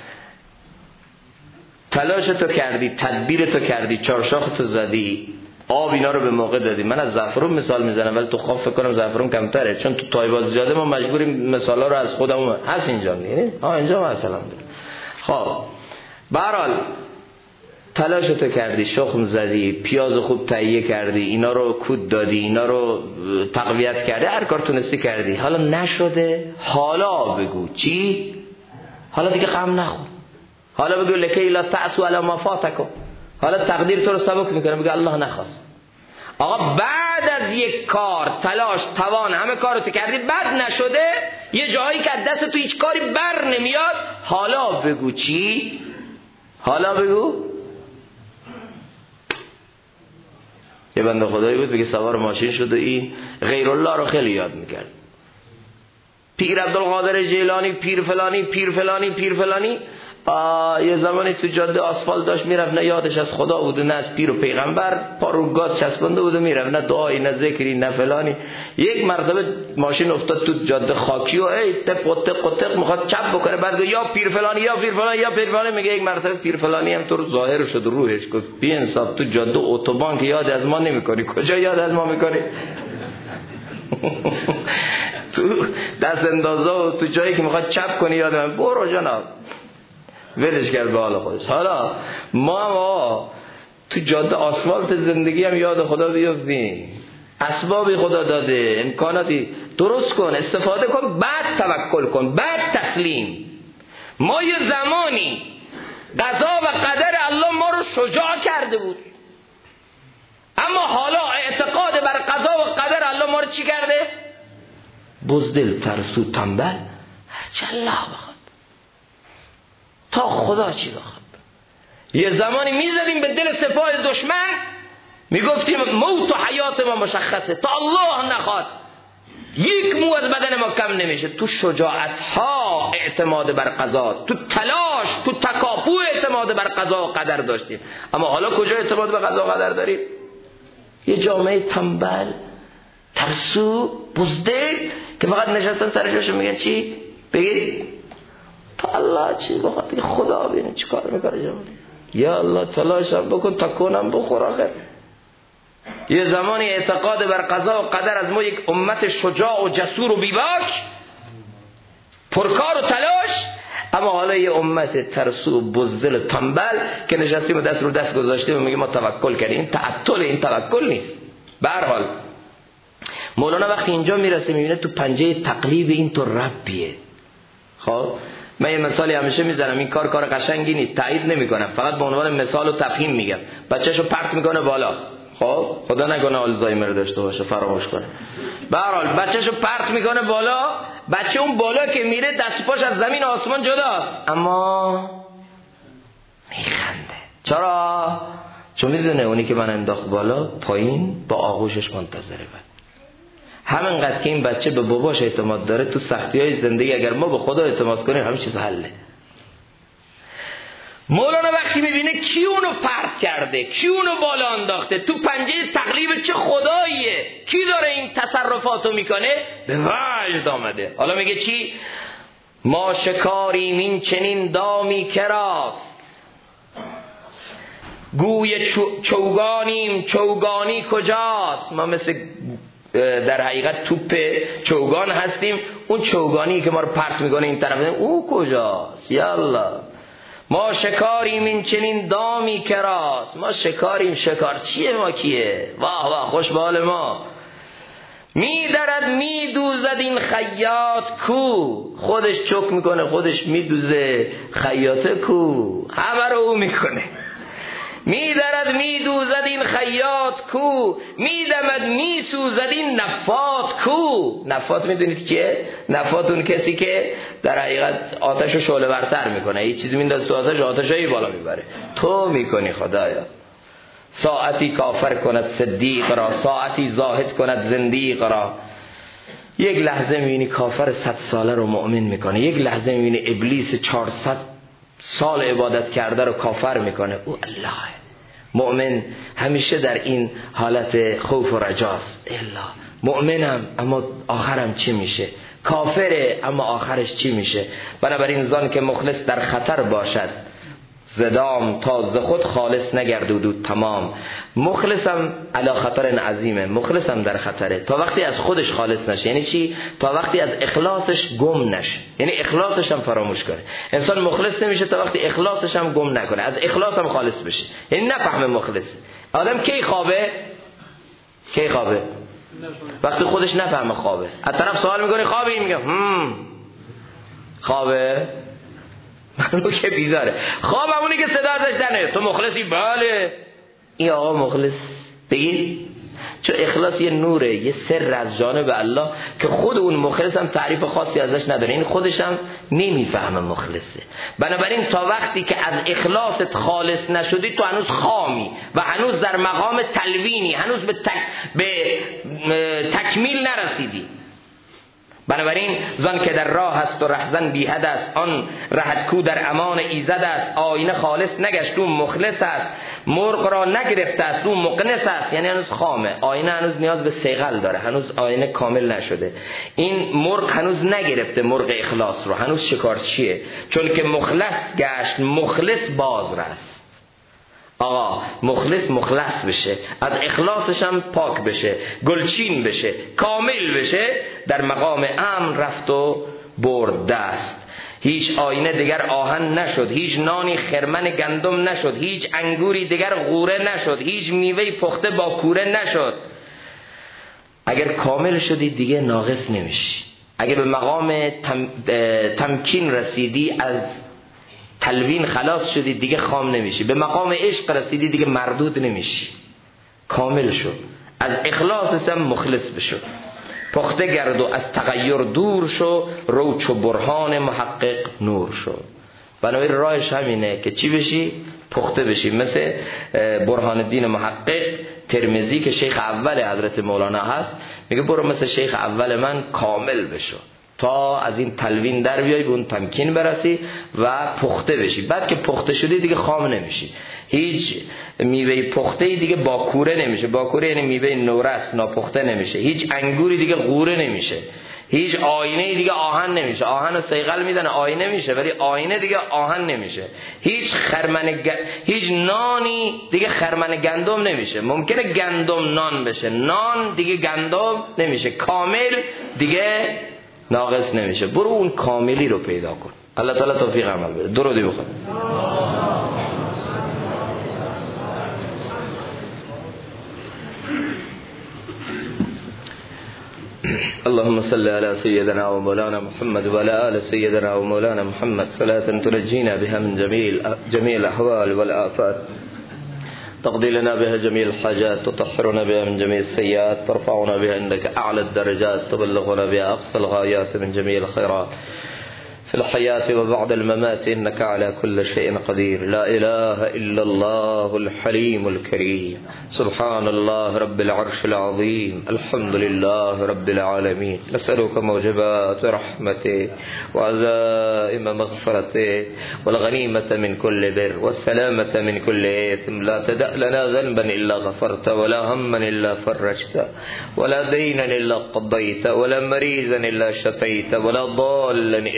تلاش تو کردی، تدبیر تو کردی، چارشاخ تو زدی، آب اینا رو به موقع دادی. من از زعفرون مثال میزنم ولی تو خواب فکر کنم زعفرون کمتره، چون تو تایباز زیاده ما مجبوریم مثالا رو از خودمون هست اینجا میگیم. اینجا مثلا خب به هر حال تلاش تو کردی، شخم زدی، پیاز خوب تهیه کردی، اینا رو کود دادی، اینا رو تقویت کردی، هر کار تونستی کردی، حالا نشده، حالا بگو چی؟ حالا دیگه غم نخور، حالا بگو لکی لا تعسوا علی ما فاتکم، حالا تقدیر تو رو سبک میکنه، بگو الله نخواست. آقا بعد از یک کار تلاش توان همه کارو تو کردی، بعد نشده، یه جایی که از دست تو هیچ کاری بر نمیاد، حالا بگو چی؟ حالا بگو. یه بنده خدایی بود بگه سوار ماشین شد و این غیر الله رو خیلی یاد میکرد، پیر عبدالقادر جیلانی، پیر فلانی، پیر فلانی، پیر فلانی. یه زمانی تو جاده آسفالت داشت میرفت، نه یادش از خدا بود نه از پیر و پیغمبر، پا رو گاز چسبنده بود و میرفت، نه دعایی نه ذکری نه فلانی. یک مرتبه ماشین افتاد تو جاده خاکی و تق میخواد چپ بکنه، بعد یا پیر فلانی یا پیر فلانی یا پیر فلانی. میگه یک مرتبه پیر فلانی هم تو رو ظاهر شد روحش گفت بی انصاف، تو جاده اتوبان که یاد از ما نمیکنی، کجا یاد از ما میکنی؟ تو دست اندازه و تو جایی که میخواد چپ کنی یاد من، برو جناب، ولش کرد به حال خودش. حالا ما تو جاده آسفالت زندگی هم یاد خدا بیفتیم، اسبابی خدا داده، امکاناتی درست کن، استفاده کن، بعد توکل کن، بعد تسلیم. ما یه زمانی قضا و قدر الله ما رو شجاع کرده بود، اما حالا اعتقاد بر قضا و قدر الله ما رو چی کرده؟ بزدل، ترسو، تنبل، هرچه الله بخواد تا خدا چی بخواد. یه زمانی میزدیم به دل سپاه دشمن، میگفتیم موت و حیات ما مشخصه، تا الله نخواد یک مو از بدن ما کم نمیشه. تو شجاعت ها اعتماد بر قضا، تو تلاش، تو تکاپو اعتماد بر قضا و قدر داشتیم، اما حالا کجا اعتماد بر قضا و قدر داریم؟ یه جامعه تنبل، ترسو، بزدل که فقط نشستن سر جاشون میگن چی؟ بگید تا الله چی بخواد، خدا بینه چی کار میکنه جامعه. یا الله تلاشم بکن تا کنم بخور آخر. یه زمانی اعتقاد بر قضا و قدر از ما یک امت شجاع و جسور و بیباک، پرکار و تلاش، اما حالا یه امت ترسو و بزدل و تنبل که نشستیم و دست رو دست گذاشتیم و میگیم ما توکل کردیم. این تعطل، این توکل نیست. به هر حال مولانا وقتی اینجا میرسه میبینه تو پنجه تقلیب این تو ربیه. خب من یه مثالی همیشه میزنم، این کار قشنگی نیست، تایید نمیکنم، فقط به عنوان مثال و تفهیم میگم. بچه‌شو پرت میکنه بالا، خب خدا نکنه آلزایمر داشته باشه فراموش کنه. به هر حال بچه‌شو پرت میکنه بالا، بچه اون بالا که میره دست پاش از زمین آسمان جداست، اما میخنده. چرا؟ چون میدونه اونی که من انداخت بالا پایین با آغوشش منتظره بود. همینقدر که این بچه به باباش اعتماد داره، تو سختی‌های زندگی اگر ما به خدا اعتماد کنیم همه چیز حله. مولانا وقتی میبینه کی اونو پرت کرده، کی اونو بالا انداخته، تو پنجه تقلیب چه خداییه، کی داره این تصرفاتو میکنه، به وجد آمده. حالا میگه چی؟ ما شکاریم این چنین دامی کراست، گوی چوگانیم چوگانی کجاست. ما مثل در حقیقت توپ چوگان هستیم، اون چوگانی که ما رو پرت میکنه این طرف او کجاست؟ یالله. ما شکاریم این چنین دامی کراست. ما شکاریم. شکار چیه؟ ما کیه؟ واه واه خوش به حال ما. می درد می دوزد این خیاط کو. خودش چک میکنه، خودش می دوزه. خیاطه کو؟ همه رو او میکنه. می درد می دوزد این خیاط کو. می دمد می سوزد این نفات کو. نفات میدونید کیه؟ نفات اون کسی که در حقیقت آتش رو شعله ورتر میکنه. یه چیزی میندازه تو آتش، آتش هایی بالا میبره. تو میکنی خدایا. ساعتی کافر کند صدیق را، ساعتی زاهد کند زندیق را. یک لحظه میبینی کافر 100 ساله رو مؤمن میکنه، یک لحظه میبینی ابلیس 400 سال عبادت کرده رو کافر میکنه. او الله مؤمن همیشه در این حالت خوف و رجاست. الا مؤمنم اما آخرم چی میشه؟ کافره اما آخرش چی میشه؟ بنابراین زان که مخلص در خطر باشد زدام، تا ز خود خالص نگردود تمام. مخلصم علا خطر عظیمه، مخلصم در خطره تا وقتی از خودش خالص نشه. یعنی چی؟ تا وقتی از اخلاصش گم نشه، یعنی اخلاصش هم فراموش کنه. انسان مخلص نمیشه تا وقتی اخلاصش هم گم نکنه، از اخلاص هم خالص بشه، یعنی نفهمه مخلص. آدم کی خوابه؟ کی خوابه؟ وقتی خودش نفهمه خوابه. از طرف سوال میکنه خوابی؟ میگه خوابه؟ معلومه که بیداره. خواب همونی که صدا ازش در نیاد. تو مخلصی؟ بله. این آقا مخلص بگید، چون اخلاص یه نوره، یه سر از جانب الله که خود اون مخلص هم تعریف خاصی ازش نداره، این خودش هم نمیفهمه مخلصه. بنابراین تا وقتی که از اخلاصت خالص نشدی تو هنوز خامی و هنوز در مقام تلوینی، هنوز به تکمیل نرسیدی. بنابراین زان که در راه است و رهزن بی حد است، آن رهد کو در امان ایزد است. آینه خالص نگشت اون مخلص است، مرغ را نگرفته است اون مقنس است. یعنی هنوز خامه، آینه هنوز نیاز به صیقل داره، هنوز آینه کامل نشده. این مرغ هنوز نگرفته مرغ اخلاص رو، هنوز شکارچیه. چون که مخلص گشت مخلص باز رست. آقا مخلص بشه، از اخلاصش هم پاک بشه، گلچین بشه، کامل بشه، در مقام امن رفت و برد دست. هیچ آینه دیگر آهن نشد، هیچ نانی خرمن گندم نشد، هیچ انگوری دیگر غوره نشد، هیچ میوه پخته با کوره نشد. اگر کامل شدی دیگه ناقص نمیشی. اگر به مقام تمکین رسیدی، از تلوین خلاص شدی، دیگه خام نمیشی. به مقام عشق رسیدی دیگه مردود نمیشی، کامل شو. از اخلاص هم مخلص بشو، پخته گرد و از تغییر دور شو، رو چو برهان محقق نور شو. بنابراین راهش همینه که چی بشی؟ پخته بشی، مثل برهان الدین محقق ترمذی که شیخ اول حضرت مولانا هست، میگه برو مثل شیخ اول من کامل بشو تا از این تلوین در بیای، به اون تمکین برسی و پخته بشی. بعد که پخته شدی دیگه خام نمیشی. هیچ میوه پخته دیگه با کوره نمیشه. با کوره یعنی میوه نورست، ناپخته نمیشه. هیچ انگوری دیگه غوره نمیشه. هیچ آینه دیگه آهن نمیشه. آهن رو صیقل میدن آینه میشه، ولی آینه دیگه آهن نمیشه. هیچ نانی دیگه خرمن گندم نمیشه. ممکنه گندم نان بشه، نان دیگه گندم نمیشه. کامل دیگه ناقص نمیشه. برو اون کاملی رو پیدا کن. الله تعالی توفیق عمل بده. درودی بخون. اللهم صل على سيدنا ومولانا محمد وعلى آل سيدنا ومولانا محمد صلاة تنجينا بها من جميع الأحوال والآفات، تقضي لنا بها جميع الحاجات، تطهرنا بها من جميع السيئات، ترفعنا بها عندك أعلى الدرجات، تبلغنا بها أقصى الغايات من جميع الخيرات في الحياة وبعد الممات، إنك على كل شيء قدير. لا إله إلا الله الحليم الكريم، سبحان الله رب العرش العظيم، الحمد لله رب العالمين. نسألك موجبات رحمته وعزائم مغفرته والغنيمة من كل بر والسلامة من كل إثم. لا تدع لنا ذنبا إلا غفرت، ولا هما إلا فرجت، ولا دينا إلا قضيت، ولا مريضا إلا شفيت، ولا ضالا إلا هديت،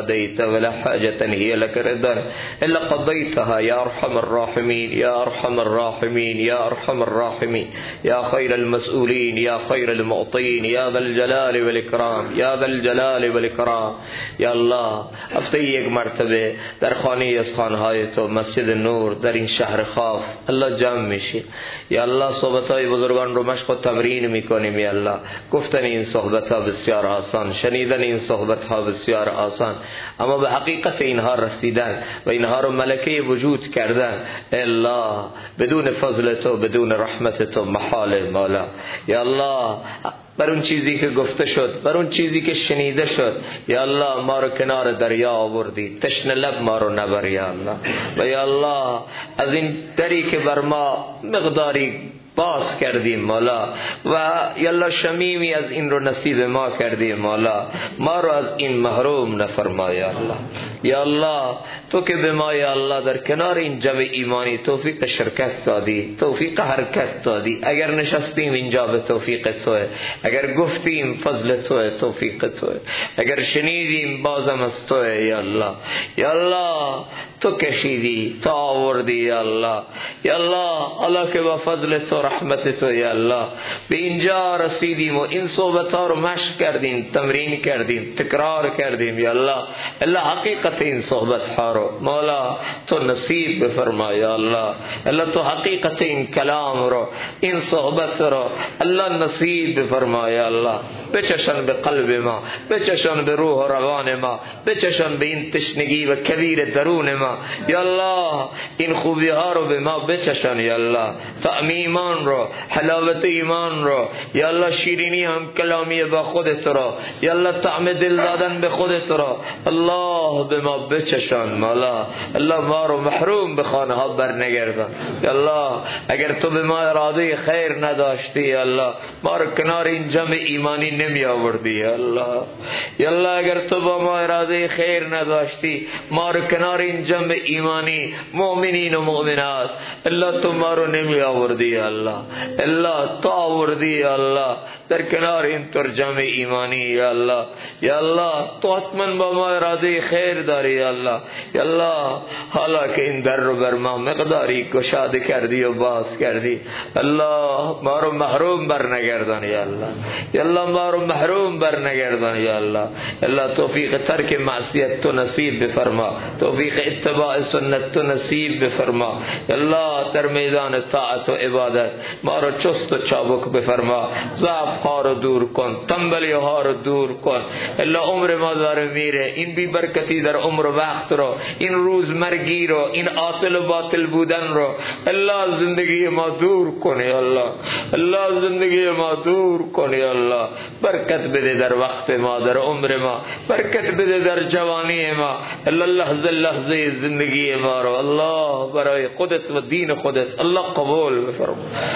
قضيت ولا حاجة هي لك رضا إلا قضيتها يا أرحم الراحمين يا أرحم الراحمين يا أرحم الراحمين يا خير المسؤولين يا خير المعطين يا ذا الجلال والإكرام يا ذا الجلال والإكرام. یا الله هفته یک مرتبه در خانه از خانه‌های تو مسجد نور در این شهر خاف الله جمع میشی. یا الله صحبت‌های بزرگان رو مشق و تمرین میکنیم. یا الله گفتن این صحبت‌ها بسیار آسان، شنیدن این صحبت‌ها بسیار آسان، اما به حقیقت اینها رسیدن و اینها رو ملکه وجود کردن الله بدون فضل تو بدون رحمت تو محال مولا. یا الله بر اون چیزی که گفته شد، بر اون چیزی که شنیده شد، یا الله ما رو کنار دریا آوردی، تشنه لب ما رو نبر یا الله. و یا الله از این دری که بر ما مقداری باز کردیم مولا و یا الله شمیمی از این رو نصیب ما کردیم مولا، ما رو از این محروم نفرما یا الله. یا الله تو که به ما یا الله در کنار این جمع ایمانی توفیق شرکت دادی، توفیق حرکت دادی. اگر نشستیم اینجا به توفیق توه، اگر گفتیم فضل توه، توفیق توه، اگر شنیدیم بازم از توه یا الله. یا الله تو کشیدی، تو آوردی یا الله. یا الله الله که با فضل تو رحمت تو یا الله به اینجا رسیدیم و این صحبت ها رو مشق کردیم، تمرین کردیم، تکرار کردیم یا الله. الله حقیقت این صحبت ها رو مولا تو نصیب بفرما یا الله. الله تو حقیقت این کلام رو، این صحبت رو الله نصیب بفرما یا الله. بچشن به قلب ما، بچشن به روح و روان ما، بچشن به این تشنگی و کبیر درون ما یا الله. این خوبی ها رو به ما بچشن یا الله، طعم ایمان رو، حلاوت ایمان رو یا الله، شیرینی هم کلامی با خودت رو یا الله، طعم دل دادن به خودت رو الله به ما بچشن مولا. الله ما رو محروم به خانه ها بر نگردن یا الله. اگر تو به ما اراده خیر نداشتی یا الله ما رو کنار این جمع ایمانی نمی آوردی یا الله. یا الله اگر تو با ما اراده خیر نداشتی ما رو کنار این جمع ایمانی مؤمنین و مؤمنات الله تو ما رو نمی آوردی یا الله. الله تو آوردی یا الله در کنار این ترجمه ایمانی یا الله. یا الله تو حتما با ما اراده خیر داری یا الله. یا الله حالا که این در رو بر ما مقداری گشاده کردی و باز کردی الله ما رو محروم بر نگردان یا الله. یا الله ما رو محروم بر نگردان یا الله. الله توفیق ترک معصیت تو نصیب بفرما، توفیق اتباع سنت تو نصیب بفرما یا الله. در میدان طاعت و عبادت ما رو چست و چابک بفرما، ضعف ها رو دور کن، تنبلی ها رو دور کن. الله عمر ما داره میره، این بی برکتی در عمر و وقت رو، این روز مرگی رو، این عاطل و باطل بودن رو الله زندگی ما دور کن یا الله. الله زندگی ما دور کن یا الله. برکت بده در وقت ما، در عمر ما، برکت بده در جوانی ما الله. لحظه لحظه زندگی ما رو الله برای خودت و دین خودت الله قبول بفرما.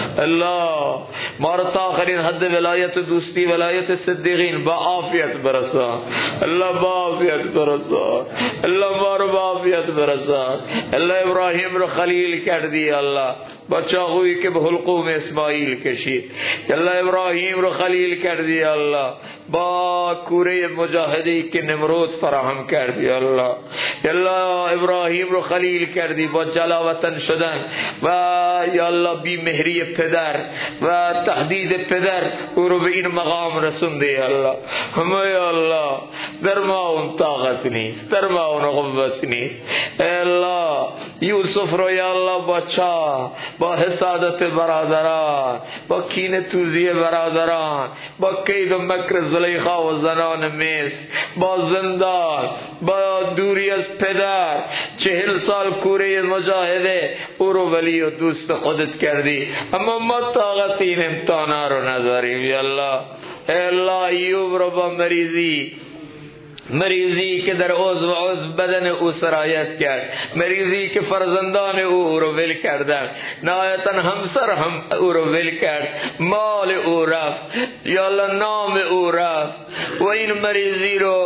الله ما رو تا آخرین حد ولایت و دوستی ولایت صدیقین با عافیت برسان الله، با عافیت برسان الله، ما رو با عافیت برسان الله. ابراهیم رو خلیل کردی الله با چاقویی که به حلقوم اسماعیل کشید. الله ابراهیم رو خلیل کردی الله با کوره مجاهدی که نمرود فراهم کردی الله. الله ابراهیم رو خلیل کردی با جلاوطن شدن و یا الله بی مهری پدر و تهدید پدر او رو به این مقام رسوندی الله. همه یا الله در ما اون طاقت نیست، در ما اون قوت نیست الله. یوسف رو یا الله با چا، با حسادت برادران، با کینه توزی برادران، با کید و مکر زلیخا و زنان مصر، با زندان، با دوری از پدر، 40 سال کوره مجاهده او رو ولی و دوست خودت کردی. اما ما طاقت این امتحانا رو نداریم یا الله. الله ایوب رو با مریضی که در عضو بدن او سرایت کرد، مریضی که فرزندان او رو ول کردن، نهایتا همسر هم او رو ول کرد، مال او رفت یا الله، نام او رفت و این مریضی رو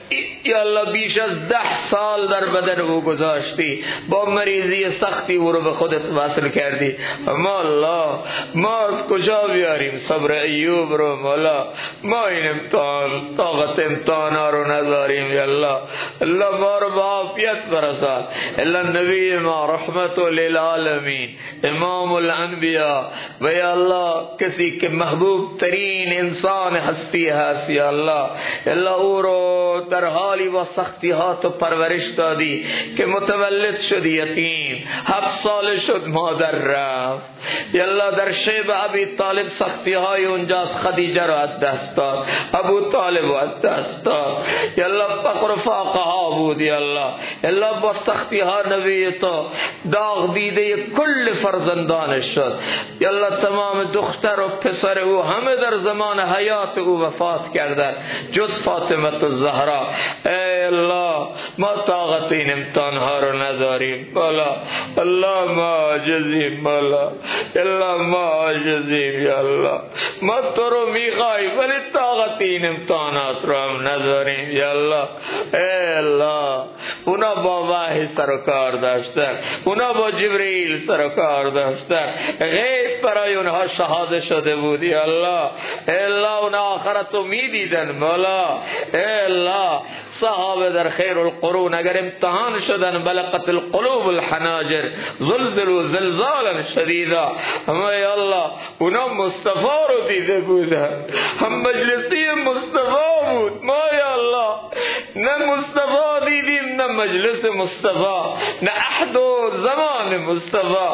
یا الله بیش از 10 سال در بدن او گذاشتی، با مریضی سختی او رو به خودت وصل کردی. اما الله ما از کجا بیاریم صبر ایوب رو مولا؟ ما این امتحان طاقت امتحان ها رو نداریم یا الله. الله ما رو به عافیت برسان. الله نبی ما رحمت للعالمین امام الانبیاء و یا الله کسی که محبوب ترین انسان هستی هست یا الله. الله او رو در حالی و سختی ها تو پرورش دادی که متولد شد یتیم، 7 سال شد مادر رفت یا الله. در شیب ابی طالب سختی های اونجاست، خدیجه رو از دست داد، ابو طالب رو از دست داد یا الله. فقر و فاقه ها بود یا الله. الله با سختی ها نبی تو داغ دیده کل فرزندانش شد یا الله. تمام دختر و پسر او همه در زمان حیات او وفات کردند جز فاطمه الزهرا. ای الله ما طاقت این امتحان ها رو نداریم مولا. الله ما عاجزیم مولا. الله ما عاجزیم یا الله. ما تو رو میخوایم ولی طاقت این امتحانات رو هم نداریم یا الله. ای الله اونا با وحی سر و کار داشتن، اونا با جبرئیل سر و کار داشتن، غیب برای اونها شهاده شده بود یا الله. ای الله اونا آخرت رو میدیدن مولا. ای الله صحابه در خیر القرون اگر امتحان شدن بلقت القلوب الحناجر زلزلوا زلزالا شدیدا، اما ای الله اونا مصطفی رو دیده بودن، هم مجلسی مصطفی بود. ما یا الله نه مصطفی دیدیم نه مجلس مصطفی نه عهد و زمان مصطفی.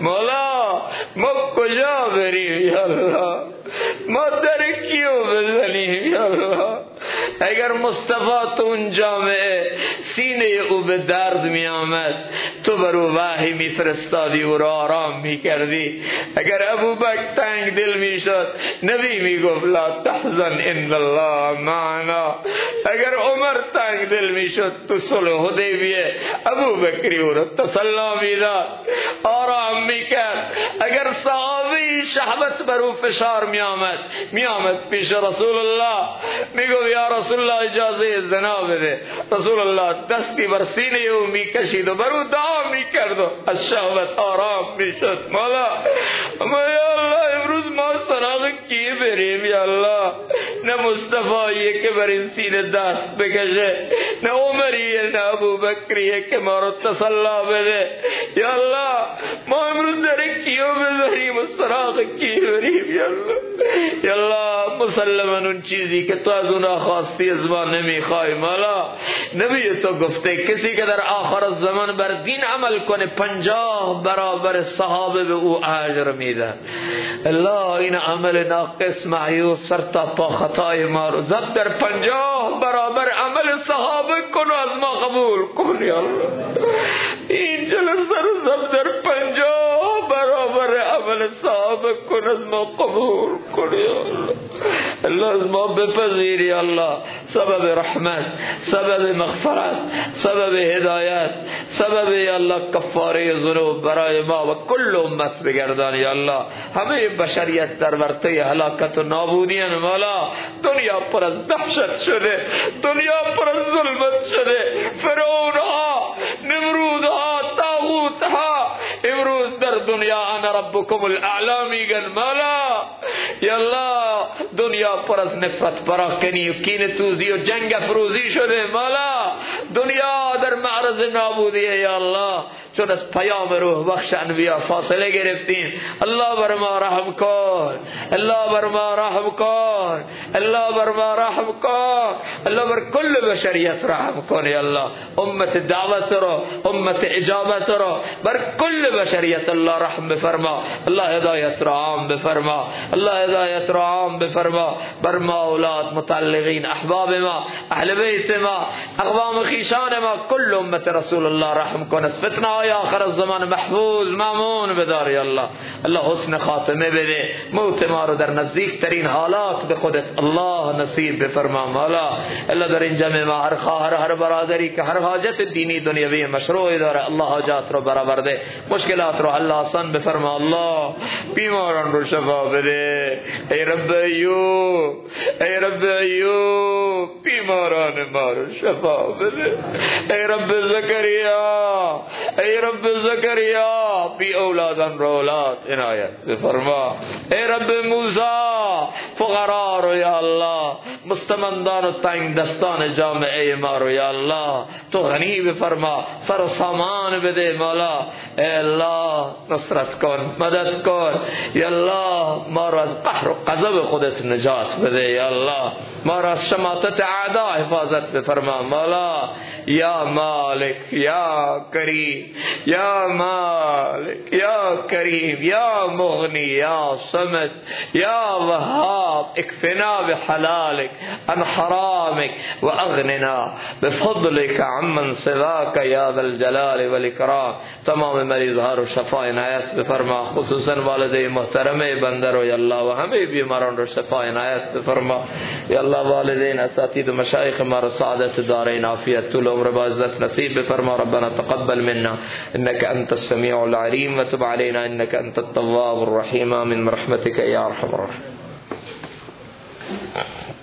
مولا ما کجا بریم یا الله؟ ما در کیو بزنیم یا الله؟ اگر مصطفی تو اون جامعه سینه او به درد می آمد تو بر او وحی می فرستادی و را آرام می کردی. اگر ابو بکر تنگ دل می شد نبی می گفت لا تحزن ان الله معنا. اگر عمر تنگ دل می شد تو صلح حدیبیه ابو بکری او را تسلی می داد، آرام می کرد. اگر صحابی شهوت بر او فشار می آمد پیش رسول الله می گفت یا رسول الله اجازه زنا بده. رسول الله دستی بر سینه او می کشید و بر او دعا می کرد و از شهوت آرام می شد. مولا اما یا الله امروز ما سراغ کی بریم یا الله؟ نه مصطفیه که بر این سینه دست بکشه، نه عمریه نه ابو بکریه که ما رو تسلا بده یا الله. ما امروز در کیو بذاریم و سراغ کی بریم یا الله؟ یا الله مسلما اون چیزی که تو از اونها خواستی از ما نمیخوای مولا. نبی تو گفته کسی که در آخر الزمان بر دین عمل کنه 50 برابر صحابه به او اجر میده. الله این عمل ناقص معیوب سر تا پا خطای ما رو ضبط در 50 برابر عمل صحابه کن و از ما قبول کن یا الله. این جلسه رو ضبط در 50 برابر عمل صحابه کن از ما قبول کن یا الله. الله از ما بپذیر یا الله. سبب رحمت، سبب مغفرت، سبب هدایت، سبب یا الله کفاره ذنوب برای ما و کل امت بگردان یا الله. همه بشریت در ورطه هلاکت و نابودی مولا. دنیا پر از دهشت شده، دنیا پر از ظلمت شده. فرعون ها، نمرود ها، طاغوت ها امروز در دنیا انا ربکم الاعلی میگن مولا. یا الله دنیا پر از نفرت پراکنی و کینه توزی و جنگ افروزی شده مولا. دنیا در معرض نابودیه یا الله. چون از پیام روح بخش انبیاء فاصله گرفتیم. الله بر ما رحم کن، الله بر ما رحم کن، الله بر ما رحم کن، الله بر کل بشریت رحم کن یا الله. امت دعوت رو، امت اجابت رو بر کل بشریت الله رحم بفرما. الله هدایت را عام بفرما، الله هدایت را عام بفرما بر ما اولاد متعلقین احباب ما اهل بیت ما اقوام خیشان ما کل امت رسول الله رحم کن. از فتنه برای آخر الزمان محفوظ مامون بدار یا الله. الله حسن خاتمه بده، موت ما رو در نزدیکترین حالات به خودت الله نصیب بفرما مولا. الله در این جمع ما هر خواهر هر برادری که هر حاجت دینی دنیوی مشروعی داره الله حاجات رو برآورده، مشکلات رو الله آسان بفرما الله. بیماران رو شفا بده ای رب ایوب، ای رب ایوب بیماران ما رو شفا بده. ای رب زکریا، ای رب زکریا بی اولادان رو اولاد عنایت بفرما. ای رب موسی فقرا رو یا الله، مستمندان و تنگ دستان جامعه ما رو یا الله تو غنی بفرما، سر و سامان بده مولا. ای الله نصرت کن، مدد کن یا الله. ما را از قهر و غضب خودت نجات بده یا الله. ما را از شماتت اعدا حفاظت بفرما مولا. یا مالک یا کریم، یا مالک یا کریم، یا مغنی یا صمد، یا وهاب اکفنا بحلالک عن حرامک و اغننا بفضلک عمن سواک یا ذا الجلال والاکرام. تمام مریضها رو شفا عنایت بفرما، خصوصا والده محترم بنده رو یا الله و همه بیماران رو شفا عنایت بفرما یا الله. والدین اساتید و مشایخ ما رو سعادت دارین، عافیت طول عمر با عزت نصیب بفرما. ربنا تقبل منا انك انت السميع العليم وتب علينا انك انت التواب الرحيم من رحمتك يا ارحم الراحمين.